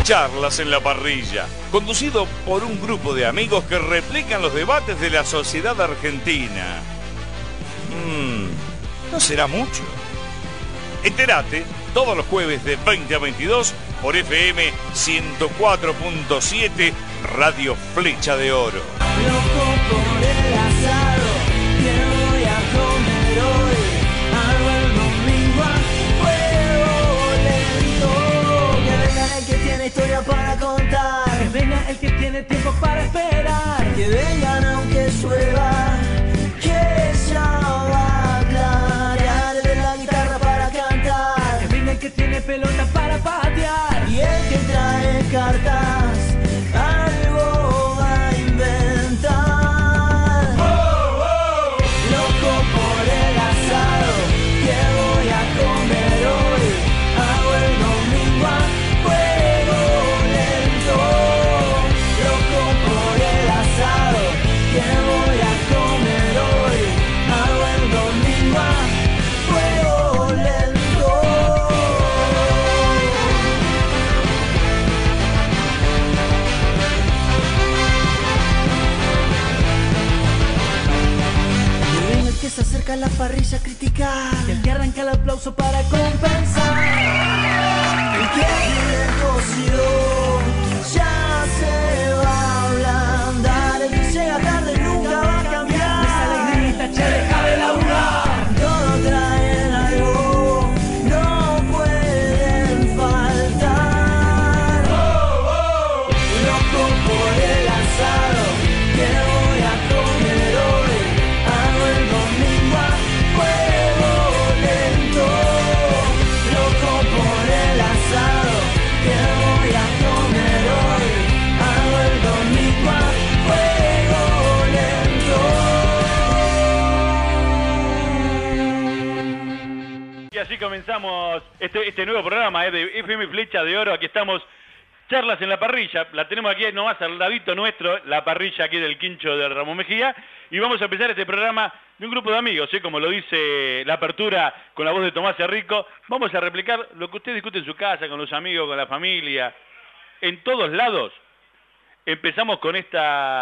Charlas en la Parrilla, conducido por un grupo de amigos que replican los debates de la sociedad argentina. No será mucho. Entérate todos los jueves de 20 a 22 por FM 104.7 Radio Flecha de Oro. Loco por el asado, ¿qué voy a comer hoy? Algo el domingo a fuego lento. Que venga el que tiene historia para contar, que venga el que tiene tiempo para esperar, que vengan aunque llueva, que ya va a clarear. El de la guitarra para cantar, que venga el que tiene pelota para patear, y el que trae cartas algo va a inventar. Loco por el asado, ¿qué voy a comer hoy? Hago el domingo a fuego lento. Loco por el asado, ¿qué voy a comer hoy? Hago el domingo a fuego lento. Y viene el que se acerca a la parrilla a criticar, y el que arranca el aplauso para compensar, el que tiene cocido ya se va a ablandar, el que llega tarde nunca va a cambiar. Esa alegría, che, deja de laburar. Todos traen algo, no pueden faltar. Loco por el asado, ¿qué voy a comer hoy? Hago el domingo a fuego lento. Loco por el asado, ¿qué voy a comer hoy? Hago el domingo a fuego lento. Y así comenzamos este nuevo programa de FM Flecha de Oro. Aquí estamos, Charlas en la Parrilla. La tenemos aquí nomás al ladito nuestro, la parrilla aquí del quincho de Ramón Mejía. Y vamos a empezar este programa de un grupo de amigos, como lo dice la apertura con la voz de Tomás Rico. Vamos a replicar lo que usted discute en su casa, con los amigos, con la familia, en todos lados. Empezamos con este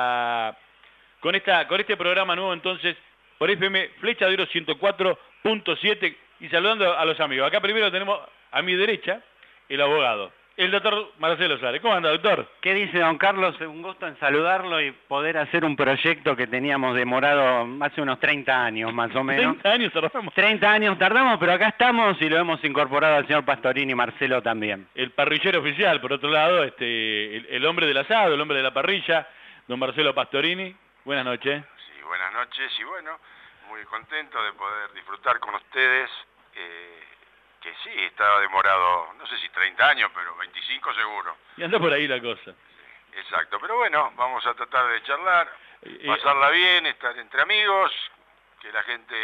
programa nuevo entonces por FM Flecha de Oro 104.7 y saludando a los amigos. Acá primero tenemos a mi derecha el abogado, el doctor Marcelo Suárez. ¿Cómo anda, doctor? ¿Qué dice don Carlos? Un gusto en saludarlo y poder hacer un proyecto que teníamos demorado hace unos 30 años más o menos. 30 años tardamos. 30 años tardamos, pero acá estamos y lo hemos incorporado al señor Pastorini y Marcelo también. El parrillero oficial, por otro lado, el hombre del asado, el hombre de la parrilla, don Marcelo Pastorini. Buenas noches. Sí, buenas noches y bueno, muy contento de poder disfrutar con ustedes, que sí, estaba demorado, no sé si 30 años, pero 25 seguro. Y anda por ahí la cosa. Exacto, pero bueno, vamos a tratar de charlar, pasarla bien, estar entre amigos, que la gente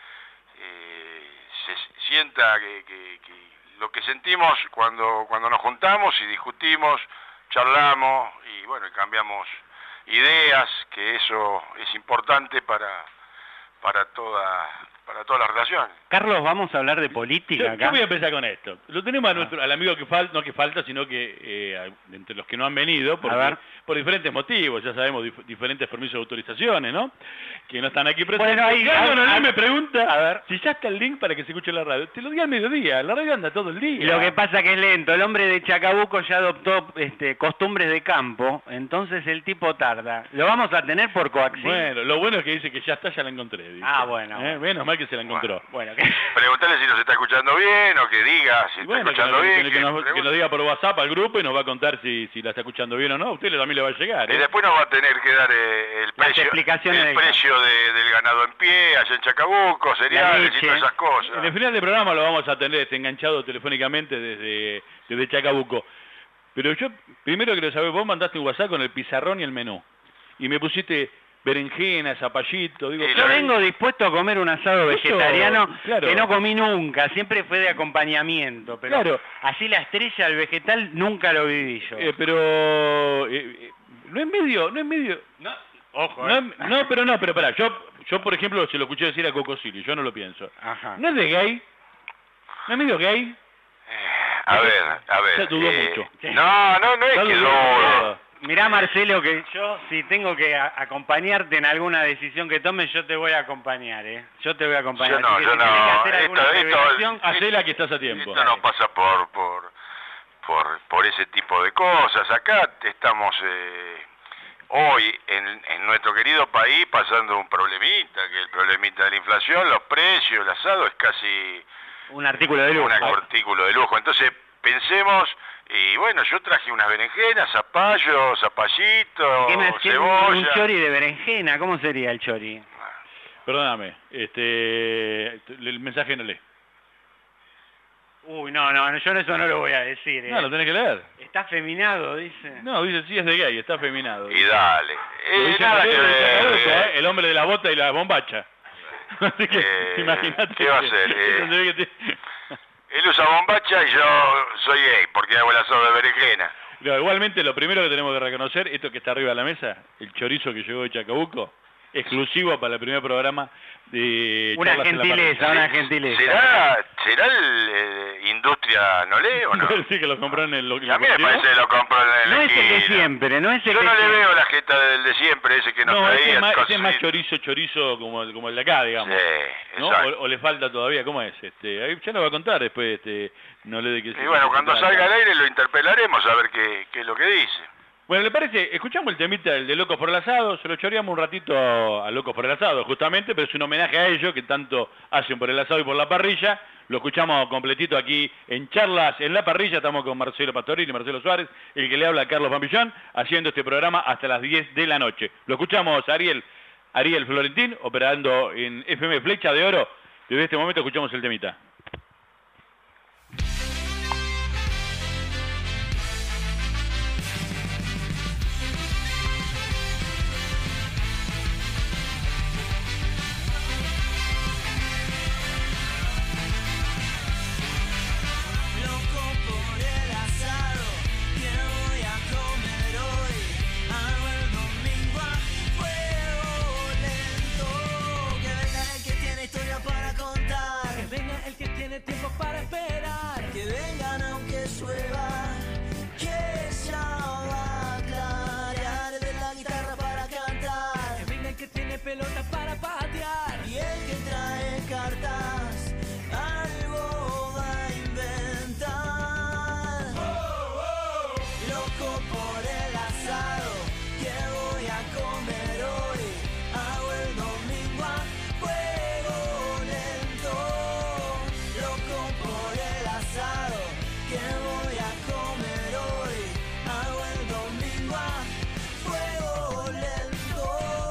se sienta que lo que sentimos cuando nos juntamos y discutimos, charlamos y bueno, y cambiamos ideas, que eso es importante para todas las relaciones. Carlos, vamos a hablar de política acá. Yo voy a empezar con esto. Lo tenemos al amigo que falta, no que falta, sino que entre los que no han venido, por diferentes motivos, ya sabemos, diferentes permisos de autorizaciones, ¿no? Que no están aquí presentes. Bueno, ahí me pregunta si ya está el link para que se escuche la radio. Te lo di al mediodía, la radio anda todo el día. Lo que pasa que es lento. El hombre de Chacabuco ya adoptó costumbres de campo, entonces el tipo tarda. Lo vamos a tener por coaxium. Bueno, lo bueno es que dice que ya está, ya la encontré. Dice. Bueno. Menos mal que se la encontró. Bueno, Preguntarle si nos está escuchando bien o que diga si está escuchando bien. Que nos diga por WhatsApp al grupo y nos va a contar si la está escuchando bien o no. A usted también le va a llegar. Y después nos va a tener que dar el precio del ganado en pie, allá en Chacabuco, cereales y todas esas cosas. En el final del programa lo vamos a tener enganchado telefónicamente desde Chacabuco. Pero yo primero quiero saber, vos mandaste un WhatsApp con el pizarrón y el menú. Y me pusiste berenjena, zapallito. Digo, yo vengo dispuesto a comer un asado vegetariano que no comí nunca, siempre fue de acompañamiento, pero así la estrella del vegetal nunca lo viví yo. Pero no es medio... No, ojo. Pero pará, yo por ejemplo se lo escuché decir a Coco Silly, yo no lo pienso. Ajá. ¿No es de gay? ¿No es medio gay? A ver. Ya dudó mucho. No es que dudo. Mirá, Marcelo, que yo, si tengo que acompañarte en alguna decisión que tomes, yo te voy a acompañar, ¿eh? Yo te voy a acompañar. Yo no. Si tenés que hacer alguna revelación, hacela que estás a tiempo. Esto no pasa por ese tipo de cosas. Acá estamos hoy en nuestro querido país pasando un problemita, que el problemita de la inflación, los precios, el asado es casi un artículo de lujo. Un artículo de lujo. Entonces pensemos, y bueno, yo traje unas berenjenas, zapallitos, cebolla. Un chori de berenjena, ¿cómo sería el chori? Perdóname, el mensaje no lee. Uy, no, yo eso no lo voy a decir. No, lo tenés que leer. Está afeminado, dice. No, dice sí es de gay, está afeminado. Y dale. Nada que ver, el hombre de la bota y la bombacha. Así que, imagínate. ¿Qué va a hacer? Él usa bombacha y yo soy gay, porque hago el asado de berenjena. No, igualmente, lo primero que tenemos que reconocer, esto que está arriba de la mesa, el chorizo que llegó de Chacabuco, exclusivo para el primer programa de una gentileza. ¿Será el Industria Nolé o no? Sí, que lo compró en el... A mí me parece que lo compró en el... No es el de siempre, no es el Yo no le veo la jeta del de siempre, ese que nos traía. No, ese es más chorizo como el de acá, digamos. Sí, ¿no? O le falta todavía, ¿cómo es? Ahí ya nos va a contar después, Nolé de que... Y bueno, cuando salga al aire lo interpelaremos a ver qué es lo que dice. Bueno, ¿le parece? Escuchamos el temita el de Locos por el Asado, se lo choreamos un ratito a Locos por el Asado, justamente, pero es un homenaje a ellos que tanto hacen por el asado y por la parrilla. Lo escuchamos completito aquí en Charlas en la Parrilla. Estamos con Marcelo Pastorini y Marcelo Suárez, el que le habla a Carlos Pampillón, haciendo este programa hasta las 10 de la noche. Lo escuchamos Ariel Florentín, operando en FM Flecha de Oro. Desde este momento escuchamos el temita. Tiempo para esperar que vengan aunque llueva, que ya va a clarear de la guitarra para cantar, que venga el que tiene pelota para patear y el que trae cartas algo va a inventar. Loco por el asado que voy a comer hoy, hago el domingo a fuego lento. Por el asado que voy a comer hoy, hago el domingo a fuego lento.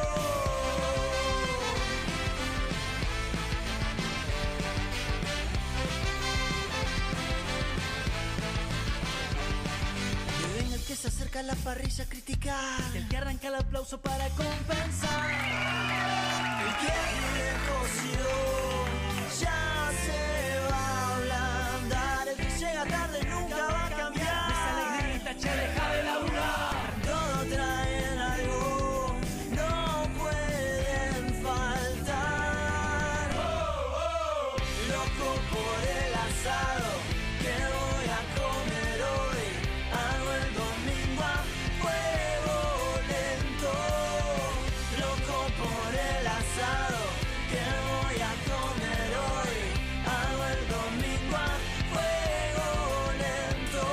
Que venga el que se acerca a la parrilla a criticar, el que arranca el aplauso para compensar, el que viene cocido ya se va a ablandar, el que llega tarde nunca va a cambiar. Esa alegría che, deja de laburar. Todo traen algo, no pueden faltar. Loco por el asado que voy a comer hoy, hago el domingo a fuego lento. Loco por el asado que voy a comer hoy, hago el domingo a fuego lento.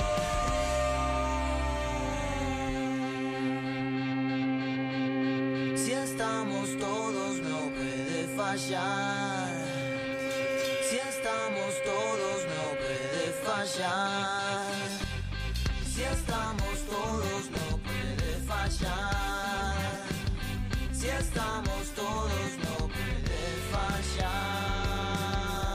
Si estamos todos no puede fallar. Si estamos todos no puede fallar. Si estamos todos no puede fallar. Si estamos todos no puede fallar.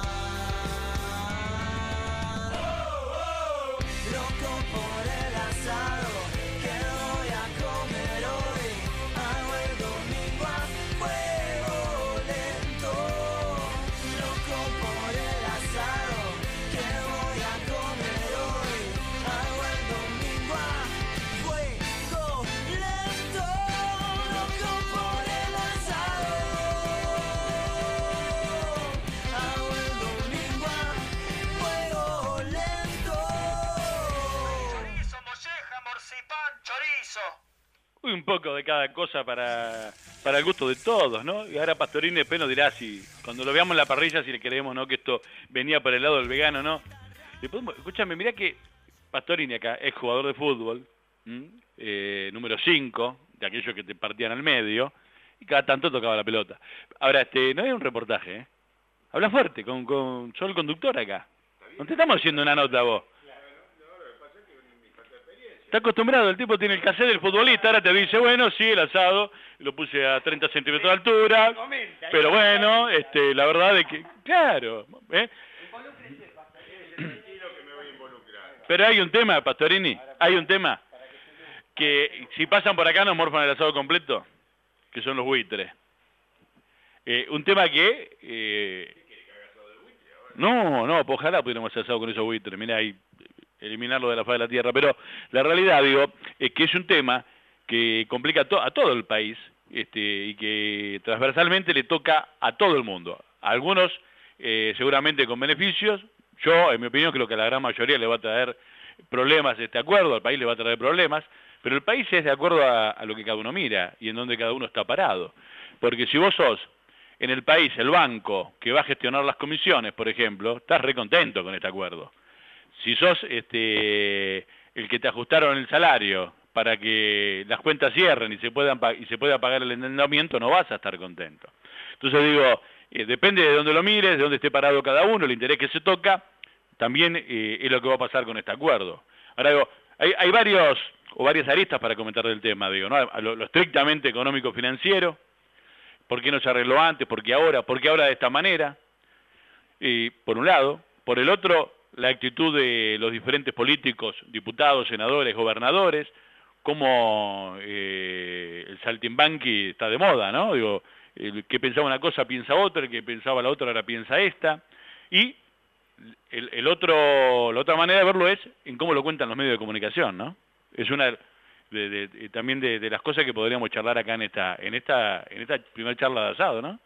Loco por el asado que voy a comer hoy, hago el domingo a fuego lento. Loco por el asado que voy a comer hoy, hago el domingo a fuego lento. Loco por el asado, hago el domingo a fuego lento. un poco de cada cosa para el gusto de todos, ¿no? Y ahora Pastorini después nos dirá si, cuando lo veamos en la parrilla, si le creemos, ¿no? Que esto venía por el lado del vegano, ¿no? Escúchame, mirá que Pastorini acá es jugador de fútbol, número 5, de aquellos que te partían al medio, y cada tanto tocaba la pelota. Ahora, no hay un reportaje, ¿eh? Habla fuerte, con solo el conductor acá. No te estamos haciendo una nota vos. Está acostumbrado, el tipo tiene el cassette del futbolista, ahora te dice, bueno, sí, el asado, lo puse a 30 centímetros de altura, pero bueno, la verdad es que, claro, pero hay un tema, Pastorini, hay un tema, que si pasan por acá nos morfan el asado completo, que son los buitres. Un tema que... no, pues ojalá pudiéramos hacer asado con esos buitres, mirá, ahí... eliminarlo de la faz de la tierra, pero la realidad, digo, es que es un tema que complica a todo el país, y que transversalmente le toca a todo el mundo. A algunos seguramente con beneficios, yo, en mi opinión, creo que a la gran mayoría le va a traer problemas este acuerdo, al país le va a traer problemas, pero el país es de acuerdo a lo que cada uno mira y en donde cada uno está parado. Porque si vos sos en el país el banco que va a gestionar las comisiones, por ejemplo, estás re contento con este acuerdo. Si sos el que te ajustaron el salario para que las cuentas cierren y se pueda pagar el endeudamiento, no vas a estar contento. Entonces digo, depende de dónde lo mires, de dónde esté parado cada uno, el interés que se toca, también es lo que va a pasar con este acuerdo. Ahora digo, hay varias aristas para comentar del tema, digo, ¿no? Lo estrictamente económico-financiero, ¿por qué no se arregló antes? ¿Por qué ahora de esta manera? Por un lado. Por el otro, la actitud de los diferentes políticos, diputados, senadores, gobernadores, como el saltimbanqui está de moda, ¿no? Digo, el que pensaba una cosa piensa otra, el que pensaba la otra ahora piensa esta, y la otra manera de verlo es en cómo lo cuentan los medios de comunicación, ¿no? Es una también de las cosas que podríamos charlar acá en esta primera charla de asado, ¿no?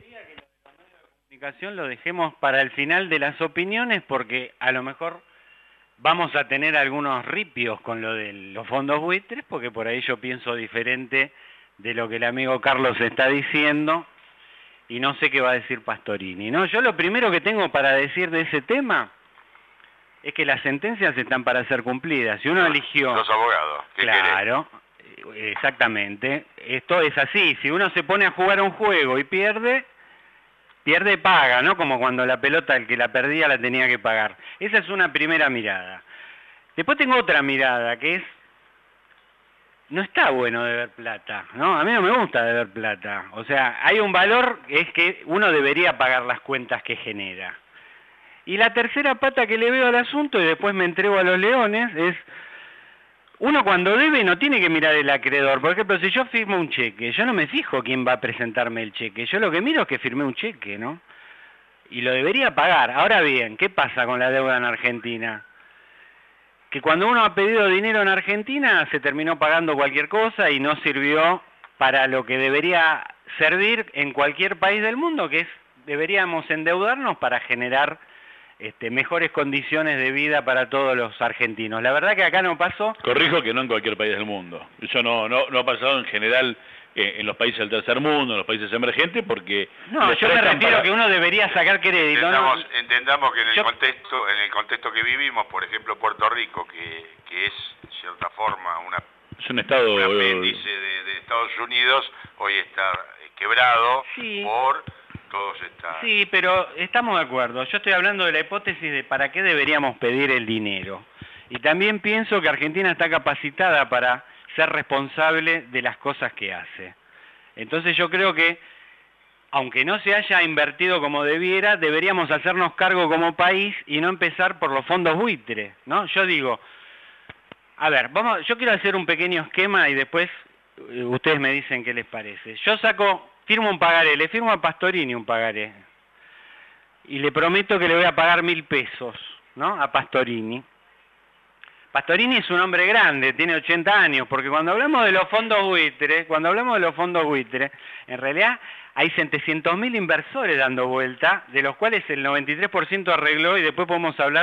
Lo dejemos para el final de las opiniones porque a lo mejor vamos a tener algunos ripios con lo de los fondos buitres porque por ahí yo pienso diferente de lo que el amigo Carlos está diciendo y no sé qué va a decir Pastorini, ¿no? Yo lo primero que tengo para decir de ese tema es que las sentencias están para ser cumplidas. Si uno eligió... Los abogados. Claro, exactamente. Esto es así. Si uno se pone a jugar un juego y pierde paga, ¿no? Como cuando la pelota, el que la perdía la tenía que pagar. Esa es una primera mirada. Después tengo otra mirada, que es, no está bueno deber plata, ¿no? A mí no me gusta deber plata. O sea, hay un valor, es que uno debería pagar las cuentas que genera. Y la tercera pata que le veo al asunto, y después me entrego a los leones, es... Uno cuando debe no tiene que mirar el acreedor. Por ejemplo, si yo firmo un cheque, yo no me fijo quién va a presentarme el cheque. Yo lo que miro es que firmé un cheque, ¿no? Y lo debería pagar. Ahora bien, ¿qué pasa con la deuda en Argentina? Que cuando uno ha pedido dinero en Argentina se terminó pagando cualquier cosa y no sirvió para lo que debería servir en cualquier país del mundo, que es deberíamos endeudarnos para generar mejores condiciones de vida para todos los argentinos. La verdad que acá no pasó. Corrijo que no en cualquier país del mundo. Eso no ha pasado en general en los países del tercer mundo, en los países emergentes, porque... No, yo me refiero a que uno debería sacar crédito. Entendamos que en el contexto que vivimos, por ejemplo Puerto Rico, que es de cierta forma es un estado... un apéndice de Estados Unidos, hoy está quebrado por... Sí, pero estamos de acuerdo. Yo estoy hablando de la hipótesis de para qué deberíamos pedir el dinero. Y también pienso que Argentina está capacitada para ser responsable de las cosas que hace. Entonces yo creo que, aunque no se haya invertido como debiera, deberíamos hacernos cargo como país y no empezar por los fondos buitre, ¿no? Yo digo, a ver, yo quiero hacer un pequeño esquema y después ustedes me dicen qué les parece. Yo firmo un pagaré, le firmo a Pastorini un pagaré y le prometo que le voy a pagar 1.000 pesos, ¿no? A Pastorini. Pastorini es un hombre grande, tiene 80 años, porque cuando hablamos de los fondos buitres, en realidad hay 700.000 inversores dando vuelta, de los cuales el 93% arregló y después podemos hablar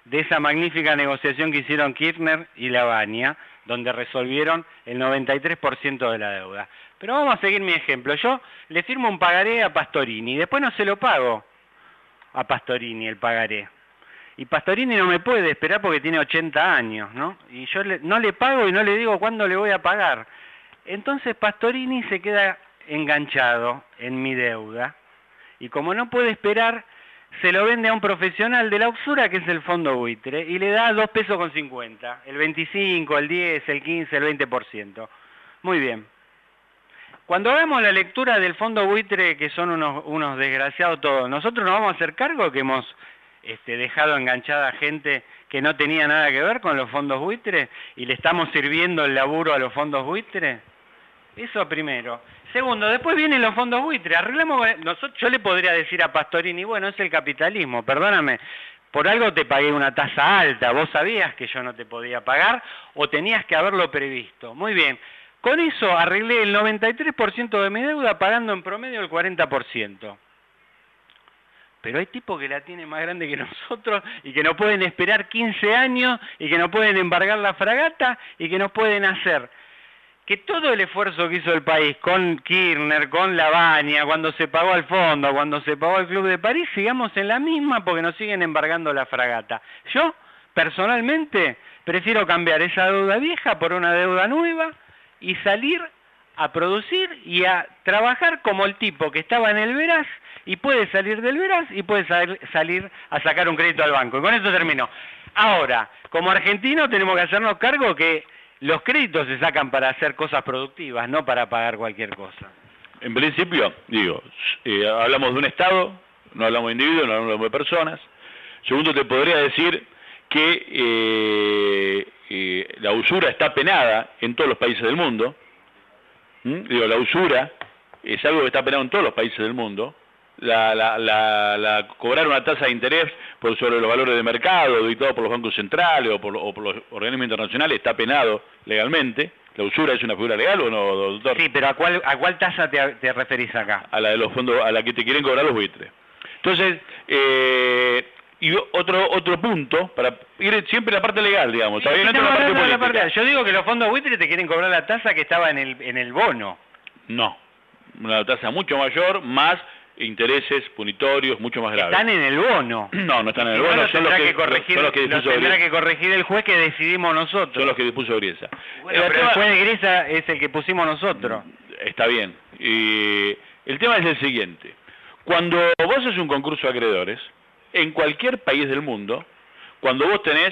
de esa magnífica negociación que hicieron Kirchner y Lavagna, donde resolvieron el 93% de la deuda. Pero vamos a seguir mi ejemplo. Yo le firmo un pagaré a Pastorini, después no se lo pago a Pastorini el pagaré. Y Pastorini no me puede esperar porque tiene 80 años, ¿no? Y yo no le pago y no le digo cuándo le voy a pagar. Entonces Pastorini se queda enganchado en mi deuda. Y como no puede esperar, se lo vende a un profesional de la usura, que es el fondo buitre, y le da 2 pesos con 50, el 25, el 10, el 15, el 20%. Muy bien. Cuando hagamos la lectura del fondo buitre, que son unos desgraciados todos, nosotros nos vamos a hacer cargo que hemos dejado enganchada a gente que no tenía nada que ver con los fondos buitres y le estamos sirviendo el laburo a los fondos buitres. Eso primero. Segundo, después vienen los fondos buitres. Arreglamos, yo le podría decir a Pastorini, bueno, es el capitalismo, perdóname, por algo te pagué una tasa alta, vos sabías que yo no te podía pagar o tenías que haberlo previsto. Muy bien, con eso arreglé el 93% de mi deuda pagando en promedio el 40%. Pero hay tipos que la tienen más grande que nosotros y que no pueden esperar 15 años y que no pueden embargar la fragata y que no pueden hacer que todo el esfuerzo que hizo el país con Kirchner, con Lavagna, cuando se pagó al fondo, cuando se pagó al Club de París, sigamos en la misma porque nos siguen embargando la fragata. Yo, personalmente, prefiero cambiar esa deuda vieja por una deuda nueva y salir a producir y a trabajar como el tipo que estaba en el Veraz y puede salir del Veraz y puede salir a sacar un crédito al banco. Y con eso termino. Ahora, como argentinos tenemos que hacernos cargo que los créditos se sacan para hacer cosas productivas, no para pagar cualquier cosa. En principio, hablamos de un Estado, no hablamos de individuos, no hablamos de personas. Segundo, te podría decir que la usura está penada en todos los países del mundo. La usura es algo que está penado en todos los países del mundo. Cobrar una tasa de interés sobre los valores de mercado dictado por los bancos centrales o por los organismos internacionales está penado legalmente. ¿La usura es una figura legal o no, doctor? Sí, pero ¿a cuál tasa te referís acá? A la de los fondos, a la que te quieren cobrar los buitres. Entonces, y otro punto, para ir siempre a la parte legal, digamos. Sí, ¿Está bien? La parte, yo digo que los fondos buitres te quieren cobrar la tasa que estaba en el bono. No, una tasa mucho mayor, más intereses punitorios mucho más graves. ¿Están en el bono? No, no están en el bono, son los que tendrá que corregir el juez que decidimos nosotros. Son los que dispuso Griesa. Bueno, pero el juez de Griesa es el que pusimos nosotros. Está bien. El tema es el siguiente. Cuando vos haces un concurso de acreedores, en cualquier país del mundo, cuando vos tenés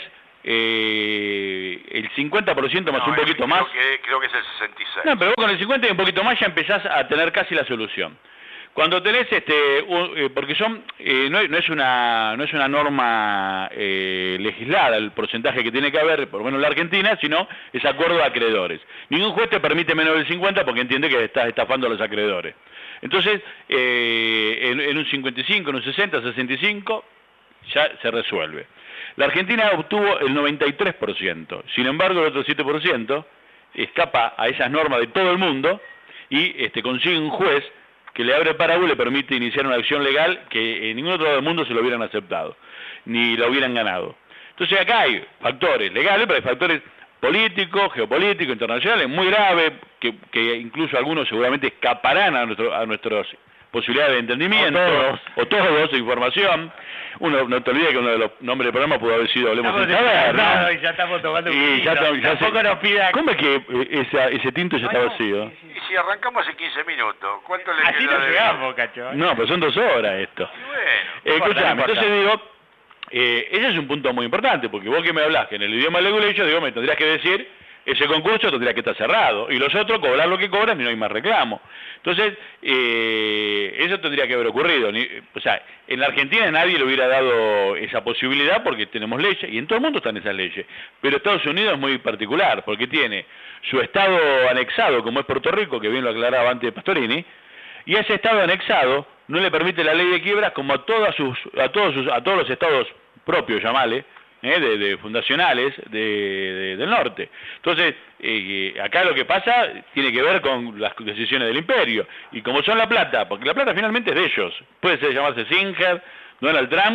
el 50% más un poquito más... Creo que es el 66. No, pero vos con el 50 y un poquito más ya empezás a tener casi la solución. Cuando tenés porque no es una norma legislada el porcentaje que tiene que haber, por lo menos en la Argentina, sino es acuerdo de acreedores. Ningún juez te permite menos del 50 porque entiende que estás estafando a los acreedores. Entonces, en un 55, en un 60, 65, ya se resuelve. La Argentina obtuvo el 93%, sin embargo el otro 7% escapa a esas normas de todo el mundo y consigue un juez que le abre el paraguas y le permite iniciar una acción legal que en ningún otro lado del mundo se lo hubieran aceptado, ni la hubieran ganado. Entonces acá hay factores legales, pero hay factores políticos, geopolíticos, internacionales, muy graves, que incluso algunos seguramente escaparán a nuestras posibilidades de entendimiento, o todos, información. Uno, no te olvides que uno de los nombres del programa pudo haber sido Hablemos sin Saber, ¿no? Y ya estamos tomando un y tampoco nos pida... ¿Cómo es que ese tinto ya está vacío? Y si arrancamos hace 15 minutos, ¿cuánto le así queda? Así no llegamos, cacho. No, pero son 2 horas esto. Y bueno. Escuchame, entonces digo, ese es un punto muy importante, porque vos que me hablás, que en el idioma leguleyo, digo, me tendrías que decir, ese concurso tendría que estar cerrado, y los otros cobrar lo que cobran y no hay más reclamo. Entonces, eso tendría que haber ocurrido. O sea, en la Argentina nadie le hubiera dado esa posibilidad porque tenemos leyes, y en todo el mundo están esas leyes. Pero Estados Unidos es muy particular, porque tiene su estado anexado, como es Puerto Rico, que bien lo aclaraba antes Pastorini, y ese estado anexado no le permite la ley de quiebras como a todos los estados propios, llamale, de fundacionales del norte. Entonces, acá lo que pasa tiene que ver con las decisiones del imperio. Y como son la plata, porque la plata finalmente es de ellos. Puede ser llamarse Singer, Donald Trump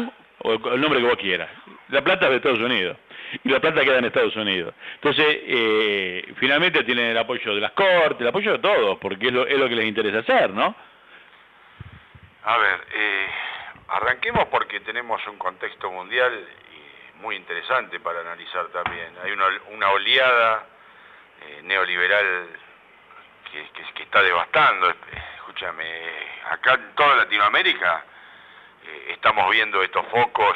o el nombre que vos quieras. La plata es de Estados Unidos. Y la plata queda en Estados Unidos. Entonces, finalmente tienen el apoyo de las cortes, el apoyo de todos, porque es lo que les interesa hacer, ¿no? A ver, arranquemos porque tenemos un contexto mundial muy interesante para analizar también. Hay una oleada neoliberal que está devastando. Escúchame, acá en toda Latinoamérica estamos viendo estos focos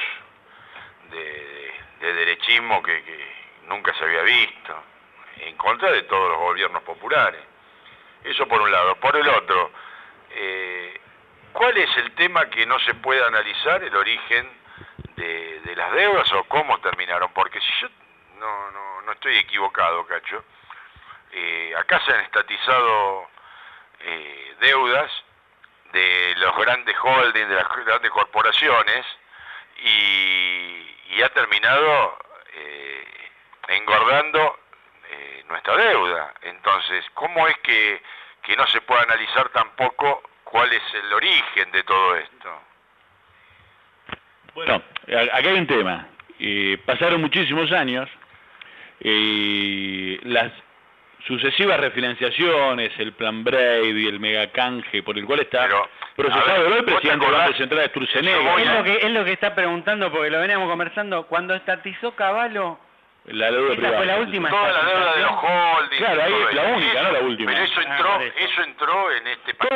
de derechismo que nunca se había visto, en contra de todos los gobiernos populares. Eso por un lado. Por el otro, ¿cuál es el tema que no se puede analizar, el origen de las deudas o cómo terminaron? Porque si yo no estoy equivocado, Cacho, acá se han estatizado deudas de los grandes holdings, de las grandes corporaciones, y ha terminado engordando nuestra deuda. Entonces, ¿cómo es que no se puede analizar tampoco cuál es el origen de todo esto? Bueno, acá hay un tema. Pasaron muchísimos años y las sucesivas refinanciaciones, el plan Brady, el megacanje por el cual está procesado el presidente del Banco Central de Sturzenegger. Es lo que está preguntando, porque lo veníamos conversando. Cuando estatizó Cavallo, la deuda privada. Fue la última. Toda la deuda de los holdings. Claro, ahí es la única, no la última. Pero eso entró en este país.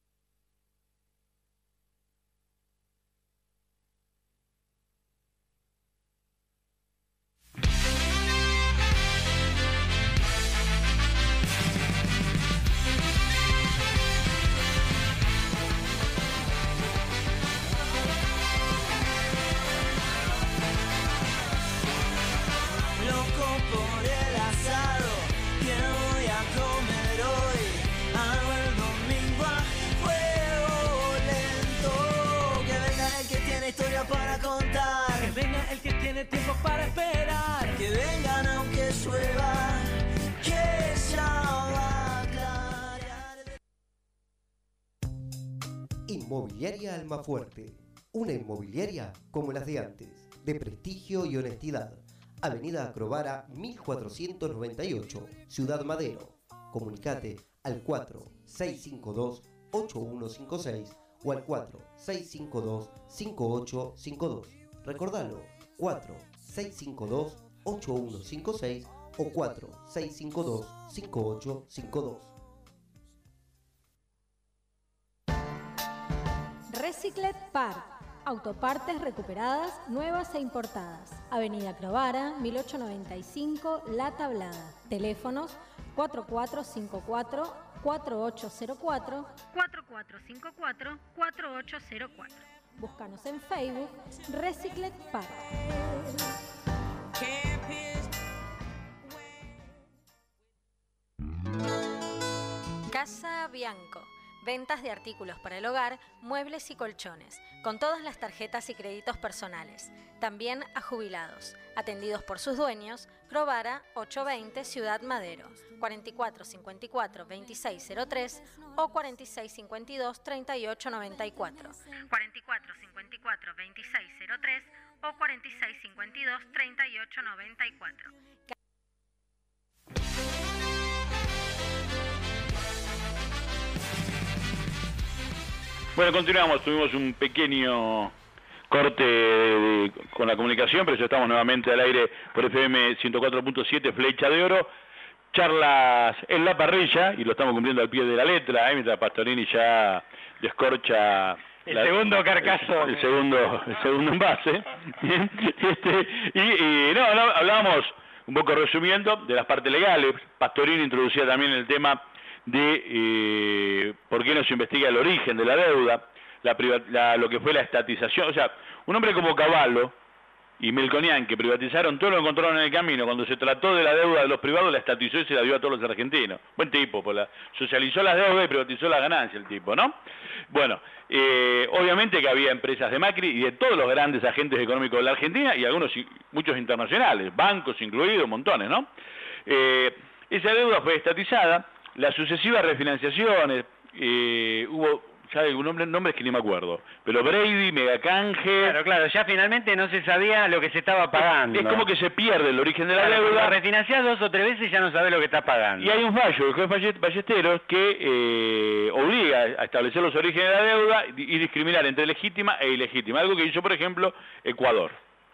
Para contar, que venga el que tiene tiempo para esperar, que vengan aunque llueva, que ya va a clarear. Inmobiliaria Almafuerte, una inmobiliaria como las de antes, de prestigio y honestidad. Avenida Acrobara 1498, Ciudad Madero. Comunicate al 4652-8156 o al 4652-5852. Recordalo, 4652-8156 o 4652-5852. Reciclet Par. Autopartes recuperadas, nuevas e importadas. Avenida Acrobara, 1895, La Tablada. Teléfonos 4454-4804, 4454-4804. Búscanos en Facebook, Reciclet Par. Casa Bianco. Ventas de artículos para el hogar, muebles y colchones, con todas las tarjetas y créditos personales. También a jubilados. Atendidos por sus dueños, Crovara 820 Ciudad Madero, 4454-2603 o 4652-3894. 4454-2603 o 4652-3894. Bueno, continuamos, tuvimos un pequeño corte con la comunicación, pero ya estamos nuevamente al aire por FM 104.7, Flecha de Oro. Charlas en la parrilla, y lo estamos cumpliendo al pie de la letra, mientras Pastorini ya descorcha el segundo carcazo. El segundo envase. Hablábamos, un poco resumiendo, de las partes legales. Pastorini introducía también el tema de por qué no se investiga el origen de la deuda, lo que fue la estatización. O sea, un hombre como Cavallo y Melconian, que privatizaron todo lo que encontraron en el camino, cuando se trató de la deuda de los privados, la estatizó y se la dio a todos los argentinos. Buen tipo, pues socializó las deudas y privatizó la ganancia el tipo, ¿no? Bueno, obviamente que había empresas de Macri y de todos los grandes agentes económicos de la Argentina, y muchos internacionales, bancos incluidos, montones, ¿no? Esa deuda fue estatizada. Las sucesivas refinanciaciones, hubo ya hay nombres que ni me acuerdo, pero Brady, Megacanje... Claro, ya finalmente no se sabía lo que se estaba pagando. Es como que se pierde el origen de la deuda. Refinanciás 2 o 3 veces y ya no sabés lo que estás pagando. Y hay un fallo, el juez Ballesteros, que obliga a establecer los orígenes de la deuda y discriminar entre legítima e ilegítima, algo que hizo, por ejemplo, Ecuador.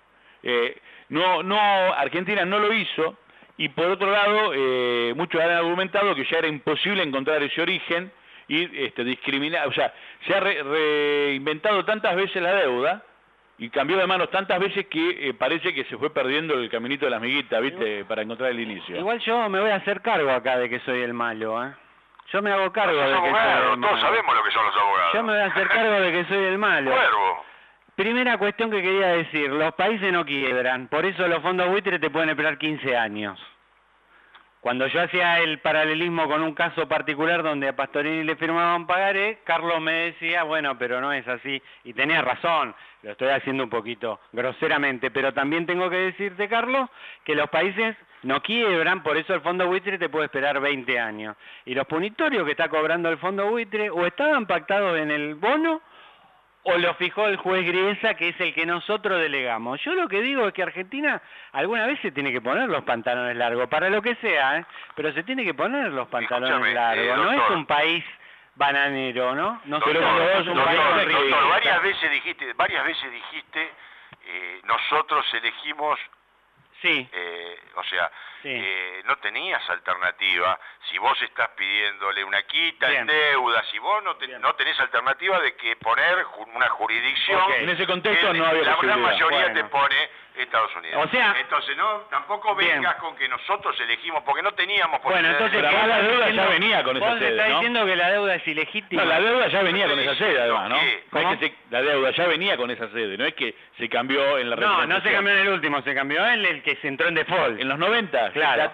Argentina no lo hizo, y por otro lado, muchos han argumentado que ya era imposible encontrar ese origen y discriminar, o sea, se ha reinventado tantas veces la deuda y cambió de manos tantas veces que parece que se fue perdiendo el caminito de las miguitas, ¿viste? Para encontrar el inicio. Igual yo me voy a hacer cargo acá de que soy el malo, ¿eh? Yo me hago cargo de que soy el malo. Todos sabemos lo que son los abogados. Yo me voy a hacer cargo de que soy el malo. Cuervo. Primera cuestión que quería decir, los países no quiebran, por eso los fondos buitre te pueden esperar 15 años. Cuando yo hacía el paralelismo con un caso particular donde a Pastorini le firmaban pagaré, Carlos me decía, bueno, pero no es así, y tenía razón, lo estoy haciendo un poquito groseramente, pero también tengo que decirte, Carlos, que los países no quiebran, por eso el fondo buitre te puede esperar 20 años. Y los punitorios que está cobrando el fondo buitre o estaban pactados en el bono, o lo fijó el juez Griesa, que es el que nosotros delegamos. Yo lo que digo es que Argentina alguna vez se tiene que poner los pantalones largos, para lo que sea, pero se tiene que poner los pantalones largos. No es un país bananero, ¿no? No doctor, doctor, varias veces dijiste, nosotros elegimos... Sí. O sea, no tenías alternativa. Si vos estás pidiéndole una quita en deuda, si vos no tenés alternativa de que poner una jurisdicción... En ese contexto no había la posibilidad. gran mayoría te pone Estados Unidos. O sea, entonces tampoco vengas con que nosotros elegimos, porque no teníamos posibilidad. Bueno, entonces la deuda ya venía con esa sede, ¿no? ¿Vos estás diciendo que la deuda es ilegítima? No, la deuda ya venía con esa sede, además, ¿no? No es que la deuda ya venía con esa sede, no es que se cambió en la No, no se cambió en el último, se cambió en el que se entró en default. En los 90. Claro.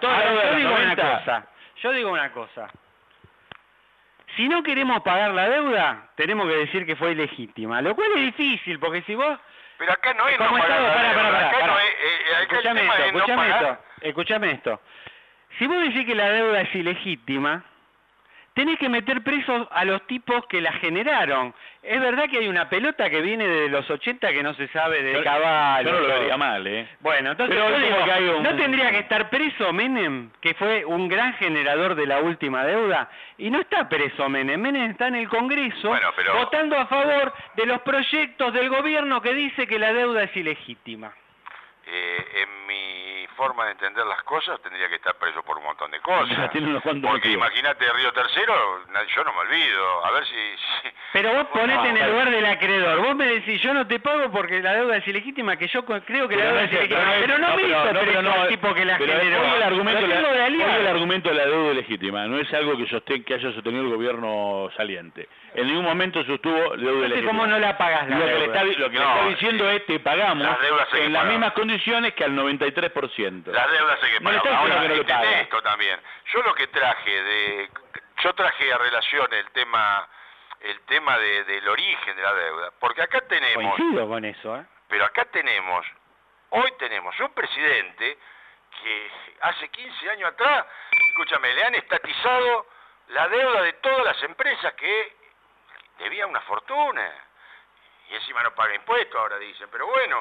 Yo digo una cosa. Si no queremos pagar la deuda, tenemos que decir que fue ilegítima, lo cual es difícil, porque si vos... Pero acá no es como para. Escuchame esto. Si vos decís que la deuda es ilegítima, tenés que meter presos a los tipos que la generaron. Es verdad que hay una pelota que viene de los 80 que no se sabe de caballo. Yo no lo vería mal, ¿eh? Bueno, entonces yo digo, que hay ¿no tendría que estar preso Menem, que fue un gran generador de la última deuda? Y no está preso Menem. Menem está en el Congreso votando a favor de los proyectos del gobierno que dice que la deuda es ilegítima. En mi forma de entender las cosas tendría que estar preso por un montón de cosas. Porque imagínate Río Tercero, yo no me olvido, a ver si... Pero vos ponete en el lugar del acreedor, vos me decís, yo no te pago porque la deuda es ilegítima, que yo creo que la deuda es ilegítima, pero no me hizo preso al tipo que la generó. Hoy el argumento de la deuda ilegítima no es algo que haya sostenido el gobierno saliente. En ningún momento sostuvo deuda ilegítima. ¿Cómo no la pagás la deuda? Lo que le está diciendo es te pagamos en las mismas condiciones que al 93%. Las deudas se que pagan. Ahora, entendé esto también. Yo lo que traje a relación el tema del origen de la deuda, porque acá tenemos... Coincido con eso, Pero acá hoy tenemos un presidente que hace 15 años atrás, escúchame, le han estatizado la deuda de todas las empresas que debían una fortuna. Y encima no paga impuestos, ahora dicen. Pero bueno,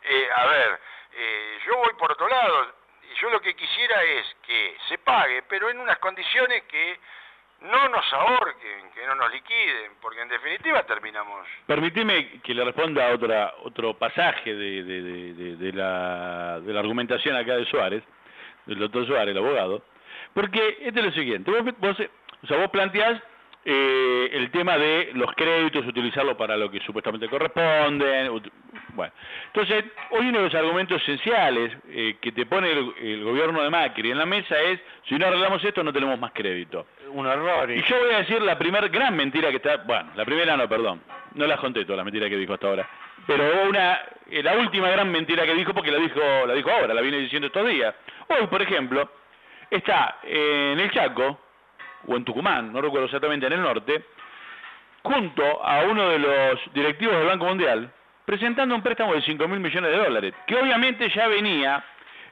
yo voy por otro lado. Yo lo que quisiera es que se pague, pero en unas condiciones que no nos ahorquen, que no nos liquiden, porque en definitiva terminamos... Permitime que le responda a otro pasaje de la argumentación acá de Suárez, del doctor Suárez, el abogado, porque este es lo siguiente, vos planteás el tema de los créditos, utilizarlo para lo que supuestamente corresponden. Bueno, entonces, hoy uno de los argumentos esenciales que te pone el gobierno de Macri en la mesa es, si no arreglamos esto no tenemos más crédito. Un error. Y yo voy a decir la primera gran mentira que está, bueno, la primera no, perdón, no las conté todas las mentiras que dijo hasta ahora, pero la última gran mentira que dijo, porque la dijo ahora, la viene diciendo estos días. Hoy, por ejemplo, está en el Chaco, o en Tucumán, no recuerdo exactamente, en el norte, junto a uno de los directivos del Banco Mundial, presentando un préstamo de $5.000 millones, que obviamente ya venía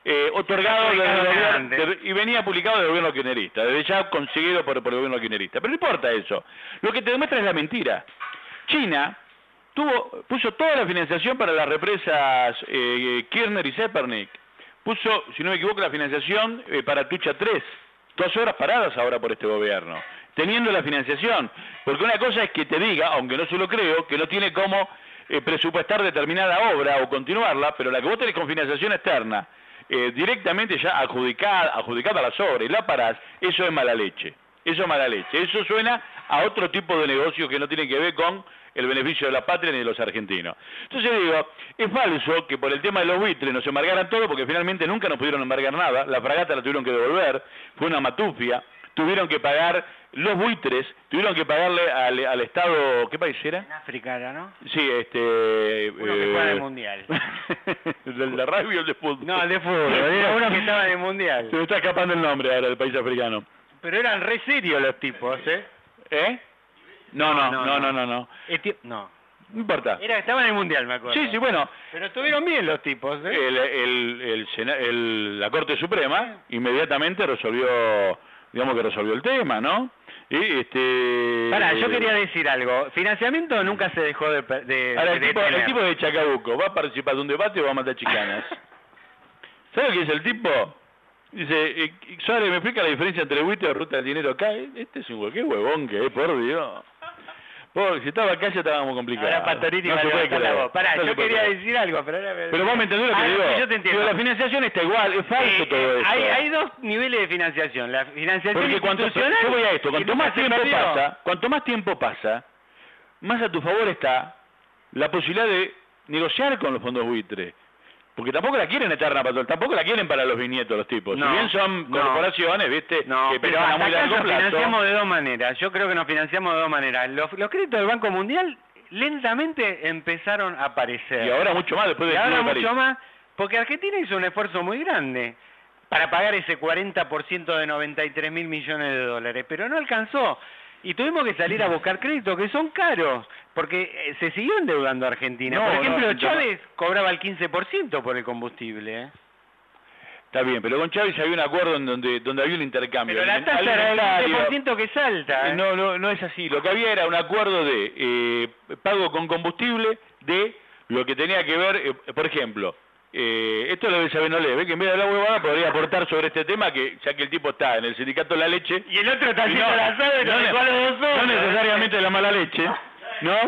otorgado y venía publicado del gobierno kirchnerista, desde ya conseguido por el gobierno kirchnerista. Pero no importa eso. Lo que te demuestra es la mentira. China puso toda la financiación para las represas Kirchner y Zepernik. Puso, si no me equivoco, la financiación para Tucha 3. 2 horas paradas ahora por este gobierno, teniendo la financiación. Porque una cosa es que te diga, aunque no se lo creo, que no tiene cómo presupuestar determinada obra o continuarla, pero la que vos tenés con financiación externa, directamente ya adjudicada a las obras y la parás, eso es mala leche. Eso es mala leche. Eso suena a otro tipo de negocio que no tiene que ver con el beneficio de la patria ni de los argentinos. Entonces digo, es falso que por el tema de los buitres nos embargaran todo, porque finalmente nunca nos pudieron embargar nada, la fragata la tuvieron que devolver, fue una matufia, tuvieron que pagar los buitres, tuvieron que pagarle al Estado, ¿qué país era? En África era, ¿no? Sí, uno que juega en el Mundial. ¿El de rugby o el de fútbol? No, el de fútbol, era uno que estaba en el Mundial. Se me está escapando el nombre ahora del país africano. Pero eran re serios los tipos, ¿eh? ¿Eh? No. No importa. Estaban en el Mundial, me acuerdo. Sí, bueno. Pero estuvieron bien los tipos, ¿eh? La Corte Suprema inmediatamente resolvió el tema, ¿no? Pará, yo quería decir algo. Financiamiento nunca se dejó de ahora, el tipo de Chacabuco, ¿va a participar de un debate o va a matar chicanas? ¿Sabes lo que dice el tipo? Dice, Suárez, ¿me explica la diferencia entre el buitre y la ruta del dinero acá? Este es un qué huevón que es, por Dios. Si estaba acá ya estábamos complicados. Ahora Pastoriti no se puede creer. la voz. Pará, yo quería decir algo, pero ahora... Pero vos me entendés lo que digo. Yo te entiendo. Pero la financiación está igual, es falso todo esto. Hay 2 niveles de financiación. La financiación institucional... Yo voy a esto, cuanto más tiempo pasa, más a tu favor está la posibilidad de negociar con los fondos buitre. Porque tampoco la quieren eterna para todo, tampoco la quieren para los bisnietos los tipos. Si bien son corporaciones, ¿viste? Que pero a muy largo nos plazo. Financiamos de 2 maneras. Yo creo que nos financiamos de 2 maneras. Los créditos del Banco Mundial lentamente empezaron a aparecer. Y ahora mucho más después del Club de París. Mucho más, porque Argentina hizo un esfuerzo muy grande para pagar ese 40% de 93.000 millones de dólares, pero no alcanzó. Y tuvimos que salir a buscar créditos que son caros, porque se siguió endeudando Argentina. Por ejemplo, Chávez cobraba el 15% por el combustible. Está bien, pero con Chávez había un acuerdo en donde había un intercambio. Pero la tasa era el 15% que salta. No es así. Lo que había era un acuerdo de pago con combustible de lo que tenía que ver, por ejemplo, esto lo debe saber Nolé, que en vez de la huevada podría aportar sobre este tema, que ya que el tipo está en el sindicato de la leche... Y el otro está haciendo la sabe, no necesariamente la mala leche, ¿no?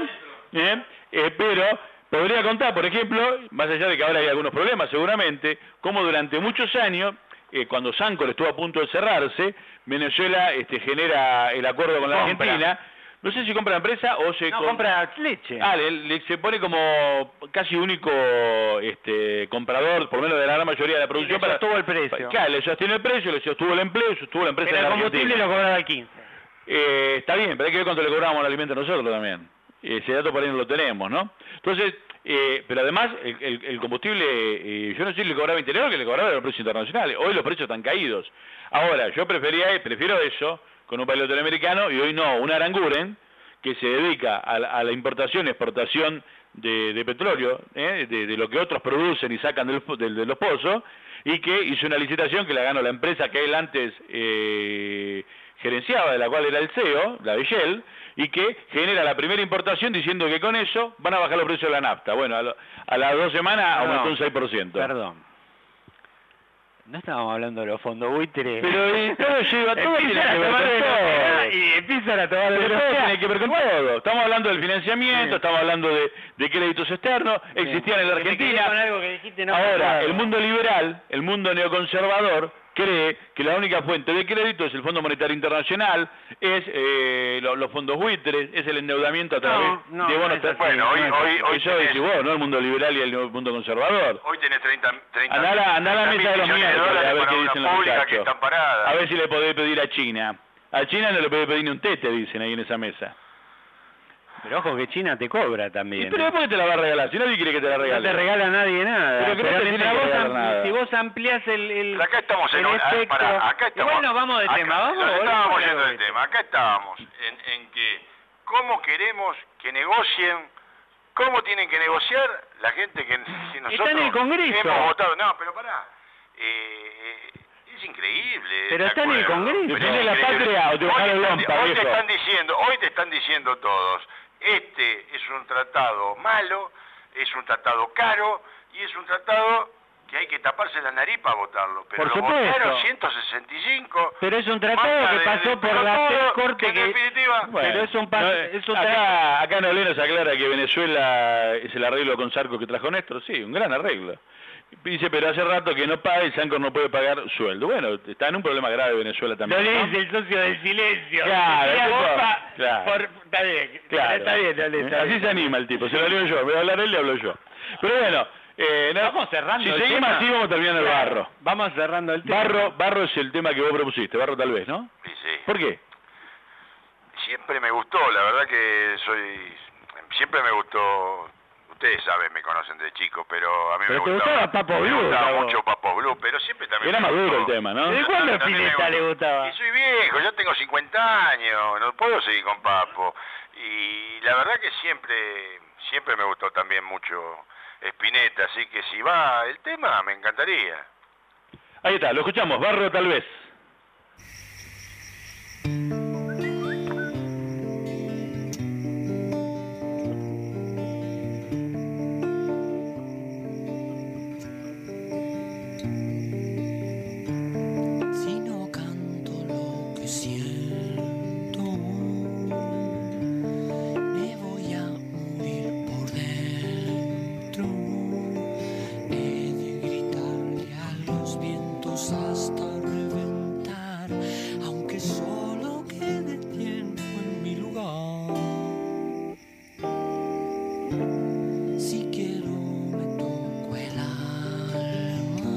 Pero podría contar, por ejemplo, más allá de que ahora hay algunos problemas seguramente, como durante muchos años, cuando Sancor estuvo a punto de cerrarse, Venezuela genera el acuerdo con la Argentina. No sé si compra la empresa o se... No, compra leche. Se pone como casi único comprador, por lo menos de la gran mayoría de la producción. Le sostuvo el precio. Claro, le sostiene el precio, le sostuvo el empleo, sostuvo la empresa. Pero el combustible lo cobraba al 15. Está bien, pero hay que ver cuánto le cobramos al alimento nosotros también. Ese dato por ahí no lo tenemos, ¿no? Entonces, pero además, el combustible, yo no sé si le cobraba interior o que le cobraba los precios internacionales. Hoy los precios están caídos. Ahora, yo prefiero eso con un piloto norteamericano, y hoy no, un Aranguren, que se dedica a la importación y exportación de petróleo, de lo que otros producen y sacan de los pozos, y que hizo una licitación que la ganó la empresa que él antes gerenciaba, de la cual era el CEO, la de Shell, y que genera la primera importación diciendo que con eso van a bajar los precios de la nafta. Bueno, a las 2 semanas aumentó un 6%. Perdón. No estábamos hablando de los fondos buitres. Pero todo lleva, todo tiene que ver con todo. Y empiezan a tomar de todo tiene que ver con todo. Estamos hablando del financiamiento, estamos hablando de créditos externos, existían en la Argentina. Con algo que dijiste, no. Ahora, el mundo liberal, el mundo neoconservador, cree que la única fuente de crédito es el Fondo Monetario Internacional, es los fondos buitres, es el endeudamiento a través de bonos. Bueno, hoy eso decís vos, ¿no? El mundo liberal y el mundo conservador. Hoy tenés 30 andá a la mesa de los miércoles a ver qué dicen los muchachos. A ver si le podés pedir a China. A China no le podés pedir ni un tete, dicen ahí en esa mesa. Pero ojo que China te cobra también. ¿Pero por qué te la va a regalar? Si nadie quiere que te la regale. No te regala nadie nada. Pero si vos ampliás el acá estamos en espectro... acá estamos, bueno, vamos de tema. Estábamos yendo del tema. Acá estábamos en que cómo queremos que negocien, cómo tienen que negociar la gente que si nosotros está en el Congreso. hemos votado. No, pero pará. es increíble. Pero está en el Congreso. ¿Defiende la patria o te bajar el lompa, hoy viejo? hoy te están diciendo todos, este es un tratado malo, es un tratado caro y es un tratado que hay que taparse la nariz para votarlo. Pero Por lo supuesto. votaron 165. Pero es un tratado que pasó por las tres cortes que en definitiva... Bueno, pero es un acá Noblé nos aclara que Venezuela es el arreglo con Sarco que trajo Néstor. Sí, un gran arreglo. Dice, pero hace rato que no paga y Sancor no puede pagar sueldo. Bueno, está en un problema grave Venezuela también. No le el socio del silencio. Claro, Decía el tipo, Boca claro. está bien. Claro. Está bien, Noblé, está Así bien. se anima el tipo, se lo leo yo. Voy a hablar él y hablo yo. Pero bueno, Vamos cerrando si el seguimos tema. así vamos terminando el Claro, barro. Vamos cerrando el tema. Barro es el tema que vos propusiste, barro tal vez, ¿no? Sí, sí. ¿Por qué? Siempre me gustó, la verdad que siempre me gustó, ustedes saben, me conocen de chico, pero a mí Pero me te gustaba Papo me Blue, gustaba Gabo. mucho Papo Blue, pero siempre también Era me maduro gustó. el tema, ¿no? ¿Desde cuándo También me Spinetta le gustó. gustaba? Y soy viejo, yo tengo 50 años, no puedo seguir con Papo. Y la verdad que siempre me gustó también mucho Spinetta, así que si va el tema, me encantaría. Ahí está, lo escuchamos, barro tal vez. Si no canto lo que siento, me voy a morir por dentro. He de gritarle a los vientos hasta reventar, aunque solo quede tiempo en mi lugar. Si quiero me toco el alma,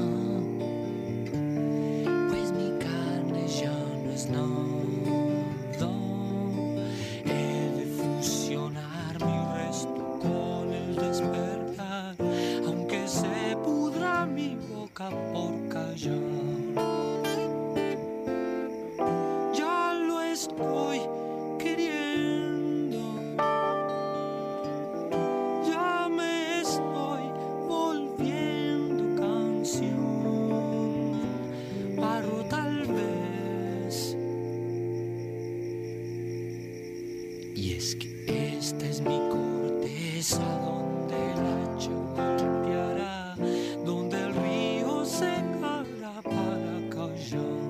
pues mi carne ya no es nada. He de fusionar mi resto con el despertar, aunque se pudra mi boca por callar. Ya lo estoy queriendo, ya me estoy volviendo canción. Barro tal vez. Y es que esta es mi corteza donde el hacha golpeará, donde el río secará para callar.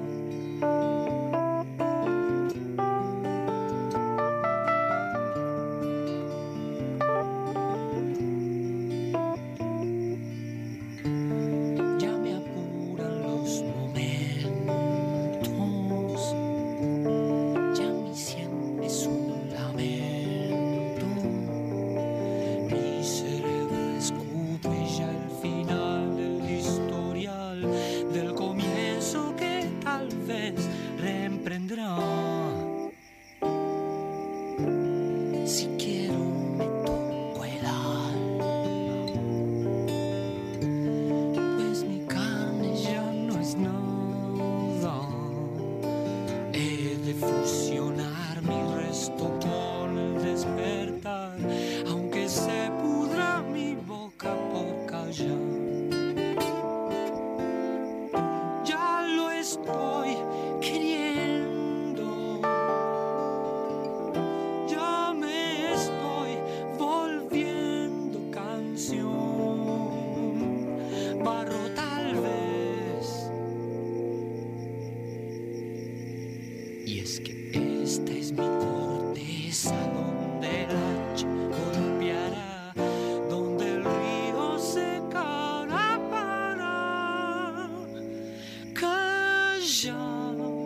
Ya me apuran los momentos, ya mi sien es un lamento, mi cerebro escupe ya el final del historial, del comienzo que tal vez reemprendrá. Si quiero me toco el alma, pues mi carne ya no es nada. He de fusionar mi resto con el despertar, aunque se pudra mi boca por callar. Ya lo estoy queriendo, ya me estoy volviendo canción. Barro tal vez. Y es que esta es mi corteza donde el hacha golpeará, donde el río secará para callar.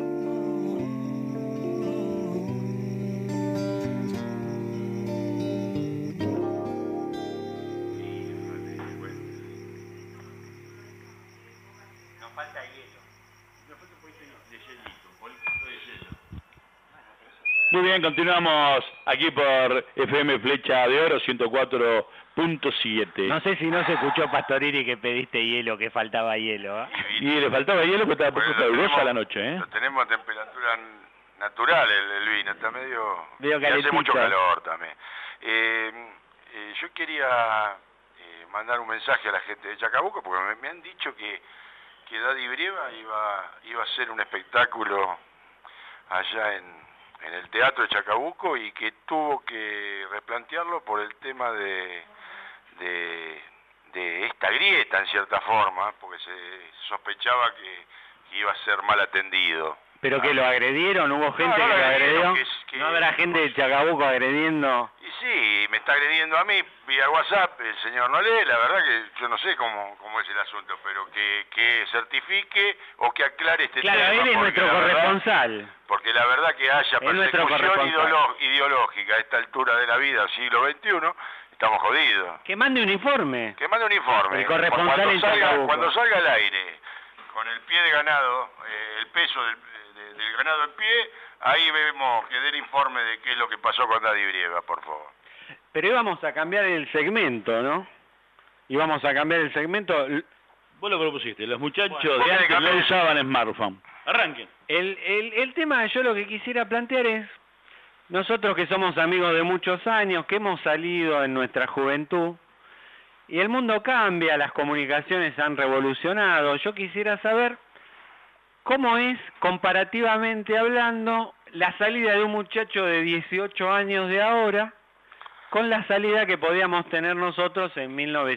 Nos falta hielo. Muy bien, continuamos aquí por FM Flecha de Oro 104.7. No sé si no se escuchó Pastorini que pediste hielo, que faltaba hielo. ¿Eh? Y le faltaba hielo porque estaba poco calurosa la noche, ¿eh? Lo tenemos a temperatura natural el vino, está medio y hace calentito. mucho calor también. Yo quería mandar un mensaje a la gente de Chacabuco porque me han dicho que que Daddy Brieva iba a hacer un espectáculo allá en el Teatro de Chacabuco y que tuvo que replantearlo por el tema de esta grieta en cierta forma, porque se sospechaba que iba a ser mal atendido. ¿Pero que lo agredieron? ¿Hubo gente que lo agredió? ¿No habrá gente de Chacabuco agrediendo? Y sí, me está agrediendo a mí vía WhatsApp el señor Nolé. La verdad que yo no sé cómo es el asunto, pero que certifique o que aclare este tema. Claro, él es nuestro corresponsal. Porque la verdad que haya persecución ideológica a esta altura de la vida, siglo XXI, estamos jodidos. Que mande un informe. Que mande un informe. El corresponsal en Chacabuco. Cuando salga al aire, con el pie de ganado, el peso del ganado en pie, ahí vemos que dé el informe de qué es lo que pasó con Daddy Brieva, por favor. Pero íbamos a cambiar el segmento, ¿no? Íbamos a cambiar el segmento. Vos lo propusiste, los muchachos de antes no usaban smartphone. Arranquen. El tema, yo lo que quisiera plantear es, nosotros que somos amigos de muchos años, que hemos salido en nuestra juventud, y el mundo cambia, las comunicaciones han revolucionado, yo quisiera saber cómo es, comparativamente hablando, la salida de un muchacho de 18 años de ahora con la salida que podíamos tener nosotros en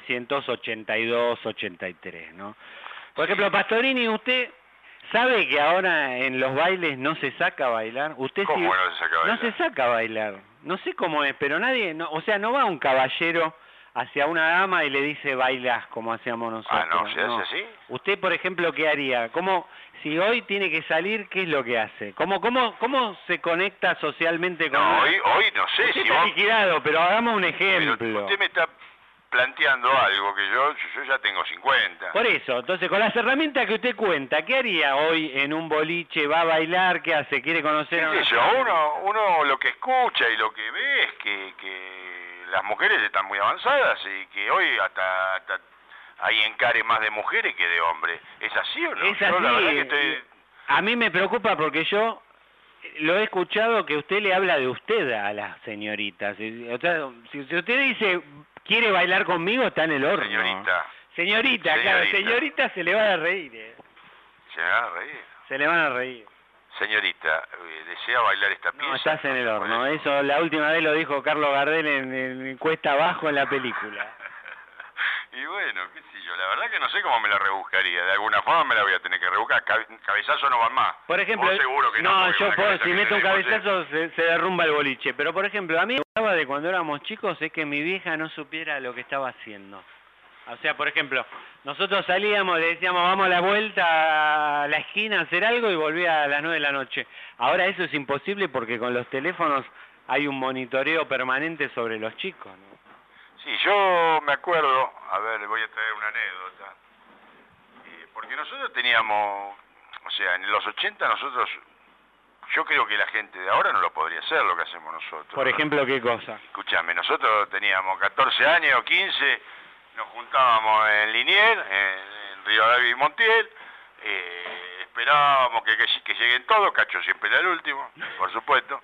1982-83, ¿no? Por ejemplo, Pastorini, ¿usted sabe que ahora en los bailes no se saca a bailar? ¿Usted ¿Cómo no se saca a bailar? No se saca a bailar. No sé cómo es, pero nadie, o sea, no va un caballero hacia una dama y le dice bailas como hacíamos nosotros. Ah, no, ¿se hace así? Usted, por ejemplo, ¿qué haría? ¿Cómo, si hoy tiene que salir, qué es lo que hace? ¿Cómo se conecta socialmente con... No, hoy no sé usted si está liquidado, pero hagamos un ejemplo. Pero usted me está planteando algo que yo ya tengo 50. Por eso, entonces, con las herramientas que usted cuenta, ¿qué haría hoy en un boliche? ¿Va a bailar? ¿Qué hace? ¿Quiere conocer a una uno lo que escucha y lo que ve es que las mujeres están muy avanzadas y que hoy hasta hay encare más de mujeres que de hombres. ¿Es así o no? Es así. La verdad que a mí me preocupa porque yo lo he escuchado que usted le habla de usted a las señoritas. O sea, si usted dice, ¿quiere bailar conmigo? Está en el horno. Señorita, claro, señorita se le van a reír. ¿Se le van a reír? Se le van a reír. Señorita, ¿desea bailar esta pieza? No, estás en el horno. Eso la última vez lo dijo Carlos Gardel en Cuesta Abajo en la película. Y bueno, qué sé yo, la verdad que no sé cómo me la rebuscaría. De alguna forma me la voy a tener que rebuscar. Cabezazo no van más. Por ejemplo, seguro que no, yo si meto un cabezazo se derrumba el boliche. Pero por ejemplo, a mí me gustaba de cuando éramos chicos es que mi vieja no supiera lo que estaba haciendo. O sea, por ejemplo, nosotros salíamos, le decíamos, vamos a la vuelta a la esquina a hacer algo y volvía a las 9 de la noche. Ahora eso es imposible porque con los teléfonos hay un monitoreo permanente sobre los chicos, ¿no? Sí, yo me acuerdo, a ver, le voy a traer una anécdota, porque nosotros teníamos, o sea, en los 80 nosotros, yo creo que la gente de ahora no lo podría hacer lo que hacemos nosotros. Por ejemplo, ¿qué cosa? Escúchame, nosotros teníamos 14 años, 15, nos juntábamos en Liniers, en Rivadavia y Montiel, esperábamos que lleguen todos, Cacho siempre era el último, por supuesto,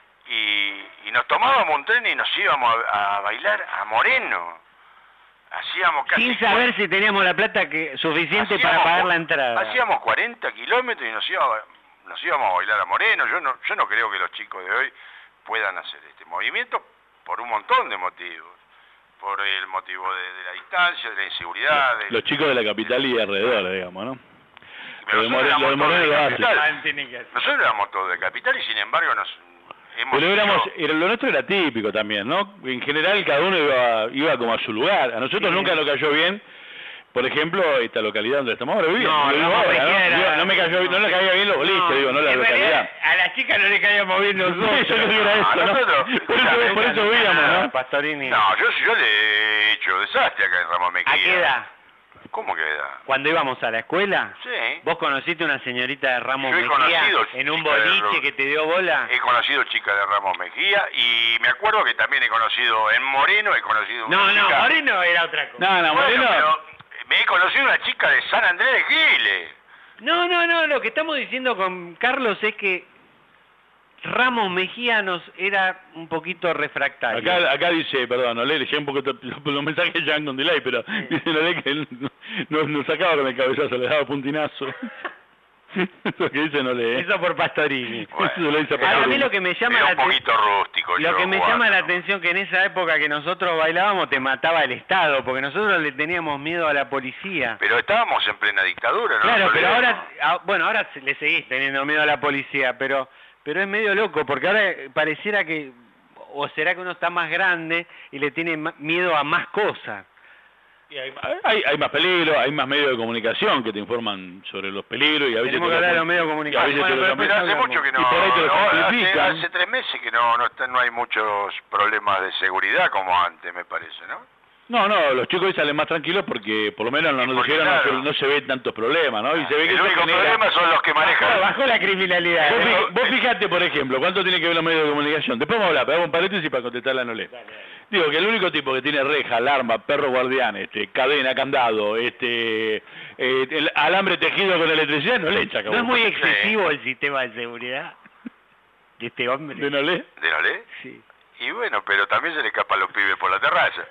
y nos tomábamos un tren y nos íbamos a bailar a Moreno. Hacíamos casi... Sin saber si teníamos la plata suficiente para pagar la entrada. Hacíamos 40 kilómetros y nos íbamos a bailar a Moreno. Yo no creo que los chicos de hoy puedan hacer este movimiento por un montón de motivos. Por el motivo de la distancia, de la inseguridad. Los chicos de la capital y alrededor, digamos, ¿no? Pero lo de Moreno lo hace. Nosotros éramos todos de capital y sin embargo Pero lo nuestro era típico también, ¿no? En general cada uno iba como a su lugar. A nosotros nunca nos cayó bien, por ejemplo, esta localidad donde estamos ahora viviendo. No me cayó bien, no le caía bien los boliches, digo, no la localidad. A la chica no le caíamos bien nosotros. Yo creo que era eso, ¿no? Por eso vivíamos, ¿no? Pastorini. No, yo le he hecho desastre acá en Ramos Mejía. ¿A qué edad? ¿Cómo que edad? Cuando íbamos a la escuela, sí. ¿Vos conociste una señorita de Ramos Mejía en un boliche que te dio bola? He conocido chicas de Ramos Mejía y me acuerdo que también he conocido en Moreno, No, Moreno era otra cosa. No, Moreno... Pero me he conocido una chica de San Andrés de Giles. No, lo que estamos diciendo con Carlos es que Ramos Mejía era un poquito refractario. Acá dice, perdón, no leí un poco los mensajes ya con delay, pero dice Nolé que él no sacaba con el cabezazo, le daba puntinazo. Eso que dice Nolé. Eso por Pastorini. Bueno, Eso lo dice Pastorini. A mí lo que me llama era un poquito rústico. Lo que me llama la atención que en esa época que nosotros bailábamos te mataba el Estado, porque nosotros le teníamos miedo a la policía. Pero estábamos en plena dictadura, ¿no? Claro, pero ahora le seguís teniendo miedo a la policía, pero es medio loco, porque ahora pareciera que, o será que uno está más grande y le tiene miedo a más cosas. Y hay más peligro, hay más medios de comunicación que te informan sobre los peligros y a veces tenemos que hablar de los medios de comunicación. Pero hace mucho que no, y por ahí te lo simplifican. hace 3 meses que no hay muchos problemas de seguridad como antes, me parece, ¿no? No, los chicos hoy salen más tranquilos porque por lo menos en los noticieros claro, no se ve tantos problemas, ¿no? Y se ve que el único problema son los que manejan. Bajó la criminalidad. Vos fijate, por ejemplo, ¿cuánto tiene que ver los medios de comunicación? Después vamos a hablar, pero hago un paréntesis para contestar la Nolé. Digo que el único tipo que tiene reja, alarma, perro guardián, cadena, candado, el alambre tejido con electricidad, no le echa. ¿No es muy excesivo el sistema de seguridad de este hombre? ¿De Nolé? ¿De Nolé? Sí. Y bueno, pero también se le escapan los pibes por la terraza.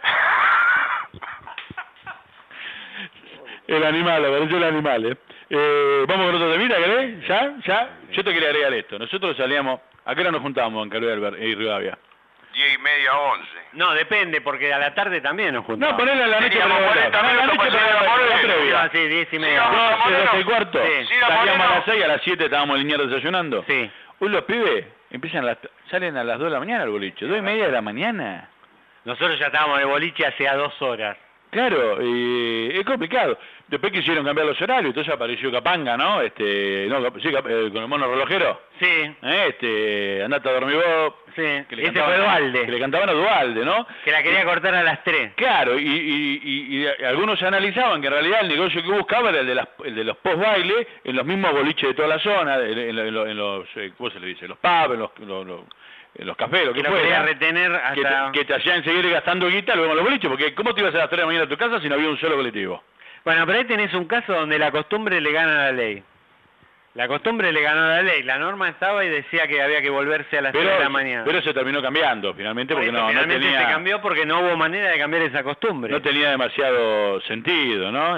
El animal, apareció el animal, vamos con otro temita, ¿querés? ¿Ya? Yo te quería agregar esto. Nosotros salíamos, ¿a qué hora nos juntábamos en Calvé y Rivadavia? 10:30, 11. No, depende, porque a la tarde también nos juntamos. No, ponele a la noche para la noche para previa. Sí, 10:30. No, 12:15. Sí, Salíamos a las 6, a las 7 estábamos en Liniers desayunando. Sí. Hoy los pibes salen a las 2 de la mañana al boliche, 2:30 de la mañana. Nosotros ya estábamos de boliche hace 2 horas. Claro, es complicado. Después quisieron cambiar los horarios, entonces apareció Capanga, ¿no? Con el mono relojero. Sí. Andate a dormir vos. Sí, ese fue Dualde. Que le cantaban a Dualde, ¿no? Que la quería cortar a las 3. Claro, y algunos analizaban que en realidad el negocio que buscaba era el de los post-baile en los mismos boliches de toda la zona, en los, ¿cómo se le dice? Los pubs, en los cafés, lo que fuera. Quería retener hasta... que te hacían seguir gastando guita luego en los boliches, porque ¿cómo te ibas a las 3 de la mañana a tu casa si no había un solo colectivo? Bueno, pero ahí tenés un caso donde la costumbre le gana a la ley. La costumbre le ganó a la ley. La norma estaba y decía que había que volverse a las 3 de la mañana. Pero se terminó cambiando finalmente porque finalmente no tenía... se cambió porque no hubo manera de cambiar esa costumbre. No tenía demasiado sentido, ¿no?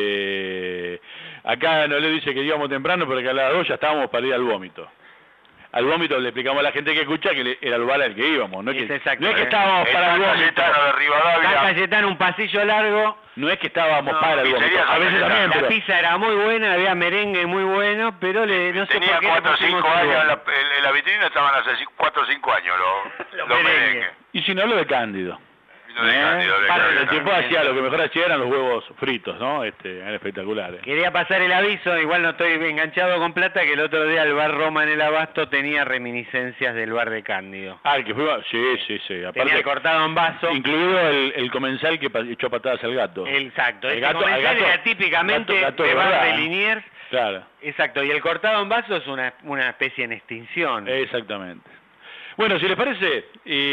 Acá no le dice que íbamos temprano, pero que a las 2 ya estábamos para ir al vómito. Al vómito le explicamos a la gente que escucha que era el bar al que íbamos, no es que estábamos para el vómito. De Rivadavia. San Cayetano, un pasillo largo. No es que estábamos para el vómito. A veces también, la pizza era muy buena, había merengue muy bueno, pero no sé tenía por qué 4 o 5 años en la vitrina, estaban hace 4 o 5 años los merengues. Y si no, lo de Cándido. El tipo hacía lo que mejor hacía eran los huevos fritos, ¿no? Eran espectaculares. Quería pasar el aviso, igual no estoy enganchado con plata, que el otro día el bar Roma en el Abasto tenía reminiscencias del bar de Cándido. El que fuimos, sí. Aparte, tenía cortado en vaso. Incluido el comensal que echó patadas al gato. Exacto, el comensal era típicamente de bar de Liniers. Claro. Exacto, y el cortado en vaso es una especie en extinción. Exactamente. Bueno, si les parece...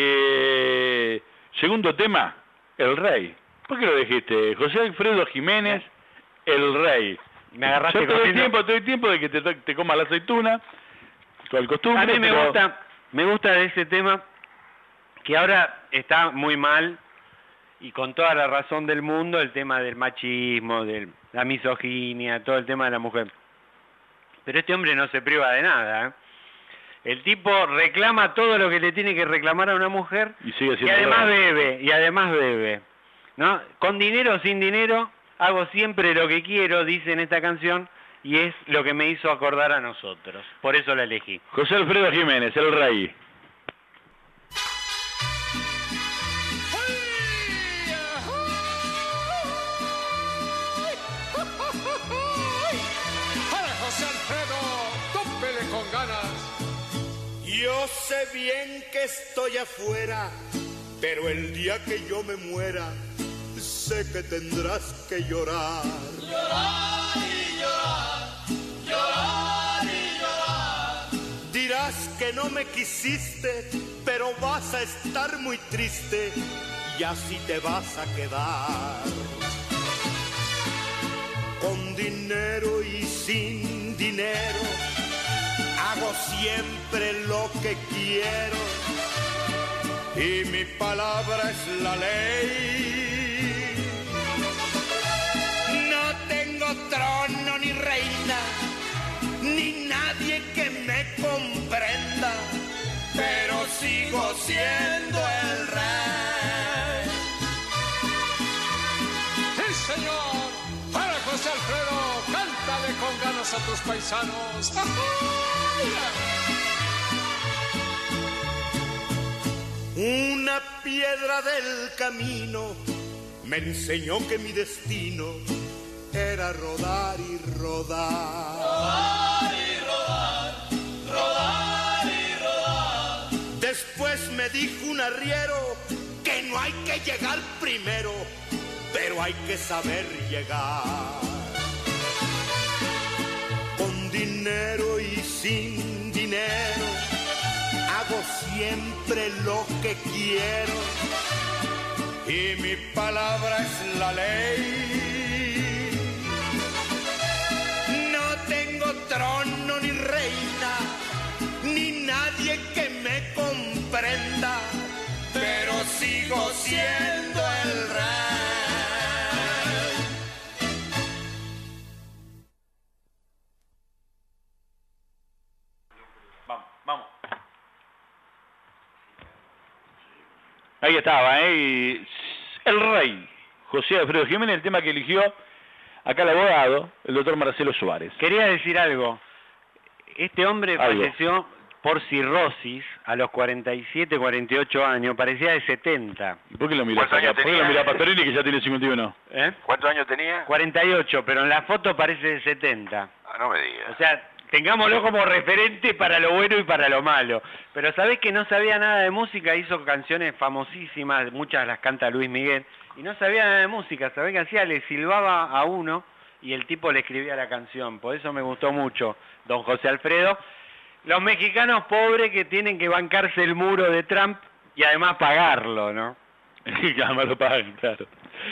segundo tema, el rey. ¿Por qué lo dijiste? José Alfredo Jiménez, el rey. Me agarraste todo el tiempo de que te comas la aceituna, al costumbre. A mí me gusta de ese tema, que ahora está muy mal, y con toda la razón del mundo, el tema del machismo, de la misoginia, todo el tema de la mujer. Pero este hombre no se priva de nada, ¿eh? El tipo reclama todo lo que le tiene que reclamar a una mujer y además bebe, ¿no? Con dinero o sin dinero, hago siempre lo que quiero, dice en esta canción, y es lo que me hizo acordar a nosotros. Por eso la elegí. José Alfredo Jiménez, el rey. José Alfredo, tópele con ganas. Yo sé bien que estoy afuera, pero el día que yo me muera, sé que tendrás que llorar. Llorar y llorar, llorar y llorar. Dirás que no me quisiste, pero vas a estar muy triste y así te vas a quedar. Con dinero y sin dinero, hago hago siempre lo que quiero y mi palabra es la ley. No tengo trono ni reina, ni nadie que me comprenda, pero sigo siendo el rey. ¡Sí, señor! ¡Para José Alfredo! ¡Cántale con ganas a tus paisanos! Una piedra del camino me enseñó que mi destino era rodar y rodar. Rodar y rodar, rodar y rodar. Después me dijo un arriero que no hay que llegar primero, pero hay que saber llegar. Con dinero y sin dinero hago siempre lo que quiero y mi palabra es la ley. No tengo trono ni reina, ni nadie que me comprenda, pero sigo siendo el rey. Vamos. Ahí estaba, y el rey, José Alfredo Jiménez, el tema que eligió acá el abogado, el doctor Marcelo Suárez. Quería decir algo. Este hombre Algo. falleció por cirrosis a los 47, 48 años, parecía de 70. ¿Por qué lo mirás ¿Cuántos acá? años ¿Por qué tenía? lo mirás a Pastorini que ya tiene 51? ¿Eh? ¿Cuántos años tenía? 48, pero en la foto parece de 70. Ah, no me digas. O sea, tengámoslo como referente para lo bueno y para lo malo. Pero sabés que no sabía nada de música, hizo canciones famosísimas, muchas las canta Luis Miguel, y no sabía nada de música, ¿sabés qué hacía? Le silbaba a uno y el tipo le escribía la canción. Por eso me gustó mucho don José Alfredo. Los mexicanos pobres que tienen que bancarse el muro de Trump y además pagarlo, ¿no? Que además lo pagan, claro.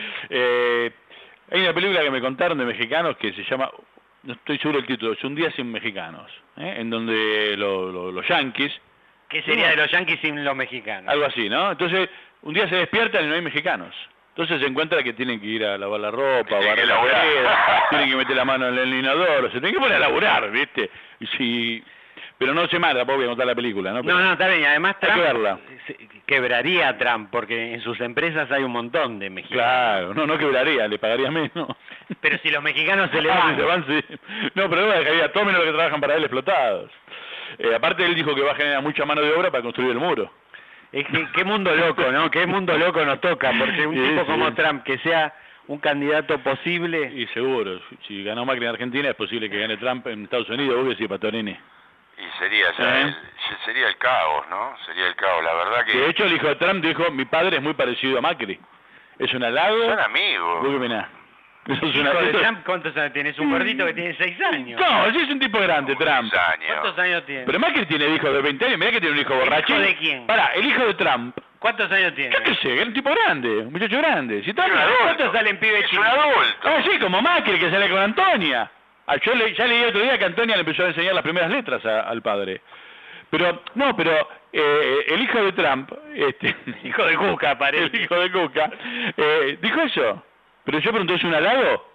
Hay una película que me contaron de mexicanos que se llama, no estoy seguro del título, es Un día sin mexicanos, en donde los yanquis... ¿Qué sería de los yanquis sin los mexicanos? Algo así, ¿no? Entonces, un día se despiertan y no hay mexicanos. Entonces se encuentra que tienen que ir a lavar la ropa, Tienen barrer que la laburar. vereda, tienen que meter la mano en el inodoro, se tienen que poner a laburar, ¿viste? Y si... Pero no se mata, voy a contar la película, ¿no? Pero No, está bien, y además hay Trump que verla. quebraría a Trump, porque en sus empresas hay un montón de mexicanos. Claro, no quebraría, le pagaría menos. Pero si los mexicanos se le Ah, van... si se van, sí. No, pero no dejaría todo menos los que trabajan para él explotados. Aparte él dijo que va a generar mucha mano de obra para construir el muro. Es que, qué mundo loco, ¿no? Qué mundo loco nos toca, porque un Sí, tipo sí. como Trump, que sea un candidato posible... Y seguro, si ganó Macri en Argentina es posible que gane Trump en Estados Unidos, vos decís, Pastorini. Y sería ya sería el caos, ¿no? Sería el caos, la verdad que... De hecho el hijo de Trump dijo, mi padre es muy parecido a Macri. Es un halago. Son amigos. ¿Vos qué opinás? Eso es Hijo de eso- Trump, ¿cuántos años tiene? Es un gordito que tiene 6 años. No, sí es un tipo grande, Trump. 10 años. ¿Cuántos años tiene? Pero Macri tiene hijos de 20 años, mirá que tiene un hijo borracho. hijo de quién? Pará, el hijo de Trump. ¿Cuántos años tiene? Yo qué sé, es un tipo grande, un muchacho grande. Si Trump, Es un adulto. ¿Cuántos salen pibes Es chicos? un adulto. Ah, sí, como Macri que sale con Antonia. Yo ya leí otro día que Antonia le empezó a enseñar las primeras letras al padre. Pero, no, pero el hijo de Trump, Hijo de Cuca, parece. el hijo de Cuca, dijo eso. Pero yo pregunté, ¿es un halago?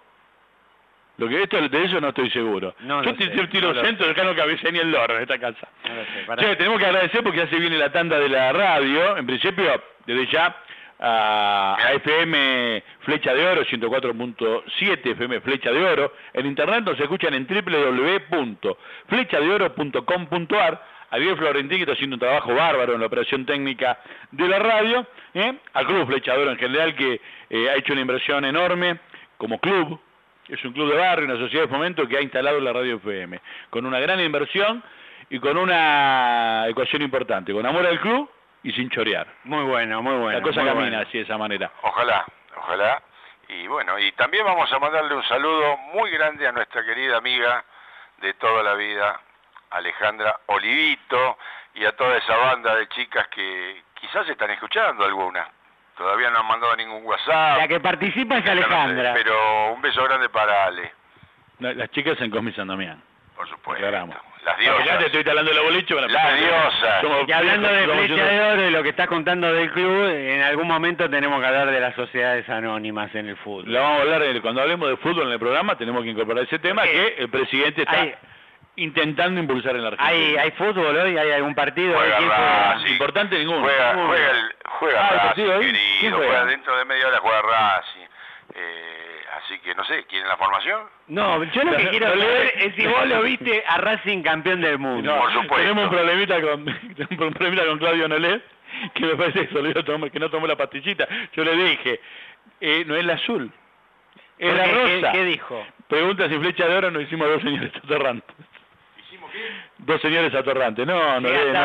De eso no estoy seguro. No yo lo sé, tiro no lo centro, acá no cabecea ni el loro en esta casa. No lo sé, pará. Che, tenemos que agradecer porque ya se viene la tanda de la radio, en principio, desde ya, a FM Flecha de Oro, 104.7 FM Flecha de Oro. En internet nos escuchan en www.flechadeoro.com.ar. Ariel Florentín, que está haciendo un trabajo bárbaro en la operación técnica de la radio, al Club Flecha de Oro en general, que ha hecho una inversión enorme como club. Es un club de barrio, una sociedad de fomento que ha instalado la radio FM, con una gran inversión y con una ecuación importante, con amor al club y sin chorear. Muy bueno, muy bueno. La cosa muy camina bueno. así de esa manera. Ojalá, ojalá. Y bueno, y también vamos a mandarle un saludo muy grande a nuestra querida amiga de toda la vida, Alejandra Olivito, y a toda esa banda de chicas que quizás están escuchando algunas. Todavía no han mandado ningún WhatsApp. La que participa es Alejandra. Pero un beso grande para Ale. Las chicas en Cosme San Damián. Por supuesto. Aclaramos. Las diosas. Ya te estoy hablando de la boliche. Bueno, Las diosas. Y hablando de Flecha de Oro y lo que estás contando del club, en algún momento tenemos que hablar de las sociedades anónimas en el fútbol. Lo vamos a hablar cuando hablemos de fútbol en el programa, tenemos que incorporar ese tema que el presidente está intentando impulsar en la Argentina. ¿Hay fútbol hoy? ¿Hay algún partido? Juega Racing. Importante ninguno. Juega Racing, querido. Juega dentro de media hora, juega Racing. Así que no sé, ¿quieren la formación? No, yo lo que quiero saber es si vos lo viste a Racing campeón del mundo. No, por supuesto. Tenemos un problemita con Claudio Nolé, que me parece que se olvidó que no tomó la pastillita. Yo le dije, no es la azul, es la rosa. ¿Qué dijo? Pregunta si Flecha de Oro nos hicimos 2 señores atorrantes. ¿Hicimos qué? 2 señores atorrantes. No.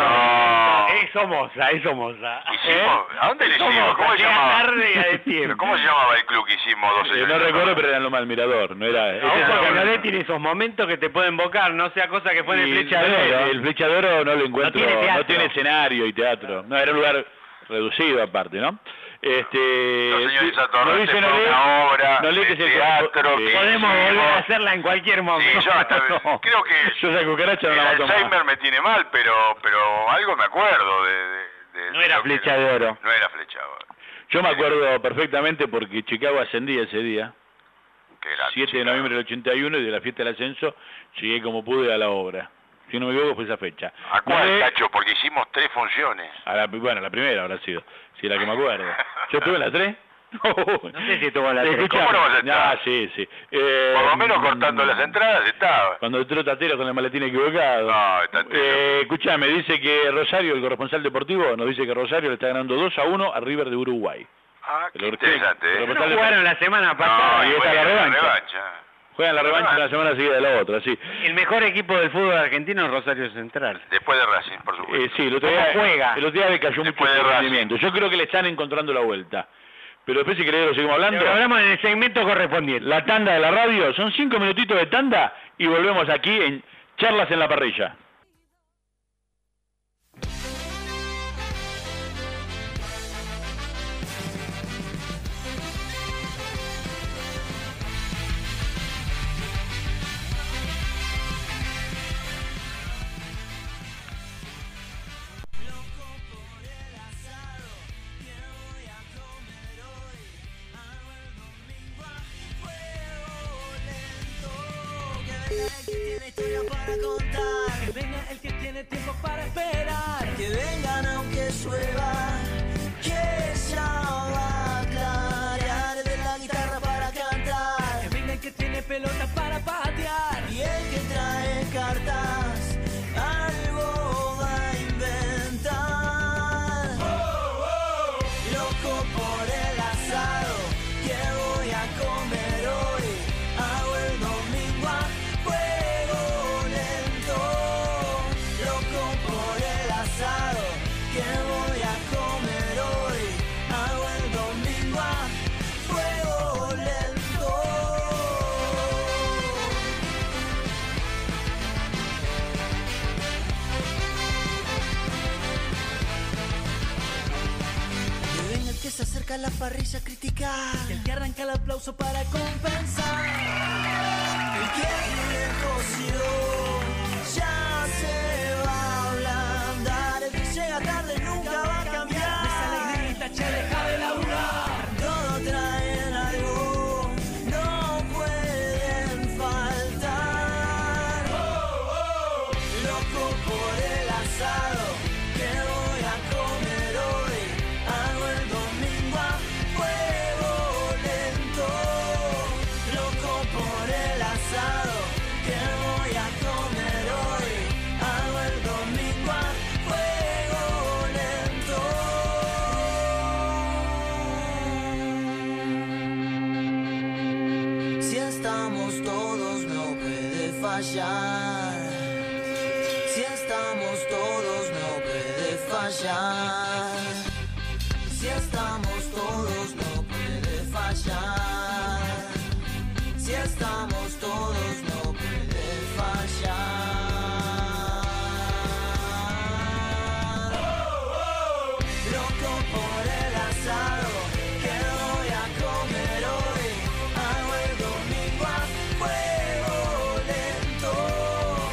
Eso moza. ¿Hicimos? ¿A dónde le hicimos? ¿Cómo se llamaba? ¿Cómo se llamaba el club que hicimos 2 señores? No recuerdo, pero era Loma del Mirador. No era. Porque Nolé tiene esos momentos que te pueden invocar, no sea cosa que fue en el Flecha de Oro. El Flecha de Oro no lo encuentro. No tiene escenario y teatro. No, era un lugar reducido aparte, ¿no? Los señores atorrantes por Nolé, una obra Nolé, que es el teatro que podemos volver a hacerla en cualquier momento. Sí, creo que yo esa cucaracha no la el mato más. Alzheimer me tiene mal, pero algo me acuerdo de no era Flecha de Oro. No era Flecha de Oro. Yo me acuerdo perfectamente porque Chicago ascendía ese día. 7 de noviembre del 81, y de la fiesta del ascenso llegué como pude a la obra. Si no me equivoco fue esa fecha. ¿A cuál, Tacho? Porque hicimos 3 funciones. Bueno, la primera habrá sido, si la que me acuerdo. ¿Yo estuve en la 3? No sé si estuvo en la 3. ¿Cómo no vas a estar? Sí. Por lo menos cortando las entradas estaba. Cuando entró Tatero con el maletín equivocado. No, Tatero. Escuchame, dice que Rosario, el corresponsal deportivo, nos dice que Rosario le está ganando 2-1 a River de Uruguay. Qué interesante. No jugaron la semana pasada. Y esta es la revancha. Juegan la revancha la semana seguida de la otra, sí. El mejor equipo del fútbol argentino es Rosario Central. Después de Racing, por supuesto. Sí, el otro día le cayó mucho de rendimiento. Yo creo que le están encontrando la vuelta. Pero después, si querés, lo seguimos hablando. Lo hablamos en el segmento correspondiente. La tanda de la radio, son 5 minutitos de tanda y volvemos aquí en Charlas en la Parrilla. Que venga el que tiene tiempo para esperar. Que vengan aunque llueva, que ya va a clarear. De la guitarra para cantar. Que venga el que tiene pelota para patear. Y el que trae cartas, algo va a inventar. Loco por el asado que voy a comer hoy. Hago el domingo a fuego lento. Loco por el asado que voy a comer hoy. Hago el domingo a fuego lento. Que venga el que se acerca a la parrilla a criticar. Que el que arranca el aplauso para compensar. El que vive cocido ya se va a ablandar. El que llega tarde nunca va a cambiar. Esa alegría che, deja de laburar. Todo traen algo, no pueden faltar. Loco por el asado que voy a comer hoy. Hago el domingo a fuego lento. Loco por el asado que voy a comer hoy. Hago el domingo a fuego lento. Si estamos todos no puede fallar. Si estamos todos no puede fallar. Si estamos todos no puede fallar. Si estamos todos no puede fallar. Loco por el asado que voy a comer hoy. Hago el domingo a fuego lento.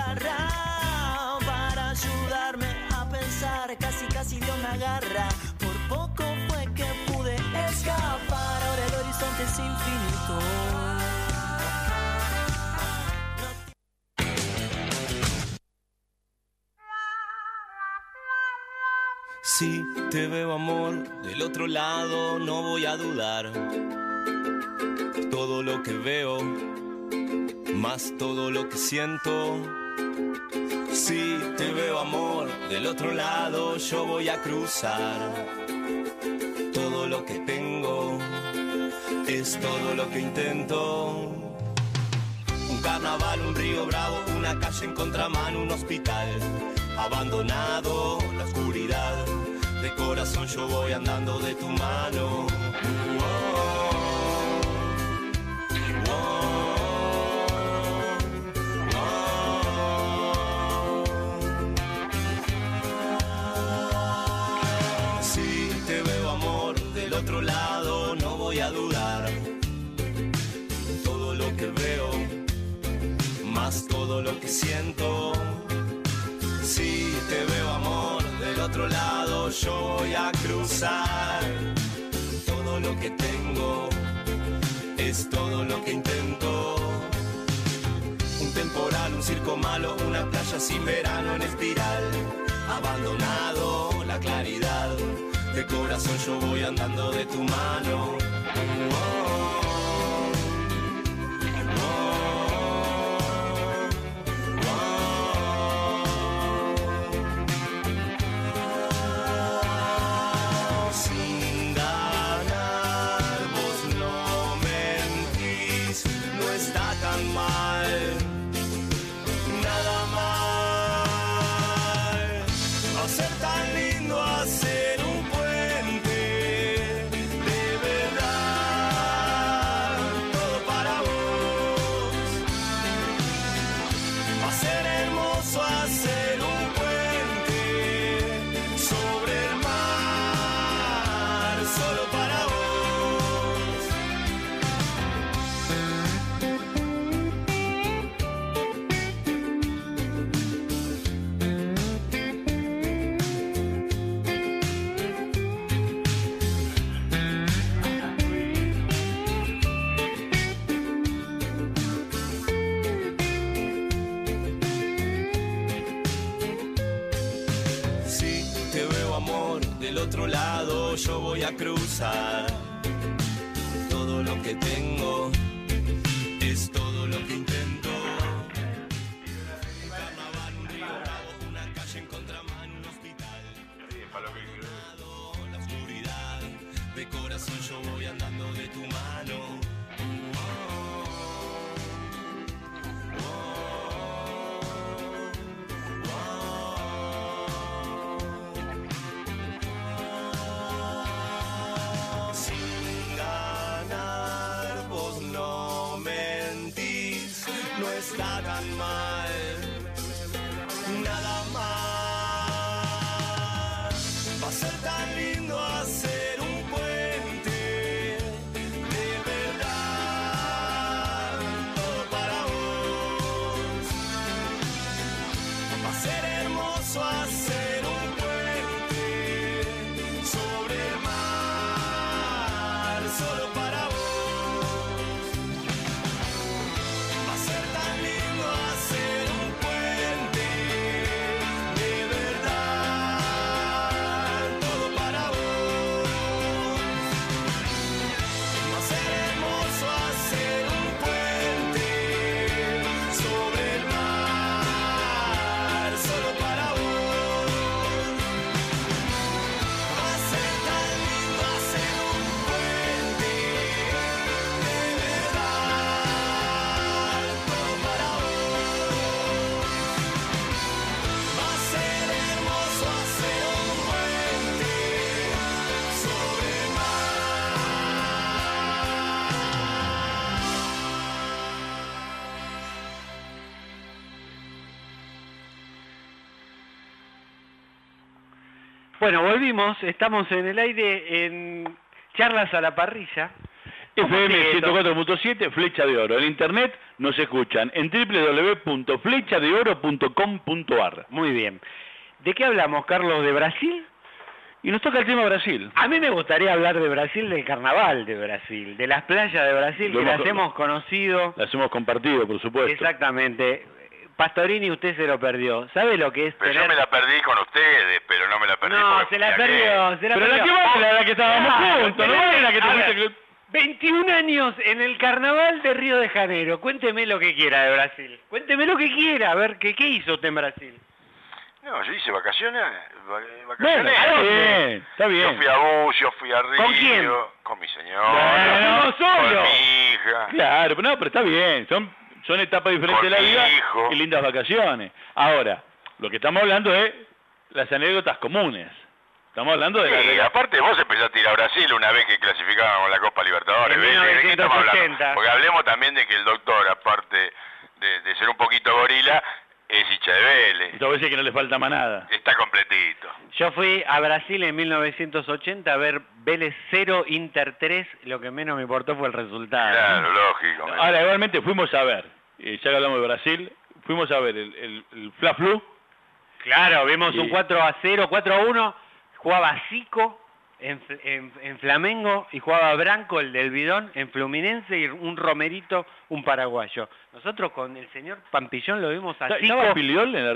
guitarra para ayudarme a pensar. Casi Dios me agarra. Por poco fue que pude escapar. Ahora el horizonte es infinito. Si te veo, amor, del otro lado, no voy a dudar. Todo lo que veo, más todo lo que siento. Si te veo, amor, del otro lado, yo voy a cruzar. Todo lo que tengo es todo lo que intento. Un carnaval, un río bravo, una calle en contramano, un hospital abandonado, la oscuridad. De corazón yo voy andando de tu mano. Si te veo, amor, del otro lado, no voy a dudar. Todo lo que veo, más todo lo que siento. Si te veo, amor, del otro lado, yo voy a cruzar. Todo lo que tengo es todo lo que intento. Un temporal, un circo malo, una playa sin verano en espiral. Abandonado, la claridad. De corazón yo voy andando de tu mano. Otro lado yo voy a cruzar. Todo lo que tengo es todo lo que intento. Un carnaval, un río bravo, una calle en contramano, un hospital. La oscuridad, de corazón yo voy andando de tu mano. Está tan mal, nada más. Va a ser tan lindo hacer un puente, de verdad, todo para vos. Va a ser hermoso hacer un puente sobre el mar, solo para vos. Bueno, volvimos, estamos en el aire en Charlas a la Parrilla. FM 104.7, Flecha de Oro. En internet nos escuchan en www.flechadeoro.com.ar. Muy bien. ¿De qué hablamos, Carlos? ¿De Brasil? Y nos toca el tema Brasil. A mí me gustaría hablar de Brasil, del carnaval de Brasil, de las playas de Brasil, que las hemos conocido. Las hemos compartido, por supuesto. Exactamente. Pastorini, usted se lo perdió. ¿Sabe lo que es Pero tener... yo me la perdí con ustedes, pero no me la perdí. No, porque se la fui perdió, se la Pero perdió. la que va, la que estábamos juntos, ¿no? La que te A fuiste ver, 21 años en el carnaval de Río de Janeiro. Cuénteme lo que quiera de Brasil. Cuénteme lo que quiera. A ver, ¿qué hizo usted en Brasil? No, yo hice vacaciones. Bueno, está bien. Yo fui a Bucio, fui a Río. ¿Con quién? Con mi señora. No, solo. Con mi hija. Claro, pero está bien. Son etapas diferentes de la Con mi vida hijo. y lindas vacaciones. Ahora, lo que estamos hablando es las anécdotas comunes. Estamos hablando de Sí, aparte vos empezaste a ir a Brasil una vez que clasificábamos la Copa Libertadores. En ¿ves? ¿De qué estamos hablando? 1980. Porque hablemos también de que el doctor, aparte de ser un poquito gorila, es hincha de Vélez. Entonces que no le falta más nada. Está completito. Yo fui a Brasil en 1980 a ver Vélez 0, Inter 3. Lo que menos me importó fue el resultado. Claro, lógico. Ahora, igualmente fuimos a ver, ya que hablamos de Brasil, fuimos a ver el Fla-Flu. Claro, vimos Sí. un 4-0, 4-1. Jugaba Zico en Flamengo y jugaba Branco, el del Bidón, en Fluminense, y un Romerito, un paraguayo. Nosotros con el señor Pampillón lo vimos a Zico. ¿Estaba Filiol en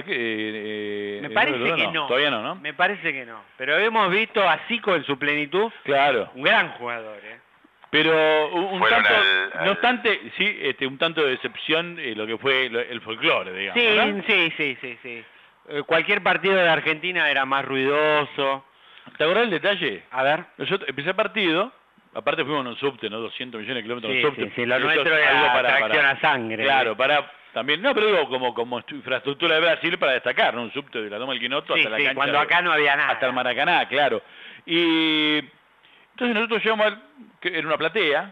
Me parece que no. Todavía no, ¿no? Me parece que no. Pero hemos visto a Zico en su plenitud. Claro. Un gran jugador, ¿eh? Pero un Fueron tanto, al- no obstante, sí, un tanto de decepción lo que fue el folclore, digamos. ¿no? Sí. Cualquier partido de Argentina era más ruidoso. ¿Te acordás del detalle? A ver. Nosotros empecé el partido, aparte fuimos en un subte, ¿no? 200 millones de kilómetros en Sí, subte. sí, lo Eso nuestro es algo era tracción a sangre. Claro, para también, no, pero digo como infraestructura de Brasil para destacar, ¿no? Un subte de la Loma del Quinoto Sí, hasta la sí, cancha. cuando acá no había nada. Hasta el Maracaná, claro. Y entonces nosotros llegamos que era una platea,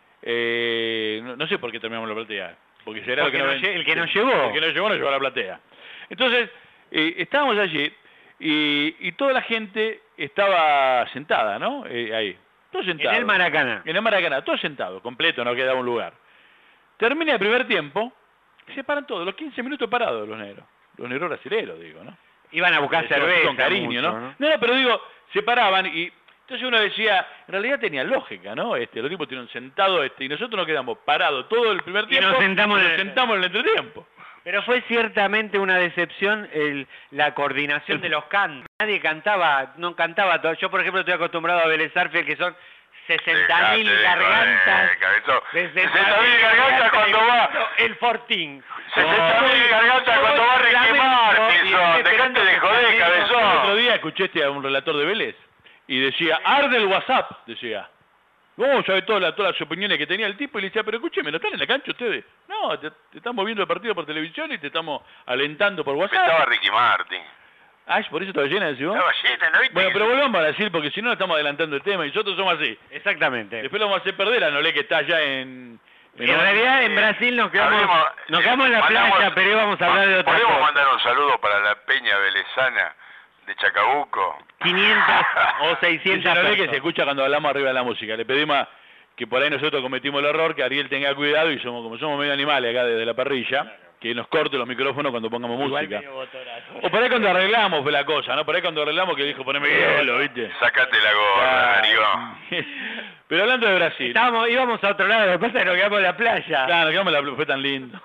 no sé por qué terminamos la platea, porque era Porque lo que el que nos llevó. El que nos llevó nos llevó a la platea. Entonces, estábamos allí y toda la gente estaba sentada, ¿no? Ahí, todo sentado. En el Maracaná. En el Maracaná, todo sentado, completo, no quedaba un lugar. Termina el primer tiempo, se paran todos, los 15 minutos parados los negros brasileros, digo, ¿no? Iban a buscar Eso, cerveza. con cariño, mucho, ¿no? No, pero digo, se paraban y entonces uno decía, en realidad tenía lógica, ¿no? Los tipos tienen sentado y nosotros nos quedamos parados todo el primer Y tiempo nos sentamos y en nos el- sentamos en el entretiempo. Pero fue ciertamente una decepción la coordinación de los cantos. Nadie cantaba, no cantaba todo. Yo, por ejemplo, estoy acostumbrado a Vélez Sarsfield, que son 60.000 gargantas. Cabezón. Desde 60.000 gargantas cuando va. El Fortín. 60.000 gargantas cuando va Ricky Martinson. Dejate de joder, El cabezón. otro día escuché a un relator de Vélez y decía, arde el WhatsApp, decía. No, sabe todas las opiniones que tenía el tipo y le decía, pero escúcheme, ¿no están en la cancha ustedes? No, te estamos viendo el partido por televisión y te estamos alentando por WhatsApp. Estaba Ricky Martin. Ah, ¿por eso estaba llena, decís vos? Estaba llena, ¿no viste? Bueno, pero volvamos a decir, porque si no estamos adelantando el tema y nosotros somos así. Exactamente. Después lo vamos a hacer perder a Nolé que está allá en realidad en Brasil nos quedamos en la playa, pero íbamos a hablar de otra ¿Podemos cosa. mandar un saludo para la peña velezana de Chacabuco? 500 o 600 Dice Nolé que personas. se escucha cuando hablamos arriba de la música. Le pedimos que por ahí nosotros cometimos el error, que Ariel tenga cuidado y como somos medio animales acá desde la parrilla, que nos corte los micrófonos cuando pongamos música. O por ahí cuando arreglamos fue la cosa, ¿no? Por ahí cuando arreglamos que dijo poneme hielo, ¿viste? Sácate la gorra, narigón. Pero hablando de Brasil. Íbamos a otro lado, después nos quedamos en la playa. Claro, nos quedamos en la fue tan lindo.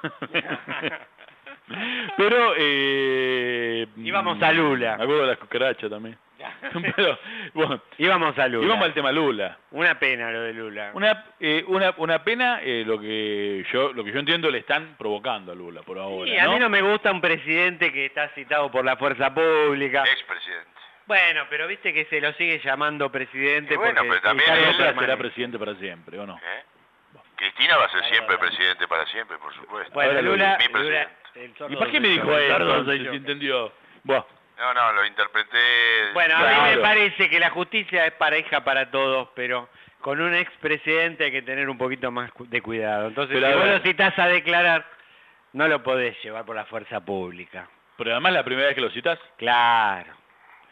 Pero íbamos a Lula. Me acuerdo de las cucarachas también. Pero bueno, íbamos a Lula. Íbamos al tema Lula. Una pena lo de Lula. Una pena lo que yo entiendo le están provocando a Lula por ahora. Sí, a mí no me gusta un presidente que está citado por la fuerza pública. Expresidente. Bueno, pero viste que se lo sigue llamando presidente. Y bueno, porque pero también el cargo él permanente. será presidente para siempre, ¿o no? ¿Eh? Cristina va a ser siempre presidente para siempre, por supuesto. Bueno, Lula, Mi presidente. ¿Y por qué me dijo eso? ¿Se entendió? Buah. No, lo interpreté... Bueno, a mí Claro. me parece que la justicia es pareja para todos, pero con un expresidente hay que tener un poquito más de cuidado. Entonces, Pero si a vos ver. lo citás a declarar, no lo podés llevar por la fuerza pública. Pero además la primera vez que lo citas. Claro.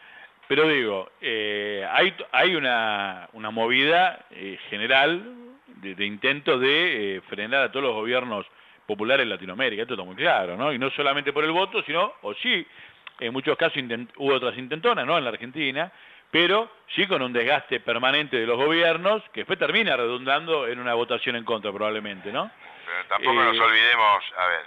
Pero digo, hay una movida general de intentos de frenar a todos los gobiernos populares en Latinoamérica, esto está muy claro, ¿no? Y no solamente por el voto, sino, o sí, en muchos casos hubo otras intentonas, ¿no? En la Argentina, pero sí con un desgaste permanente de los gobiernos, que después termina redundando en una votación en contra probablemente, ¿no? Pero tampoco nos olvidemos, a ver,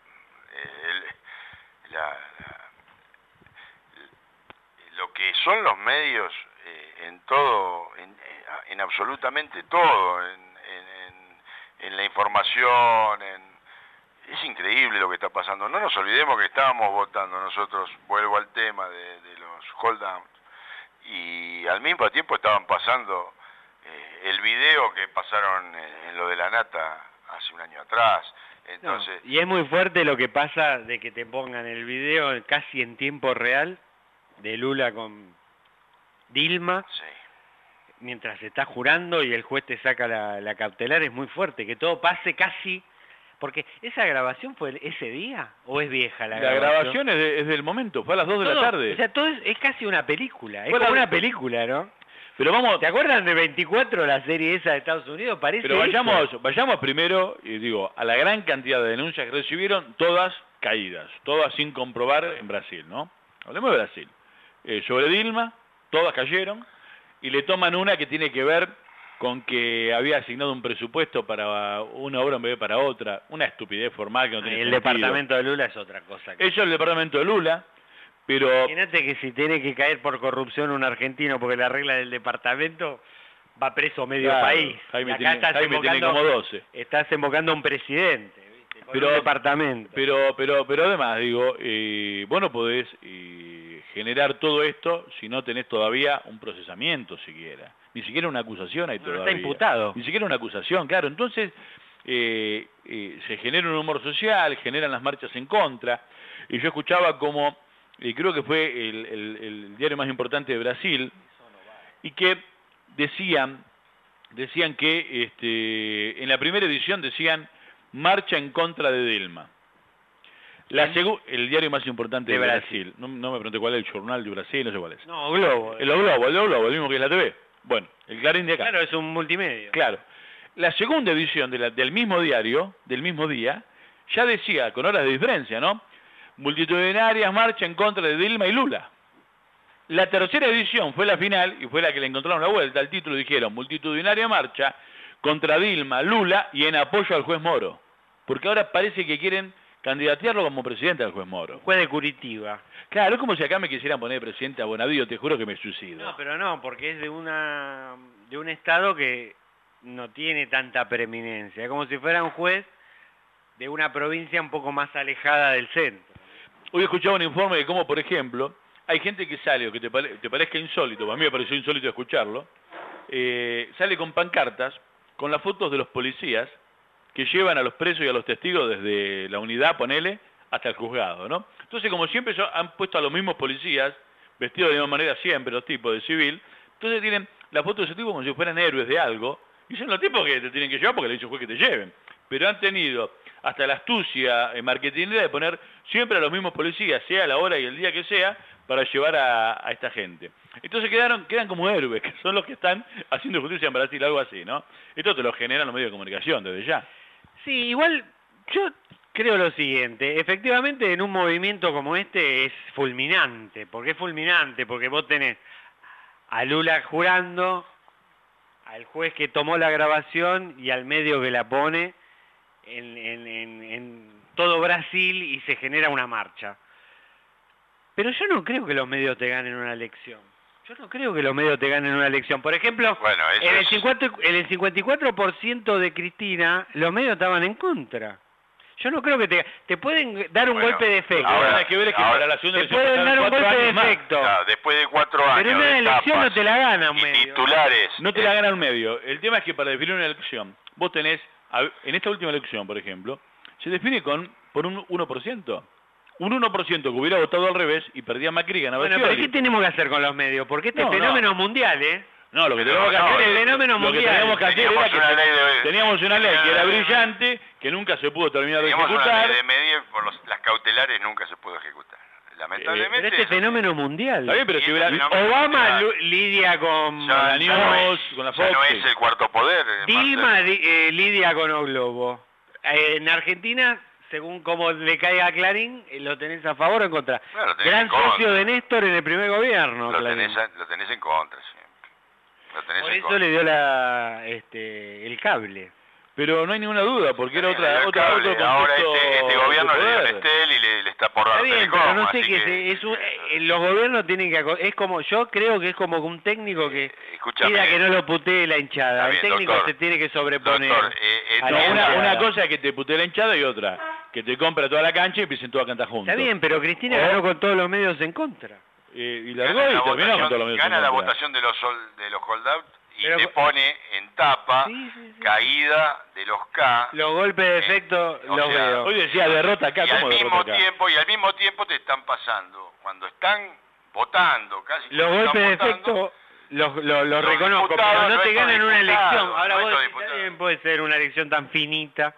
lo que son los medios en todo, en absolutamente todo, en la información, es increíble lo que está pasando. No nos olvidemos que estábamos votando nosotros, vuelvo al tema de los hold downs, y al mismo tiempo estaban pasando el video que pasaron en lo de la nata hace un año atrás. Entonces, no, y es muy fuerte lo que pasa de que te pongan el video casi en tiempo real de Lula con Dilma, sí, mientras se está jurando y el juez te saca la cautelar. Es muy fuerte que todo pase casi, porque esa grabación fue ese día o es vieja la grabación es del momento, fue a las 2 de la tarde. O sea, todo es casi una película, es como una película, ¿no? Pero vamos, ¿te acuerdan de 24, la serie esa de Estados Unidos? Parece. Pero vayamos primero, y digo, a la gran cantidad de denuncias que recibieron, todas caídas, todas sin comprobar en Brasil, ¿no? Hablemos de Brasil. Sobre Dilma, todas cayeron, y le toman una que tiene que ver con que había asignado un presupuesto para una obra en vez de para otra, una estupidez formal que no tiene sentido. El departamento de Lula es otra cosa. Eso es el departamento de Lula, pero... Imagínate que si tiene que caer por corrupción un argentino porque la regla del departamento, va preso medio país. Jaime tiene como 12. Estás invocando a un presidente, ¿viste? Pero un departamento. Pero además, digo, vos no podés generar todo esto si no tenés todavía un procesamiento siquiera. Ni siquiera una acusación hay todavía. No está imputado. Ni siquiera una acusación, claro. Entonces, se genera un humor social, generan las marchas en contra. Y yo escuchaba como, creo que fue el diario más importante de Brasil, y que decían que en la primera edición decían marcha en contra de Dilma. El diario más importante de Brasil. No me pregunté cuál es el jornal de Brasil, no sé cuál es. No, Globo. El Globo, el mismo que es la TV. Bueno, el Clarín de acá. Claro, es un multimedia. Claro. La segunda edición del mismo diario, del mismo día, ya decía, con horas de diferencia, ¿no? Multitudinarias marcha en contra de Dilma y Lula. La tercera edición fue la final y fue la que le encontraron la vuelta. El título dijeron, multitudinaria marcha contra Dilma, Lula y en apoyo al juez Moro. Porque ahora parece que quieren candidatearlo como presidente al juez Moro. Juez de Curitiba. Claro, es como si acá me quisieran poner presidente a Bonadío, te juro que me suicido. No, pero no, porque es de un estado que no tiene tanta preeminencia. Es como si fuera un juez de una provincia un poco más alejada del centro. Hoy escuchaba un informe de cómo, por ejemplo, hay gente que sale, o que te parezca insólito, a mí me pareció insólito escucharlo, sale con pancartas, con las fotos de los policías que llevan a los presos y a los testigos desde la unidad, ponele, hasta el juzgado, ¿no? Entonces, como siempre han puesto a los mismos policías, vestidos de la misma manera siempre, los tipos de civil, entonces tienen la foto de ese tipo como si fueran héroes de algo, y son los tipos que te tienen que llevar porque le dice el juez que te lleven. Pero han tenido hasta la astucia marketingera de poner siempre a los mismos policías, sea la hora y el día que sea, para llevar a esta gente. Entonces quedan como héroes, que son los que están haciendo justicia en Brasil, algo así, ¿no? Esto te lo generan los medios de comunicación desde ya. Sí, igual yo creo lo siguiente, efectivamente en un movimiento como este es fulminante, porque vos tenés a Lula jurando, al juez que tomó la grabación y al medio que la pone en todo Brasil y se genera una marcha. Pero yo no creo que los medios te ganen una elección. Por ejemplo, bueno, en el 54% de Cristina, los medios estaban en contra. Yo no creo que te pueden dar un golpe de efecto. Ahora hay que ver que para la segunda elección pueden dar un golpe de efecto. Claro, después de 4 años. Pero una elección no te la gana un medio. Titulares. No te la gana un medio. El tema es que para definir una elección, vos tenés, en esta última elección, por ejemplo, se define por un 1%. Un 1% que hubiera votado al revés y perdía Macri, ganaba Bueno, Scioli. pero ¿qué tenemos que hacer con los medios? Porque este fenómeno es mundial, ¿eh? No, lo que tenemos que hacer es el fenómeno mundial. Lo que teníamos que hacer era que teníamos una ley que era brillante, que nunca se pudo terminar de ejecutar. Teníamos una ley de medios, por las cautelares nunca se pudo ejecutar. lamentablemente... Pero este fenómeno mundial. Está bien, pero si hubiera... Obama lidia con la News, con la Fox. no es el cuarto poder. Dilma lidia con O Globo. En Argentina, según como le caiga a Clarín, ¿lo tenés a favor o en contra? Bueno, lo tenés Gran en contra. socio de Néstor en el primer gobierno, Lo Clarín. tenés en contra siempre. Lo tenés Por en eso contra. le dio el cable. Pero no hay ninguna duda, porque era Le dio el otro cable. contexto Ahora este gobierno de le dio poder. Nestel y le está por dar Está bien, Telecom, pero no sé así que los gobiernos tienen que es como yo creo que es como un técnico que escúchame. pida que no lo putee la hinchada. Está bien, el técnico doctor. se tiene que sobreponer. Doctor, a la No, hinchada. una cosa es que te putee la hinchada y otra, que te compra toda la cancha y empiecen todos a cantar juntos. Está bien, pero Cristina ganó con todos los medios en contra. Y largó y terminó con todos los medios Gana en la contra. votación de los holdout y Pero- te pone en tapa Sí. caída de los K. Los golpes de efecto o los sea, veo. Hoy decía derrota acá, y al ¿cómo mismo derrota acá? tiempo te están pasando cuando están votando casi Los cuando golpes de están votando, efecto los los reconozco, diputados, pero no no te estos ganan una diputados, elección. Ahora no vos estos decís, diputados. también puede ser una elección tan finita.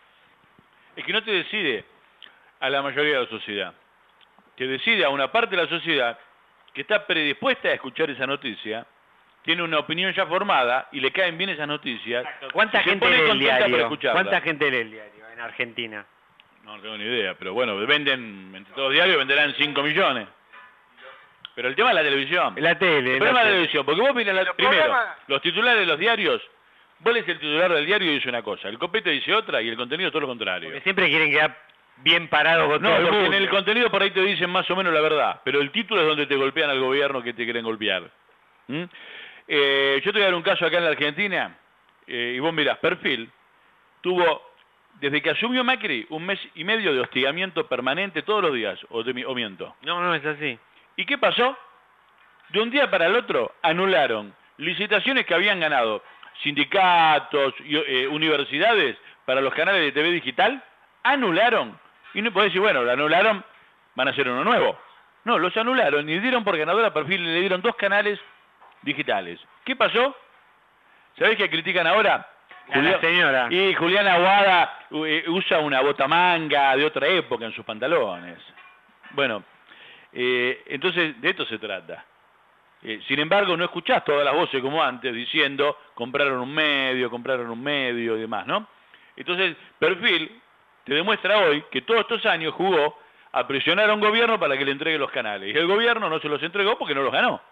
Es que no te decide a la mayoría de la sociedad. Te decide a una parte de la sociedad que está predispuesta a escuchar esa noticia, tiene una opinión ya formada y le caen bien esas noticias. ¿Cuánta y se gente pone lee el contenta por diario? escucharla. ¿Cuánta gente lee el diario en Argentina? No tengo ni idea, pero bueno, venden, entre todos los diarios venderán 5 millones. Pero el tema es la televisión. La tele. El problema la de la tele. televisión, porque vos mirás, Los primero, programas- los titulares de los diarios, vos lees el titular del diario y dice una cosa, el copete dice otra y el contenido es todo lo contrario. Porque siempre quieren quedar bien parados con No, todo el porque mundo. en el contenido por ahí te dicen más o menos la verdad, pero el título es donde te golpean al gobierno que te quieren golpear. ¿Mm? Yo te voy a dar un caso acá en la Argentina, y vos mirás, Perfil tuvo, desde que asumió Macri, 1 mes y medio de hostigamiento permanente todos los días, o miento. No, es así. ¿Y qué pasó? De un día para el otro anularon licitaciones que habían ganado sindicatos y universidades para los canales de TV digital, anularon. Y no podés decir, bueno, lo anularon, van a hacer uno nuevo. No, los anularon y dieron por ganadora a Perfil y le dieron 2 canales digitales. ¿Qué pasó? ¿Sabés qué critican ahora? A la señora. Y Juliana Aguada usa una botamanga de otra época en sus pantalones. Bueno, entonces de esto se trata. Sin embargo, no escuchás todas las voces como antes diciendo compraron un medio y demás, ¿no? Entonces, Perfil te demuestra hoy que todos estos años jugó a presionar a un gobierno para que le entregue los canales. Y el gobierno no se los entregó porque no los ganó.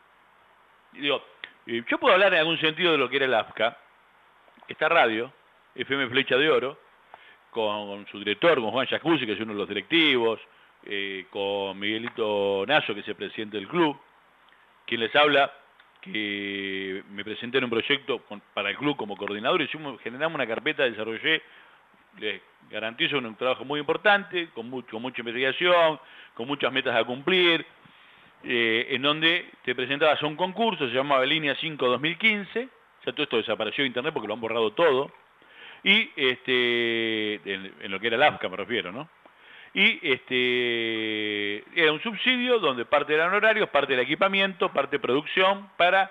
Y digo, yo puedo hablar en algún sentido de lo que era el AFCA, esta radio, FM Flecha de Oro, con su director, con Juan Jacuzzi, que es uno de los directivos, con Miguelito Nazo, que es el presidente del club, quien les habla, que me presenté en un proyecto para el club como coordinador, y generamos una carpeta, desarrollé, les garantizo un trabajo muy importante, con mucha investigación, con muchas metas a cumplir, en donde te presentabas a un concurso, se llamaba Línea 5 2015, ya todo esto desapareció de internet porque lo han borrado todo, y en lo que era el AFCA me refiero, ¿no? Y era un subsidio donde parte eran horarios, parte era equipamiento, parte producción, para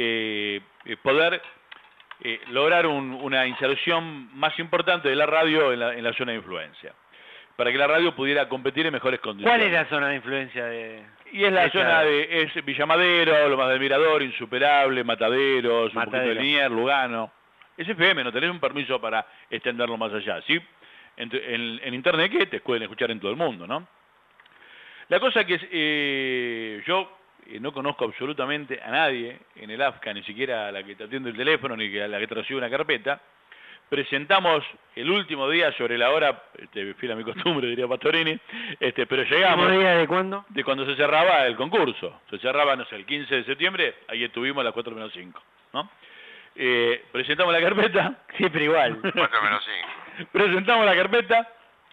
poder lograr una inserción más importante de la radio en la zona de influencia, para que la radio pudiera competir en mejores condiciones. ¿Cuál es la zona de influencia de...? Y es la esa? zona es Villa Madero, Lomas del Mirador, Insuperable, Mataderos, un poquito de Liniers, Lugano. Es FM, no tenés un permiso para extenderlo más allá, ¿sí? En internet que te pueden escuchar en todo el mundo, ¿no? La cosa que yo no conozco absolutamente a nadie en el AFCA, ni siquiera a la que te atiende el teléfono, ni a la que te recibe una carpeta. Presentamos el último día sobre la hora, fiel a mi costumbre, diría Pastorini, pero llegamos... ¿El último día de cuándo? De cuando se cerraba el concurso. Se cerraba, no sé, el 15 de septiembre, ahí estuvimos a las 4 menos 5, ¿no? Presentamos la carpeta. Siempre igual. 4 menos 5. Presentamos la carpeta,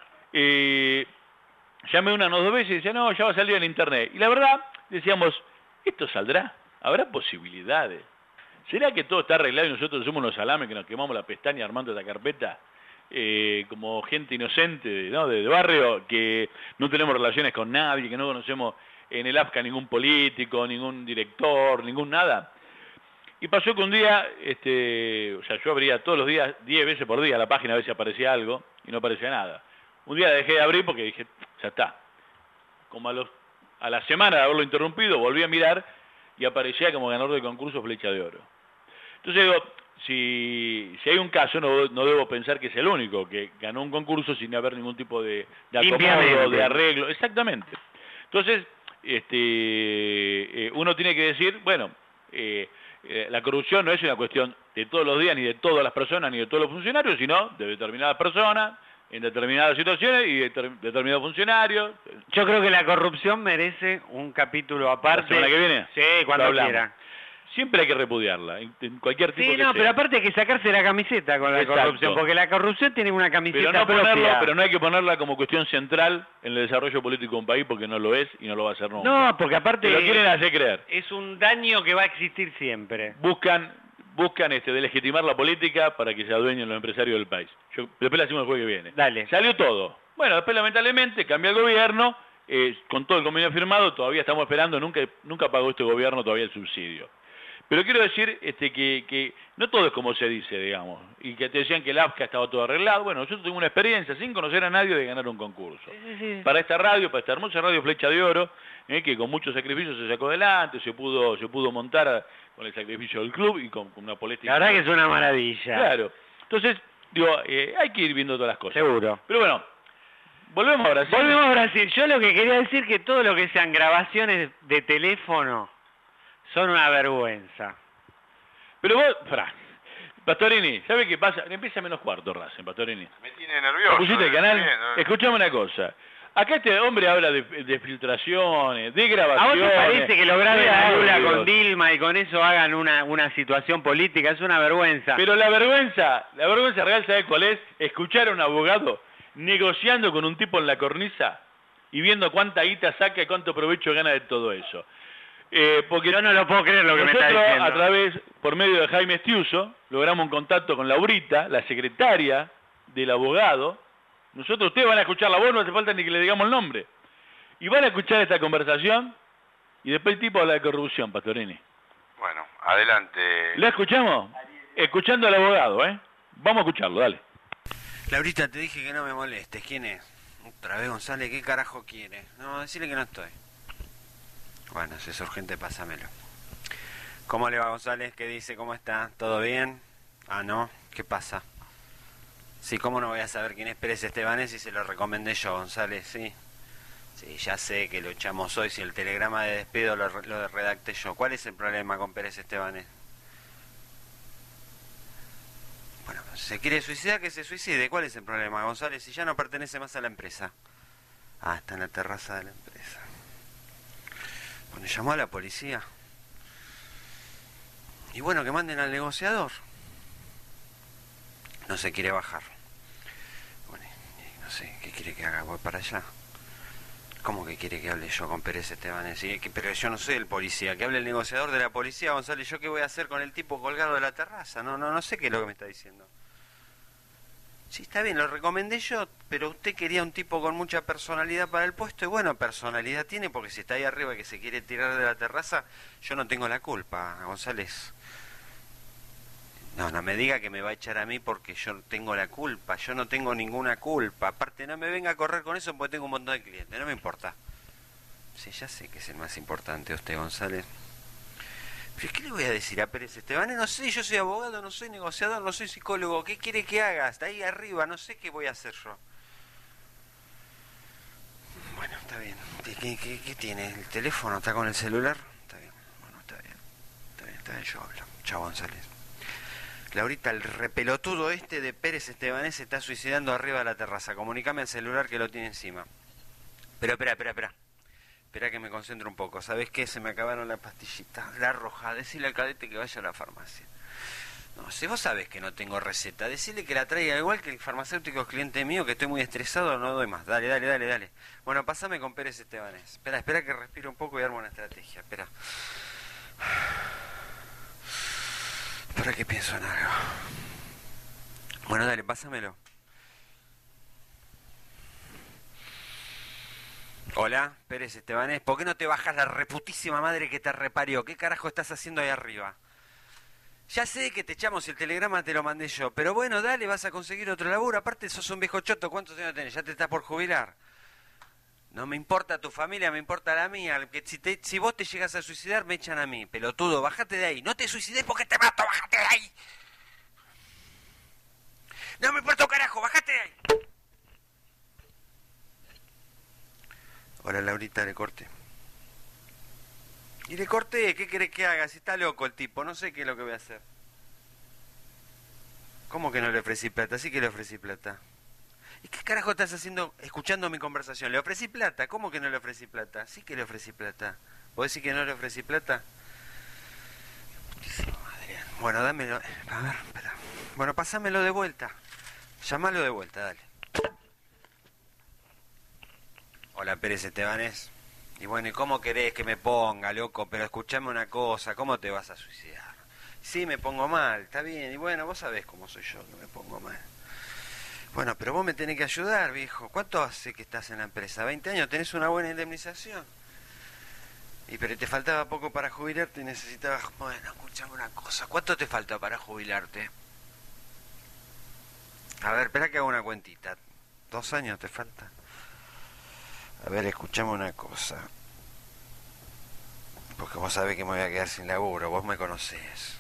llamé una o dos veces y decía, no, ya va a salir en internet. Y la verdad, decíamos, ¿esto saldrá? ¿Habrá posibilidades? ¿Será que todo está arreglado y nosotros somos los salames que nos quemamos la pestaña armando esta carpeta? Como gente inocente, ¿no? de barrio, que no tenemos relaciones con nadie, que no conocemos en el AFCA ningún político, ningún director, ningún nada. Y pasó que un día, yo abría todos los días, 10 veces por día la página a ver si aparecía algo, y no aparecía nada. Un día la dejé de abrir porque dije, ya está. Como a los a la semana de haberlo interrumpido, volví a mirar y aparecía como ganador del concurso Flecha de Oro. Entonces digo, si hay un caso, no debo pensar que es el único que ganó un concurso sin haber ningún tipo de acomodo, de arreglo. Exactamente. Entonces, uno tiene que decir, bueno, la corrupción no es una cuestión de todos los días, ni de todas las personas, ni de todos los funcionarios, sino de determinadas personas, en determinadas situaciones y determinados funcionarios. Yo creo que la corrupción merece un capítulo aparte. ¿La semana que viene? Sí, cuando quiera. Siempre hay que repudiarla, en cualquier tipo que sea. Pero aparte hay que sacarse la camiseta con la corrupción, porque la corrupción tiene una camiseta propia. Pero no hay que ponerla como cuestión central en el desarrollo político de un país, porque no lo es y no lo va a ser nunca. No, porque aparte... Lo quieren hacer creer. Es un daño que va a existir siempre. Buscan delegitimar la política para que se adueñen los empresarios del país. Después la hacemos el jueves que viene. Dale. Salió todo. Bueno, después lamentablemente cambia el gobierno, con todo el convenio firmado, todavía estamos esperando, nunca pagó este gobierno todavía el subsidio. Pero quiero decir que no todo es como se dice, digamos, y que te decían que el AFCA estaba todo arreglado. Bueno, yo tengo una experiencia sin conocer a nadie de ganar un concurso. Sí. Para esta hermosa radio Flecha de Oro, que con muchos sacrificios se sacó adelante, se pudo montar con el sacrificio del club y con una política. La verdad que es una maravilla. Claro. Entonces, digo, hay que ir viendo todas las cosas. Seguro. Pero bueno, volvemos a Brasil. Yo lo que quería decir que todo lo que sean grabaciones de teléfono son una vergüenza. Pero vos, Pastorini, ¿sabe qué pasa? Empieza menos cuarto, Racing, Pastorini. Me tiene nervioso. ¿Pusiste el canal? Escuchame una cosa. Acá este hombre habla de filtraciones, de grabaciones. ¿A vos te parece que lo grabe a Lula con Dilma y con eso hagan una situación política? Es una vergüenza. Pero la vergüenza real, ¿sabe cuál es? Escuchar a un abogado negociando con un tipo en la cornisa y viendo cuánta guita saca y cuánto provecho gana de todo eso. Porque yo no lo puedo creer lo que me está diciendo. Nosotros, por medio de Jaime Estiuso, logramos un contacto con Laurita, la secretaria del abogado. Ustedes van a escuchar la voz, no hace falta ni que le digamos el nombre. Y van a escuchar esta conversación y después el tipo habla de corrupción, Pastorini. Bueno, adelante. ¿La escuchamos? Escuchando al abogado, ¿eh? Vamos a escucharlo, dale. Laurita, te dije que no me molestes. ¿Quién es? Otra vez, González, ¿qué carajo quiere? No, decirle que no estoy. Bueno, si es urgente, pásamelo. ¿Cómo le va, González? ¿Qué dice? ¿Cómo está? ¿Todo bien? Ah, ¿no? ¿Qué pasa? Sí, ¿cómo no voy a saber quién es Pérez Estebanés si se lo recomendé yo, González? Sí. Sí, ya sé que lo echamos hoy, si el telegrama de despido lo redacté yo. ¿Cuál es el problema con Pérez Estebanés? Bueno, si se quiere suicidar, que se suicide. ¿Cuál es el problema, González? Si ya no pertenece más a la empresa. Ah, está en la terraza de la empresa. Bueno, llamó a la policía. Y bueno, que manden al negociador. No se quiere bajar. Bueno, no sé, ¿qué quiere que haga? Voy para allá. ¿Cómo que quiere que hable yo con Pérez Estebanés? ¿Sí? Pero yo no soy el policía. Que hable el negociador de la policía, González. ¿Yo qué voy a hacer con el tipo colgado de la terraza? No sé qué es lo que me está diciendo. Sí, está bien, lo recomendé yo, pero usted quería un tipo con mucha personalidad para el puesto, y bueno, personalidad tiene, porque si está ahí arriba y que se quiere tirar de la terraza, yo no tengo la culpa, González. No me diga que me va a echar a mí porque yo tengo la culpa, yo no tengo ninguna culpa. Aparte, no me venga a correr con eso porque tengo un montón de clientes, no me importa. Sí, ya sé que es el más importante usted, González. ¿Pero qué le voy a decir a Pérez Estebanés? No sé, yo soy abogado, no soy negociador, no soy psicólogo. ¿Qué quiere que haga? Está ahí arriba, no sé qué voy a hacer yo. Bueno, está bien. ¿Qué tiene? ¿El teléfono? ¿Está con el celular? Está bien. Bueno, está bien, yo hablo. Chao, González. Laurita, el repelotudo este de Pérez Estebanés se está suicidando arriba de la terraza. Comunicame al celular que lo tiene encima. Pero espera. Espera que me concentro un poco. ¿Sabés qué? Se me acabaron las pastillitas. La roja. Decile al cadete que vaya a la farmacia. No, si vos sabés que no tengo receta, decile que la traiga, igual que el farmacéutico es cliente mío, que estoy muy estresado, no doy más. Dale. Bueno, pasame con Pérez Estebanés. Espera que respire un poco y armo una estrategia. Espera que pienso en algo. Bueno, dale, pásamelo. Hola, Pérez Estebanés, ¿por qué no te bajas la reputísima madre que te reparió? ¿Qué carajo estás haciendo ahí arriba? Ya sé que te echamos, el telegrama te lo mandé yo, pero bueno, dale, vas a conseguir otro laburo. Aparte sos un viejo choto, ¿cuántos años tenés? ¿Ya te estás por jubilar? No me importa tu familia, me importa la mía. Que si vos te llegas a suicidar, me echan a mí. Pelotudo, bájate de ahí. No te suicides porque te mato, bájate de ahí. No me importa un carajo, bájate de ahí. Hola, Laurita, le corté. Y le corté, ¿qué querés que haga? Si está loco el tipo, no sé qué es lo que voy a hacer. ¿Cómo que no le ofrecí plata? Sí que le ofrecí plata. ¿Y qué carajo estás haciendo escuchando mi conversación? ¿Le ofrecí plata? ¿Cómo que no le ofrecí plata? Sí que le ofrecí plata. ¿Vos decís que no le ofrecí plata? Madre. Bueno, dámelo. A ver, espera. Bueno, pásamelo de vuelta. Llámalo de vuelta, dale. Hola, Pérez Estebanés. Y bueno, ¿y cómo querés que me ponga, loco? Pero escuchame una cosa, ¿cómo te vas a suicidar? Sí, me pongo mal, está bien. Y bueno, vos sabés cómo soy yo, que me pongo mal. Bueno, pero vos me tenés que ayudar, viejo. ¿Cuánto hace que estás en la empresa? 20 años, tenés una buena indemnización. Y pero te faltaba poco para jubilarte y necesitabas... Bueno, escuchame una cosa. ¿Cuánto te falta para jubilarte? A ver, espera que haga una cuentita. 2 años te falta. A ver, escuchame una cosa. Porque vos sabés que me voy a quedar sin laburo. Vos me conocés.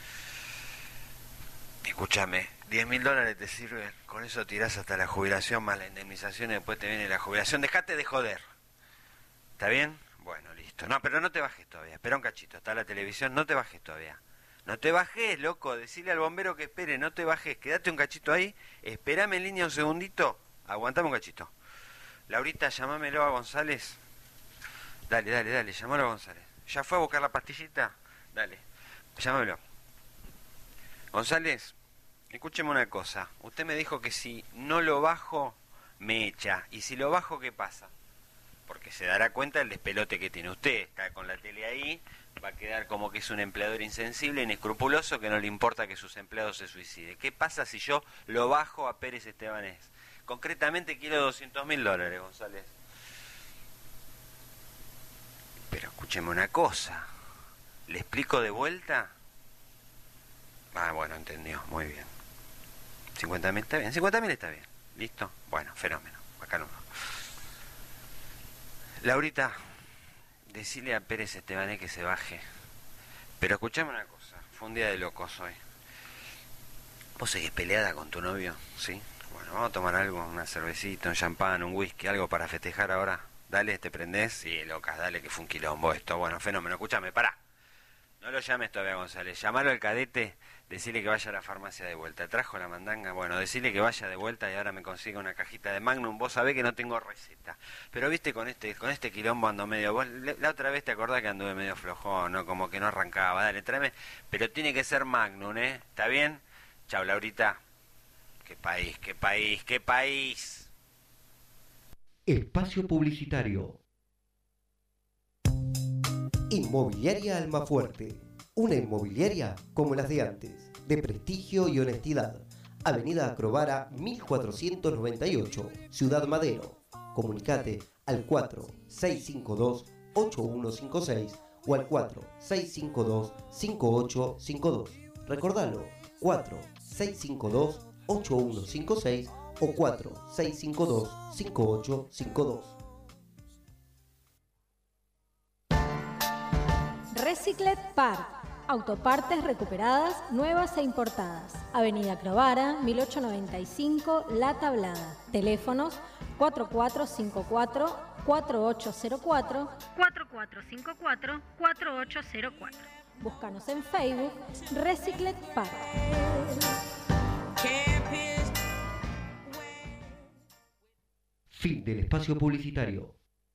Escúchame, $10.000 te sirven. Con eso tirás hasta la jubilación más la indemnización y después te viene la jubilación. Dejate de joder. ¿Está bien? Bueno, listo. No, pero no te bajes todavía. Espera un cachito. Está la televisión. No te bajes todavía. No te bajes, loco. Decile al bombero que espere. No te bajes. Quédate un cachito ahí. Esperame en línea un segundito. Aguantame un cachito. Laurita, llamámelo a González. Dale. Llámalo a González. ¿Ya fue a buscar la pastillita? Dale. Llámamelo. González, escúcheme una cosa. Usted me dijo que si no lo bajo, me echa. Y si lo bajo, ¿qué pasa? Porque se dará cuenta del despelote que tiene usted. Está con la tele ahí, va a quedar como que es un empleador insensible, inescrupuloso, que no le importa que sus empleados se suiciden. ¿Qué pasa si yo lo bajo a Pérez Estebanés? Concretamente quiero $200.000, González. Pero escúcheme una cosa. ¿Le explico de vuelta? Ah, bueno, entendió. Muy bien. 50.000 está bien. 50.000 está bien. ¿Listo? Bueno, fenómeno. Bacano. Laurita, decile a Pérez Estebanés que se baje. Pero escuchame una cosa. Fue un día de locos hoy. ¿Vos seguís peleada con tu novio? ¿Sí? Bueno, vamos a tomar algo, una cervecita, un champán, un whisky, algo para festejar ahora. Dale, ¿te prendés? Sí, locas, dale, que fue un quilombo esto. Bueno, fenómeno, escúchame, pará. No lo llames todavía, González. Llamalo al cadete, decile que vaya a la farmacia de vuelta. ¿Trajo la mandanga? Bueno, decile que vaya de vuelta y ahora me consiga una cajita de Magnum. Vos sabés que no tengo receta. Pero viste, con este quilombo ando medio... Vos la otra vez te acordás que anduve medio flojón, ¿no? Como que no arrancaba. Dale, tráeme. Pero tiene que ser Magnum, ¿eh? ¿Está bien? Chau, Laurita. ¡Qué país, qué país, qué país! Espacio publicitario. Inmobiliaria Almafuerte. Una inmobiliaria como las de antes, de prestigio y honestidad. Avenida Acrobara 1498, Ciudad Madero. Comunicate al 4652-8156 o al 4652-5852. Recordalo, 4652-8156 o 4652-5852. Reciclet Park. Autopartes recuperadas, nuevas e importadas. Avenida Acrobara, 1895, La Tablada. Teléfonos 4454-4804, 4454-4804. Búscanos en Facebook, Reciclet Park. Fin del espacio publicitario.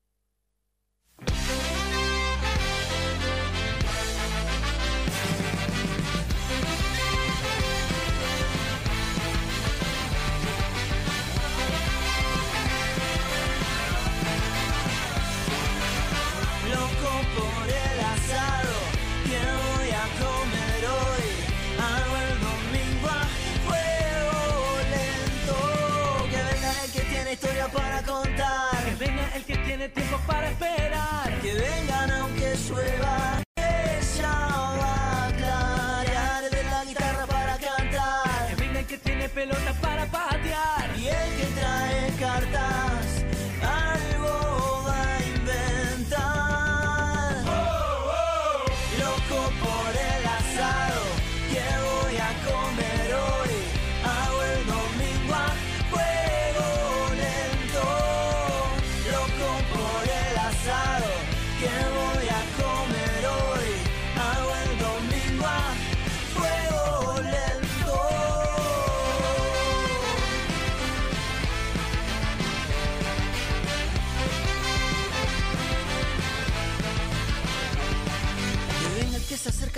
Loco por el asado, ¿qué voy a comer hoy? Hago el domingo a fuego lento. Que venga el que tiene historia para contar, que venga el que tiene tiempo para esperar, que vengan aunque llueva. Ella va a clarear de la guitarra para cantar, que venga el que tiene pelota para patear y el que trae cartas algo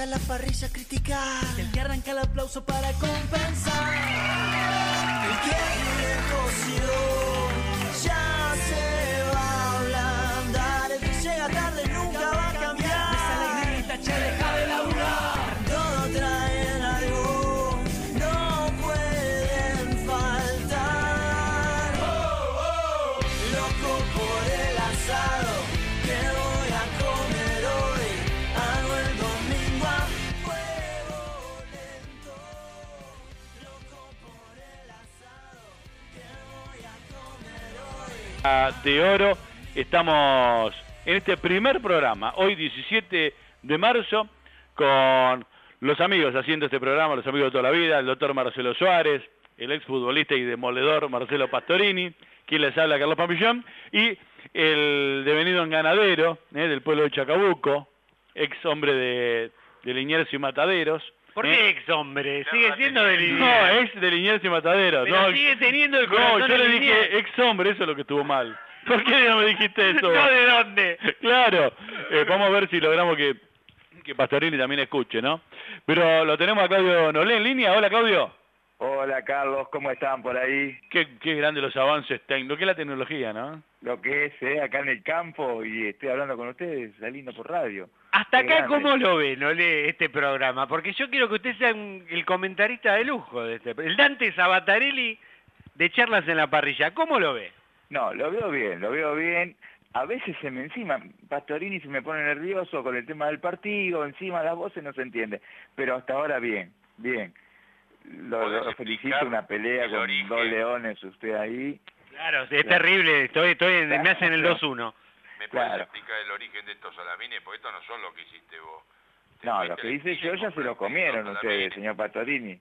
acerca a la parrilla a criticar. El que arranca el aplauso para compensar. El que vive cocido ya se va a ablandar. El que llega tarde nunca va a cambiar. Esa alegría che, deja de laburar. Todo traen algo, no pueden faltar. Loco por el asado que voy a comer hoy. Hago el domingo a fuego lento. Loco por el asado que voy a comer hoy. De Oro, estamos en este primer programa, hoy 17 de marzo, con los amigos haciendo este programa, los amigos de toda la vida, el doctor Marcelo Suárez, el exfutbolista y demoledor Marcelo Pastorini, quien les habla, Carlos Pampillón, y el devenido ganadero del pueblo de Chacabuco, ex hombre de Liniers y Mataderos. ¿Por qué ex hombre? Sigue siendo de Liniers. No, ex de Liniers y Mataderos. Pero no, sigue teniendo el corazón. No, yo le de dije Liniers. ex hombre, eso es lo que estuvo mal. ¿Por qué no me dijiste eso? No, ¿de dónde? Claro, vamos a ver si logramos que Pastorini también escuche, ¿no? Pero lo tenemos a Claudio Nolé en línea. Hola, Claudio. Hola, Carlos, ¿cómo están por ahí? Qué grandes los avances técnicos, qué es la tecnología, ¿no? Lo que es, acá en el campo, y estoy hablando con ustedes, saliendo por radio. Hasta Qué acá, grande. ¿cómo lo ve, Nolé, este programa? Porque yo quiero que usted sea el comentarista de lujo de este. El Dante Sabatarelli de Charlas en la Parrilla. ¿Cómo lo ve? No, lo veo bien. A veces se me encima, Pastorini se me pone nervioso con el tema del partido, encima las voces no se entiende. Pero hasta ahora bien. Lo felicito, una pelea con origen? 2 leones, usted ahí. Claro, es terrible, me hacen el 2-1. ¿Me puedes Claro. explicar el origen de estos salamines? Porque estos no son lo que hiciste vos. No, lo que hice yo ya se lo comieron ustedes, señor Pastorini.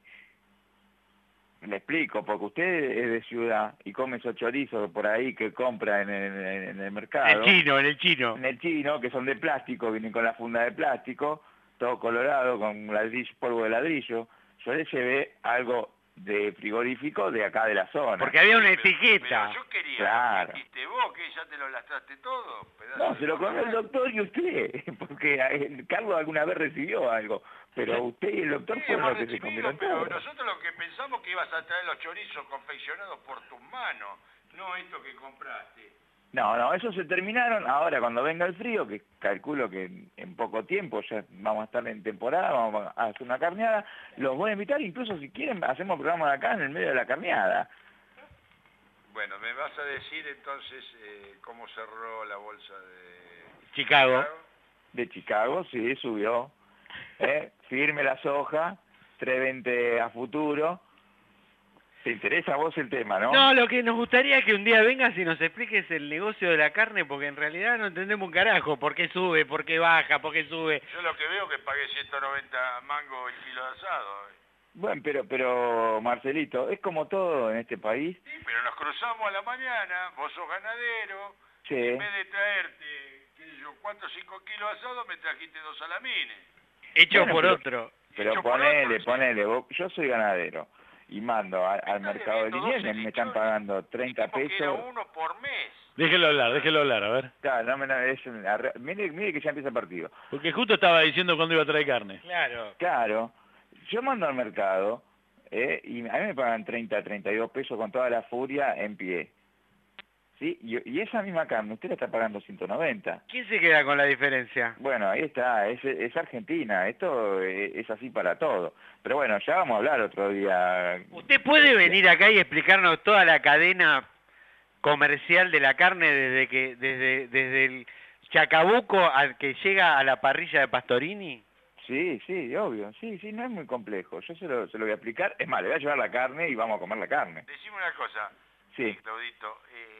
Le explico, porque usted es de ciudad y come esos chorizos por ahí que compra en el mercado. En el chino. En el chino, que son de plástico, vienen con la funda de plástico, todo colorado, con polvo de ladrillo. Yo le llevé algo de frigorífico de acá de la zona. Porque había una etiqueta. Pero yo quería, Claro. ¿lo que hiciste vos? ¿Que ya te lo lastraste todo? Pedazo No, de se lo comió el gordo. doctor y usted, porque Carlos alguna vez recibió algo, pero usted y el doctor Sí, fueron hemos los que se recibido, comieron pero todo. nosotros lo que pensamos que ibas a traer los chorizos confeccionados por tus manos, no esto que compraste. No, esos se terminaron. Ahora, cuando venga el frío, que calculo que en poco tiempo ya vamos a estar en temporada, vamos a hacer una carneada, los voy a invitar, incluso si quieren, hacemos programa de acá en el medio de la carneada. Bueno, me vas a decir entonces cómo cerró la bolsa de Chicago. De Chicago, sí, subió. Firme la soja, 3.20 a futuro. ¿Te interesa a vos el tema, no? No, lo que nos gustaría es que un día vengas y nos expliques el negocio de la carne, porque en realidad no entendemos un carajo. ¿Por qué sube? ¿Por qué baja? ¿Por qué sube? Yo lo que veo que pagué 190 mangos el kilo de asado. Bueno, pero Marcelito, es como todo en este país. Sí, pero nos cruzamos a la mañana, vos sos ganadero, Sí. en vez de traerte, qué sé yo, 4 o 5 kilos de asado, me trajiste 2 salamines. Hecho Bueno, por pero- otro. Pero Hecho por ponele, otros, sí. yo soy ganadero y mando al mercado de Liniers, me están pagando 30 Dijimos que era pesos. uno por mes. Déjelo hablar, a ver. Claro, mire que ya empieza el partido. Porque justo estaba diciendo cuándo iba a traer carne. Claro. Claro, yo mando al mercado y a mí me pagan 30, 32 pesos con toda la furia en pie. ¿Sí? Y esa misma carne, usted la está pagando 190. ¿Quién se queda con la diferencia? Bueno, ahí está, es Argentina, esto es así para todo. Pero bueno, ya vamos a hablar otro día. ¿Usted puede venir acá y explicarnos toda la cadena comercial de la carne desde el Chacabuco al que llega a la parrilla de Pastorini? Sí, obvio, sí, no es muy complejo. Yo se lo voy a explicar. Es más, le voy a llevar la carne y vamos a comer la carne. Decime una cosa, Sí. Claudito,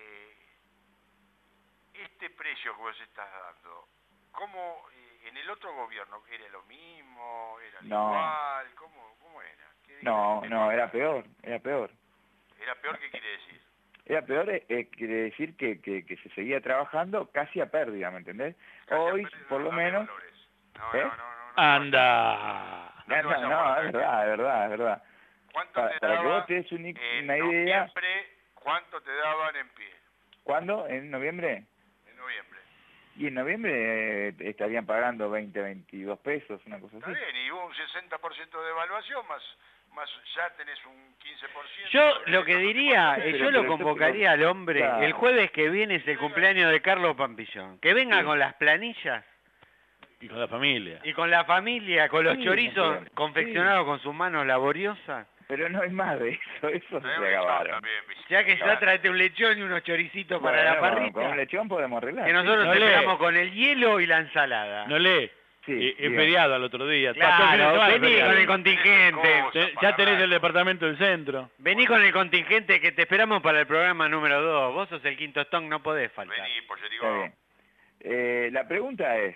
este precio que vos estás dando, ¿cómo en el otro gobierno era lo mismo? ¿Era No. igual? ¿Cómo era? ¿Qué No, diferencia? era peor. ¿Era peor? ¿Qué quiere decir? Era peor, quiere decir que se seguía trabajando casi a pérdida, ¿me entendés? Hoy, por lo menos... ¿Eh? Anda. No, es verdad. ¿Cuánto Para te que daba vos te des una en idea... noviembre? ¿Cuánto te daban en pie? ¿Cuándo? ¿En noviembre? En noviembre. Y en noviembre estarían pagando 20, 22 pesos, una cosa así. Está bien, y hubo un 60% de evaluación, más ya tenés un 15%. Yo lo que diría, Pero- yo lo pero- convocaría al hombre, Claro. el jueves que viene es el cumpleaños de Carlos Pampillón, que venga Sí. con las planillas Y con la familia. y con la familia, con los Sí, chorizos sí. confeccionados con sus manos laboriosas. Pero no hay más de eso, eso se Lechón acabaron. también, ¿viste? Ya que ya Claro. tráete un lechón y unos choricitos para Bueno, la con un parrilla, lechón podemos arreglar. que nosotros No te lee. esperamos con el hielo y la ensalada. No lee. Sí, Es bien. feriado al otro día. Pasó el fin de Claro, semana, vení feriado. con el contingente. Ya tenés el departamento del centro. Vení con el contingente que te esperamos para el programa número 2. Vos sos el quinto Stone, no podés faltar. Vení, Está pollerigón. bien. La pregunta es,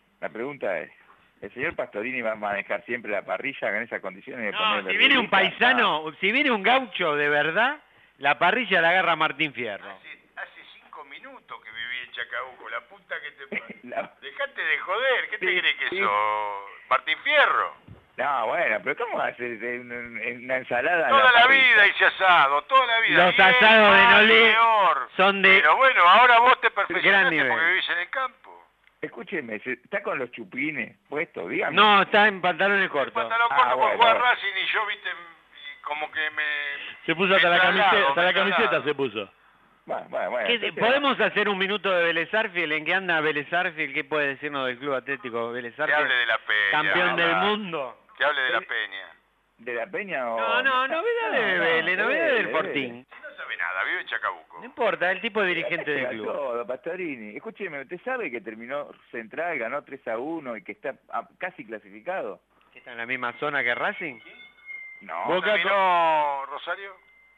¿el señor Pastorini va a manejar siempre la parrilla en esas condiciones de No, ponerle si viene un ruedita? paisano, si viene un gaucho de verdad, la parrilla la agarra Martín Fierro. Hace 5 minutos que viví en Chacabuco, la puta que te... La- Dejate de joder, ¿qué te Sí, crees que sí. sos? ¿Martín Fierro? No, bueno, pero ¿cómo va a hacer una ensalada? en Toda la parrilla? vida hice asado, toda la vida. Los Bien, asados de mal, Nolé peor. son de Pero bueno, ahora vos te gran perfeccionaste nivel. porque vivís en el campo. Escúcheme, ¿está con los chupines puestos? Dígame. No, está en pantalones cortos. Pantalón Ah, corto por bueno, jugar bueno. Racing y yo, viste, y como que me... Se puso hasta la me camiseta, traslado, hasta me la camiseta traslado. se puso. Bueno, ¿Qué- entonces- ¿Podemos hacer un minuto de Vélez Arfiel? ¿En qué anda Vélez Arfiel? ¿Qué puede decirnos del Club Atlético Vélez Que hable de Arfiel? la Peña. Campeón del habla. mundo. Que hable de la Peña. ¿De la Peña o...? No, novedades de Vélez, novedades del Vélez. Fortín. Si no sabe nada, vive en Chacabuco. No importa, el tipo de dirigente del Llega club. todo, Pastorini. Escúcheme, ¿usted sabe que terminó Central, ganó 3-1 y que está casi clasificado? ¿Que está en la misma zona que Racing? No, Boca ¿Terminó Rosario?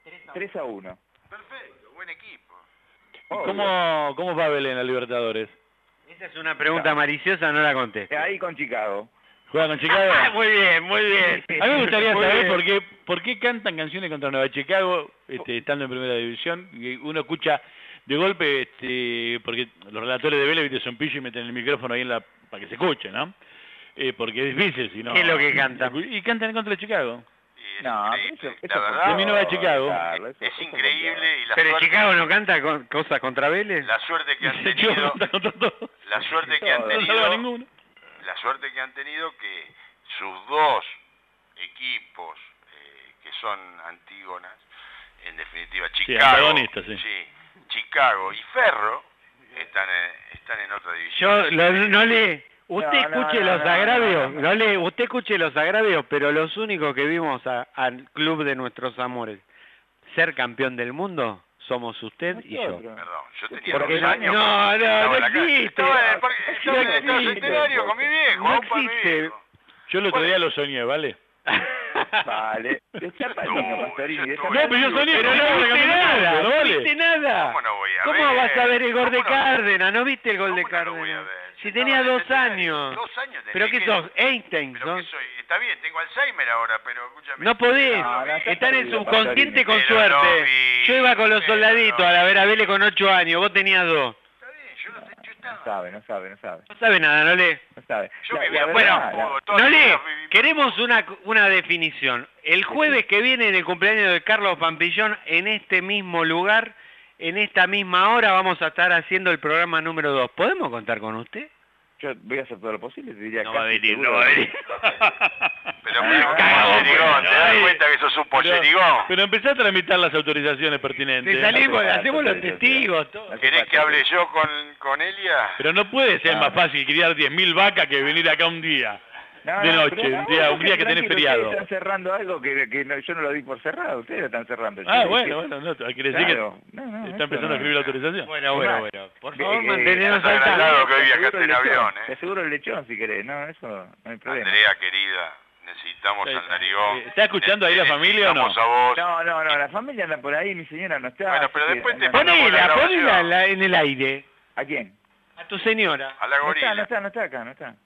3-1. Perfecto, buen equipo. ¿Y cómo va Belén en la Libertadores? Esa es una pregunta maliciosa, no la contesto. Ahí con Chicago. ¿Juega con Chicago? Muy bien, muy bien. A mí me gustaría Muy saber bien. por qué cantan canciones contra Nueva Chicago estando en primera división. Y uno escucha de golpe, porque los relatores de Vélez ¿viste? Son pillos y meten el micrófono ahí para que se escuche, ¿no? Porque es difícil, si no... ¿Qué es lo que cantan? Y cantan en contra de Chicago. Y es No, increíble. eso La verdad, de mi Nueva Chicago. Carlos, es eso increíble y la ¿Pero suerte, Chicago no canta cosas contra Vélez? la suerte que han Chicago tenido, canta contra todo. la suerte que han No No salva tenido, ninguno. la suerte que han tenido que sus dos equipos que son antígonas, en definitiva Chicago, antagonistas, sí. Chicago y Ferro están en otra división. No le... Usted escuche los agravios, usted escuche los agravios, pero los únicos que vimos al club de nuestros amores ser campeón del mundo somos usted y yo. Perdón, yo tenía Porque 2 no- años. no estaba en la calle. existe. Estaba en el parque, estaba en el No Estado existe. Centenario con mi viejo, No aupa mi existe. viejo. Yo el otro día lo soñé, ¿vale? Vale. Está Pastorini, Pastorini. yo No, pero yo soñé Pero con no Chicago viste campeón, nada, pero no vale. viste nada. ¿Cómo no voy a ¿Cómo ver? vas a ver el gol de ¿Cómo no? Cárdenas? ¿No viste el gol de ¿Cómo no lo voy a Cárdenas? ver? Si Estaba tenía en el 2 Centenario. años. 2 años tenía. ¿Pero qué ¿Qué? sos? Einstein, ¿Pero sos. qué soy? Está bien, tengo Alzheimer ahora, pero escúchame. No podés, No, no, está en el perdido, subconsciente con Pero no suerte. vi, Yo iba con los pero soldaditos no a la vi. ver a Vélez con 8 años, vos tenías 2. Está bien, yo No estaba. sabe, no sabe. No sabe nada, no lee. No sabe. Yo vivía verdad, Bueno, fútbol, toda no la lee. vida viví- Queremos una definición. El jueves que viene en el cumpleaños de Carlos Pampillón, en este mismo lugar, en esta misma hora, vamos a estar haciendo el programa número 2. ¿Podemos contar con usted? Yo voy a hacer todo lo posible, te diría No va a casi venir, seguro. no va a venir. Pero Ah, pollerigón, ¿te das Ay. cuenta que sos un pollerigón? Pero empecé a tramitar las autorizaciones pertinentes. Te salimos, hace hacemos falta, los testigos, todo. No hace ¿Querés falta. que hable yo con Elia? Pero no puede ser No. más fácil criar 10.000 vacas que venir acá un día. No, de no, noche, pero un día que tenés tranquilo, feriado. Ustedes están cerrando algo que no, yo no lo di por cerrado, ustedes lo están cerrando. Yo Ah, dije- bueno, no, quiere decir Claro. No, que eso está empezando no. a escribir la autorización. Bueno. Por favor, mantenernos está al agrandado tanto. que hoy viajaste Te en avión, Te aseguro el lechón si querés, no, eso no hay problema. Andrea, querida, necesitamos al narigón. ¿Está escuchando ahí la familia o no? Necesitamos a vos. No, la familia anda por ahí, mi señora no está. Bueno, pero así que después te anda- ponemos la Ponela grabación. en el aire. ¿A quién? A tu señora. A la No gorila. está acá, no está.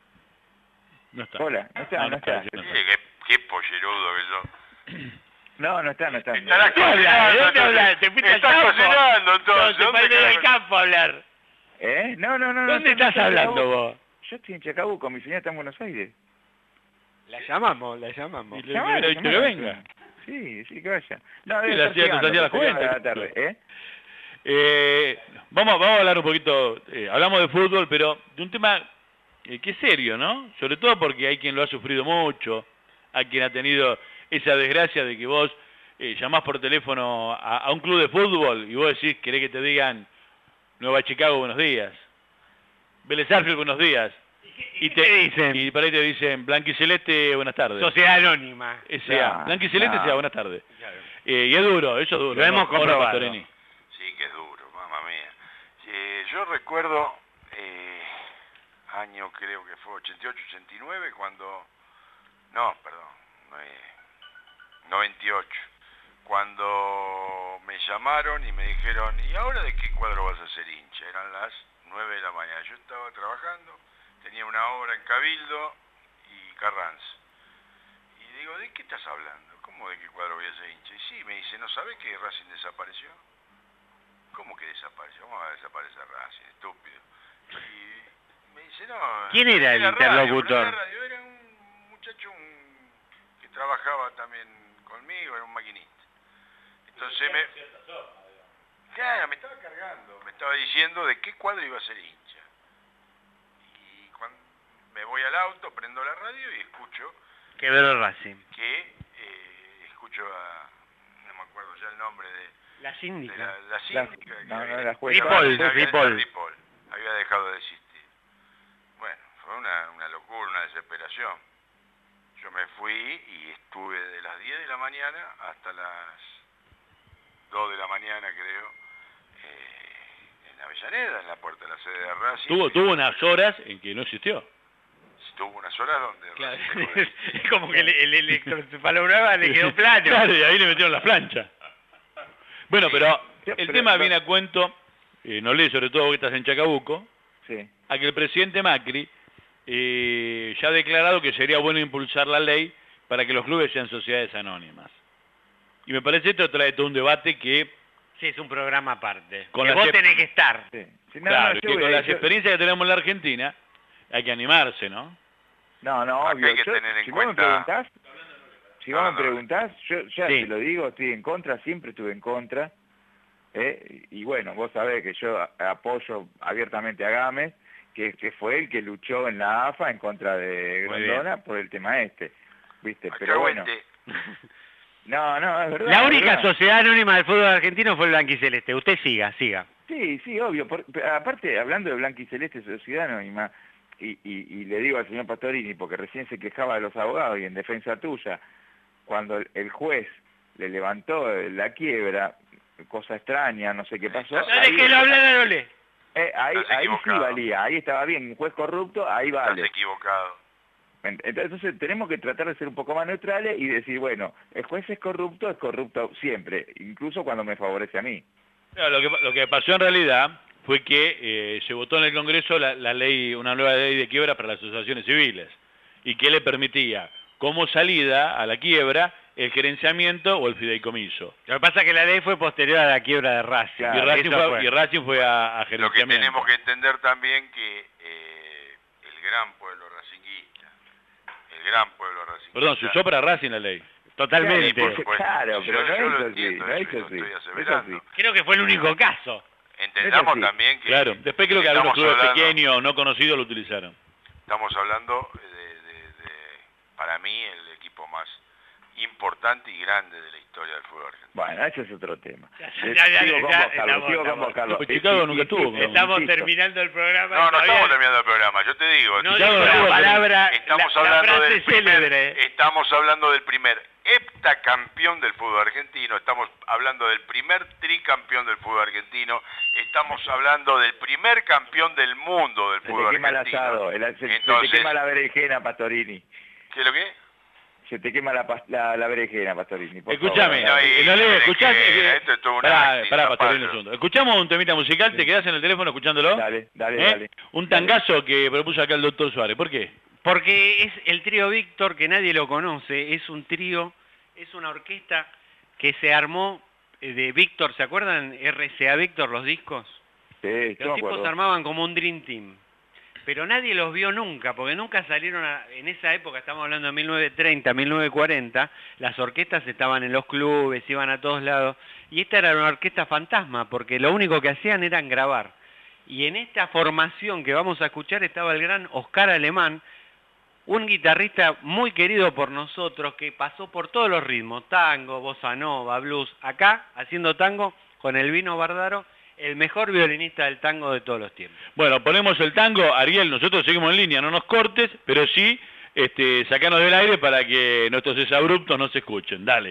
No está. Hola, no está, no está. sí, no Sí, qué pollerudo que sos. No está. Estarás ¿Qué hablas? ¿De dónde cocinando, hablas? ¿Te fuiste al estás campo? cocinando No, entonces. te ¿Dónde fuiste del carajo? campo a hablar. ¿Eh? No. ¿Dónde estás hablando vos? Yo estoy en Chacabuco, mi señora está en Buenos Aires. La llamamos. Y le Llamala, hubiera dicho que llamala. venga. Sí, que vaya. No, Sí, debe le estar hacía llegando, la sería cuenta. de la tarde, ¿eh? Vamos a hablar un poquito, hablamos de fútbol, pero de un tema que es serio, ¿no? Sobre todo porque hay quien lo ha sufrido mucho, hay quien ha tenido esa desgracia de que vos llamás por teléfono a un club de fútbol y vos decís, querés que te digan Nueva Chicago, buenos días, Vélez Sarsfield, buenos días. ¿Y te dicen? Y por ahí te dicen Blanquiceleste, buenas tardes. Sociedad Anónima. S.A. Blanquiceleste, S.A. Buenas tardes. Claro. Y es duro, eso es duro. Lo hemos comprobado. Sí, que es duro, mamma mía. Yo recuerdo, año creo que fue 88, 89, cuando... No, perdón, 98. Cuando me llamaron y me dijeron, ¿y ahora de qué cuadro vas a ser hincha? Eran las 9 de la mañana. Yo estaba trabajando, tenía una obra en Cabildo y Carranza. Y digo, ¿de qué estás hablando? ¿Cómo de qué cuadro voy a ser hincha? Y sí, me dice, ¿no sabes que Racing desapareció? ¿Cómo que desapareció? ¿Cómo va a desaparecer Racing, estúpido? Y me dice, no... ¿Quién era el interlocutor? Radio, era un muchacho que trabajaba también conmigo, era un maquinista. Entonces Claro, me estaba cargando, me estaba diciendo de qué cuadro iba a ser hincha. Y cuando me voy al auto, prendo la radio y escucho... Quebró Racing. Escucho a... no me acuerdo ya el nombre de... La síndica. La síndica. La jueza. Ripoll. Había dejado de existir. Bueno, fue una locura, una desesperación. Yo me fui y estuve de las 10 de la mañana hasta las 2 de la mañana, creo, en Avellaneda, en la puerta de la sede de Racing. Tuvo unas horas en que no existió. Tuvo unas horas donde... Claro. Es como que el electroencefalograma le quedó plano. Claro, y ahí le metieron la plancha. Bueno, pero el tema viene a cuento, no lees sobre todo que estás en Chacabuco, sí, a que el presidente Macri ya ha declarado que sería bueno impulsar la ley para que los clubes sean sociedades anónimas. Y me parece esto trae todo un debate que... Sí, es un programa aparte. Con que vos tenés que estar. Sí. Si claro, que con las experiencias que tenemos en la Argentina hay que animarse, ¿no? No, obvio. Hay que tener en cuenta... Si vos me preguntás, yo ya sí, te lo digo, estoy en contra, siempre estuve en contra. Y bueno, vos sabés que yo apoyo abiertamente a Gámez, que fue el que luchó en la AFA en contra de Grondona por el tema ¿viste? Pero bueno. No, es verdad. La única sociedad anónima del fútbol argentino fue el Blanquiceleste. Usted siga. Sí, obvio. Aparte, hablando de Blanquiceleste, sociedad anónima, y le digo al señor Pastorini, porque recién se quejaba de los abogados y en defensa tuya, cuando el juez le levantó la quiebra, cosa extraña, no sé qué pasó. Dale que lo hablara, no le. Ahí sí valía, ahí estaba bien, un juez corrupto, ahí vale. Estás equivocado. Entonces tenemos que tratar de ser un poco más neutrales y decir, bueno, el juez es corrupto siempre, incluso cuando me favorece a mí. Claro, lo que pasó en realidad fue que se votó en el Congreso una nueva ley de quiebra para las asociaciones civiles, y que le permitía como salida a la quiebra el gerenciamiento o el fideicomiso. Lo que pasa es que la ley fue posterior a la quiebra de Racing. Claro, y Racing fue a gerenciamiento. Lo que tenemos que entender también que el gran pueblo racinguista, Perdón, se usó para Racing la ley. Totalmente. Claro, pero no es así. Creo que fue el único caso. Entendamos también que... Claro, después creo que algunos clubes pequeños o no conocidos lo utilizaron. Estamos hablando para mí, el equipo más importante y grande de la historia del fútbol argentino. Bueno, ese es otro tema. Sigo con vos, Carlos. Chicago nunca tuvo. Estamos terminando el programa. No estamos terminando el programa, yo te digo. No digo la palabra, estamos hablando del primer heptacampeón del fútbol argentino, estamos hablando del primer tricampeón del fútbol argentino, estamos hablando del primer campeón del mundo del fútbol argentino. Se te quema la berenjena, Pastorini. ¿Qué es lo que? Se te quema la berenjena, Pastorini. Escuchame, pará, Pastorini, un segundo. Escuchamos un temita musical, ¿te quedás en el teléfono escuchándolo? Dale. Un tangazo que propuso acá el doctor Suárez, ¿por qué? Porque es el trío Víctor, que nadie lo conoce, es un trío, es una orquesta que se armó de Víctor, ¿se acuerdan? RCA Víctor, los discos. Sí, los tipos se armaban como un Dream Team. pero nadie los vio nunca, porque nunca salieron en esa época, estamos hablando de 1930, 1940, las orquestas estaban en los clubes, iban a todos lados, y esta era una orquesta fantasma, porque lo único que hacían era grabar. Y en esta formación que vamos a escuchar estaba el gran Oscar Alemán, un guitarrista muy querido por nosotros, que pasó por todos los ritmos, tango, bossa nova, blues, acá haciendo tango con el Vino Bardaro, el mejor violinista del tango de todos los tiempos. Bueno, ponemos el tango, Ariel, nosotros seguimos en línea, no nos cortes, pero sí sacanos del aire para que nuestros exabruptos no se escuchen. Dale.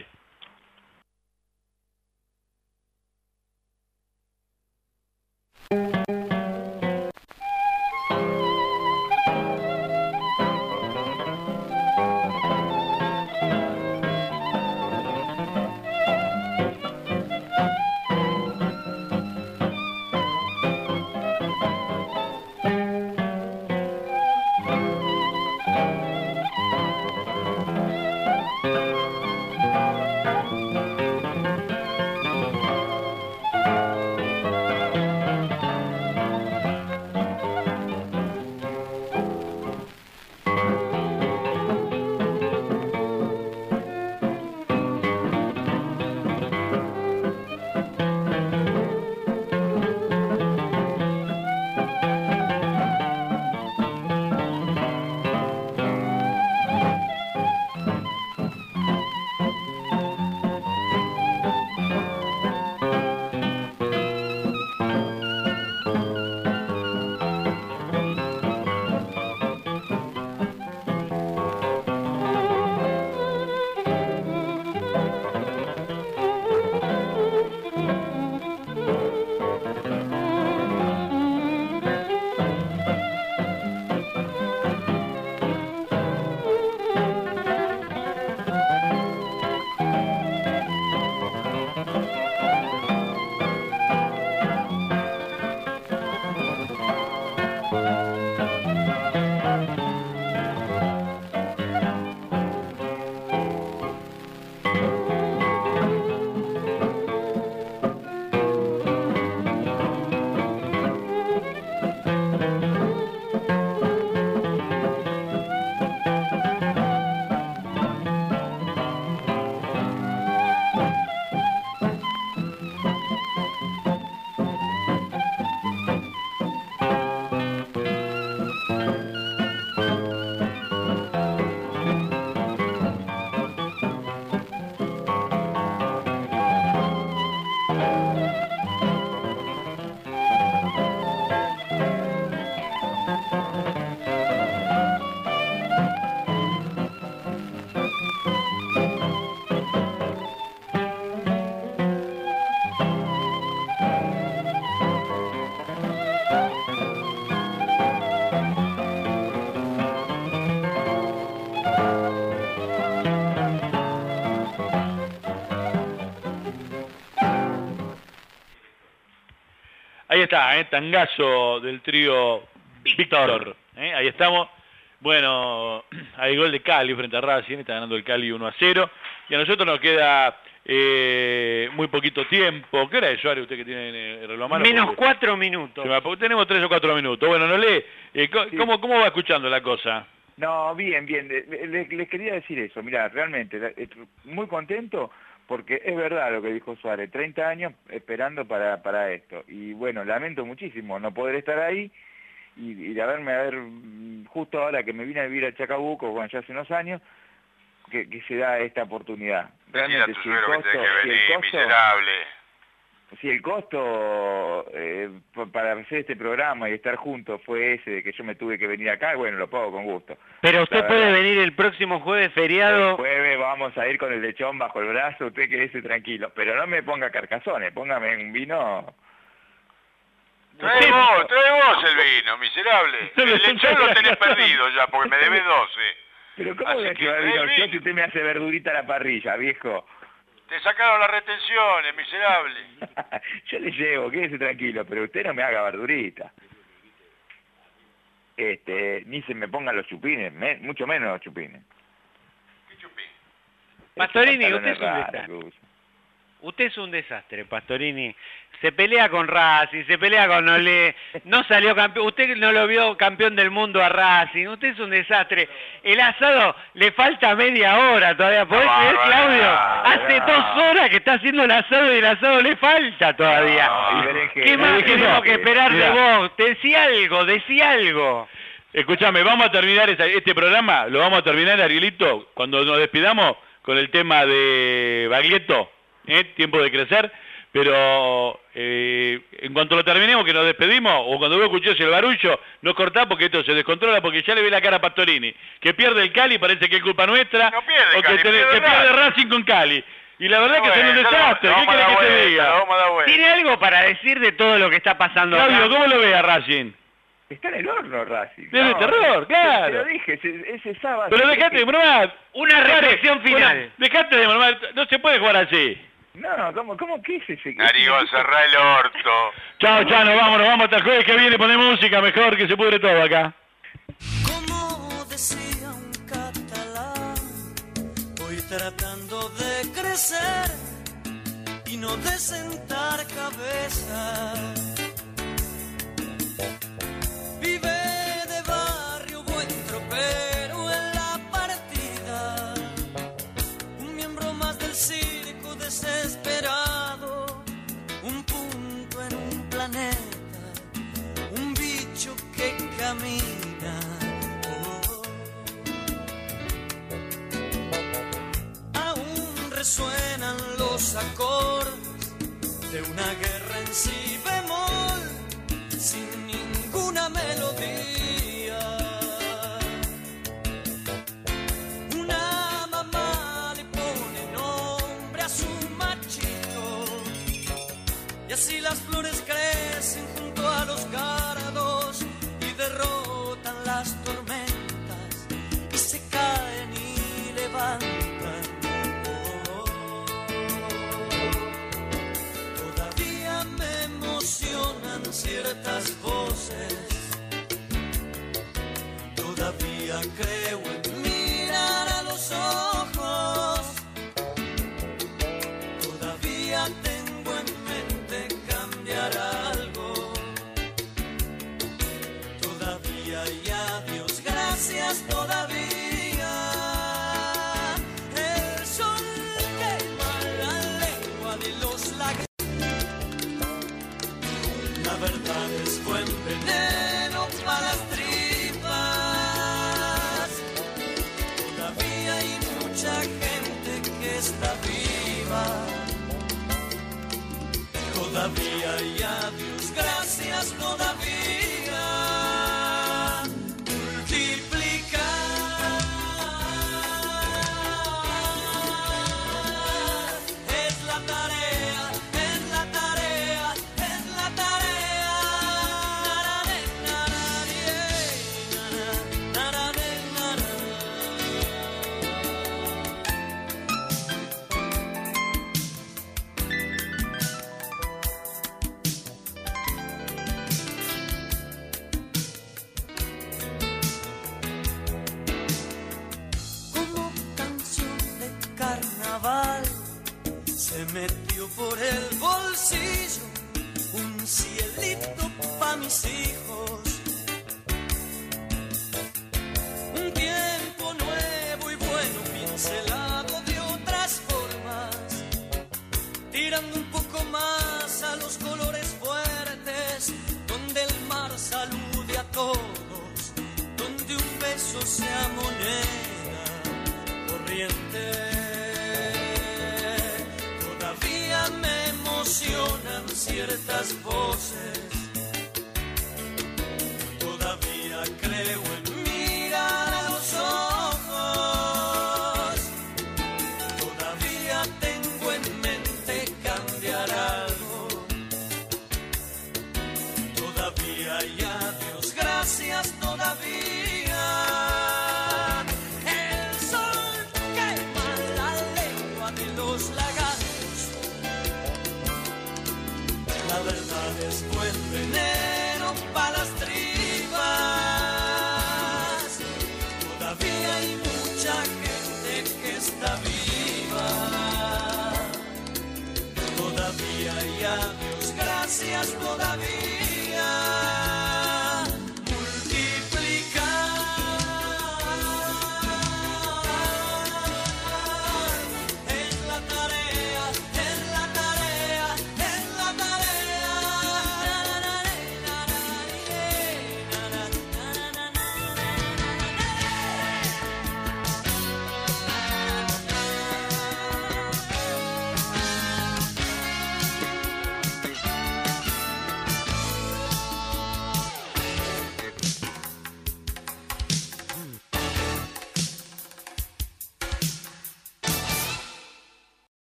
Ahí está, tangazo del trío Víctor. Ahí estamos. Bueno, hay gol de Cali frente a Racing, está ganando el Cali 1-0. Y a nosotros nos queda muy poquito tiempo. ¿Qué hora es, Suárez, usted que tiene el reloj a mano? Menos 4 minutos. Tenemos 3 o 4 minutos. Bueno, no lee. ¿Cómo va escuchando la cosa? No, bien. Les quería decir eso. Mirá, realmente, muy contento. Porque es verdad lo que dijo Suárez, 30 años esperando para esto. Y bueno, lamento muchísimo no poder estar ahí y de haber, justo ahora que me vine a vivir a Chacabuco, bueno, ya hace unos años, que se da esta oportunidad. Realmente, si el costo, miserable. Si el costo para hacer este programa y estar juntos fue ese de que yo me tuve que venir acá, bueno, lo pago con gusto. Pero usted puede venir el próximo jueves feriado. El jueves vamos a ir con el lechón bajo el brazo, usted quédese tranquilo. Pero no me ponga carcazones, póngame un vino. Trae vos el vino, miserable. El lechón lo tenés perdido ya, porque me debes 12. Pero ¿cómo voy a llevar vino yo si usted me hace verdurita a la parrilla, viejo? Te sacaron las retenciones, miserable. Yo le llevo, quédese tranquilo, pero usted no me haga verdurita. Ni se me pongan los chupines, mucho menos los chupines. ¿Qué chupín? Pastorini, ¿usted dónde está? Usted es un desastre, Pastorini. Se pelea con Racing, se pelea con Olé, no salió campeón, usted no lo vio campeón del mundo a Racing, usted es un desastre. El asado le falta media hora todavía, ¿podés creer, Claudio? Hace 2 horas que está haciendo el asado y el asado le falta todavía. ¿Qué más tenemos que esperar de vos? Decí algo. Escuchame, vamos a terminar este programa, lo vamos a terminar, Arielito, cuando nos despidamos con el tema de Baglietto, tiempo de crecer. Pero en cuanto lo terminemos, que nos despedimos, o cuando vos escuchés el barullo, no cortá porque esto se descontrola, porque ya le ve la cara a Pastorini, que pierde el Cali, parece que es culpa nuestra, no pierde o que pierde Racing con Cali. Y la verdad que son un desastre, ¿qué querés que te diga? ¿Tiene algo para decir de todo lo que está pasando acá? Claudio, ¿cómo lo ve a Racing? Está en el horno, Racing. Tiene terror, claro. Te lo dije, ese sábado... Pero dejate de bromar. Una reflexión final. Dejate de bromar, no se puede jugar así. No, ¿cómo qué es ese? Narigón, cerrá el orto. Chao, nos vamos hasta el jueves que viene, ponemos música mejor, que se pudre todo acá. Como decía un catalán, voy tratando de crecer y no de sentar cabeza. Vive de barrio buen tropero en la partida, un miembro más del circo desesperado, un punto en un planeta, un bicho que camina. Aún resuenan los acordes de una guerra en si bemol, sin ninguna melodía. Una mamá le pone nombre a su machito, y así las flores crecen junto a los cardos y derrotan las tormentas y se caen y levantan. Todavía me emocionan ciertas voces, todavía creo en mirar a los ojos, todavía tengo en mente cambiar algo, todavía y a Dios gracias todavía. El sol quema la lengua de los lagartos, la verdad es buen veneno para las tripas. Todavía hay mucha gente que está viva, todavía y a Dios gracias todavía. Se metió por el bolsillo un cielito pa' mis hijos, un tiempo nuevo y bueno pincelado de otras formas, tirando un poco más a los colores fuertes, donde el mar salude a todos, donde un beso sea moneda corriente. Me emocionan ciertas voces, todavía creo en mirar a los ojos, todavía tengo en mente cambiar algo, todavía y a Dios gracias todavía. El sol quema la lengua de los lagartos, la verdad es buen más todavía.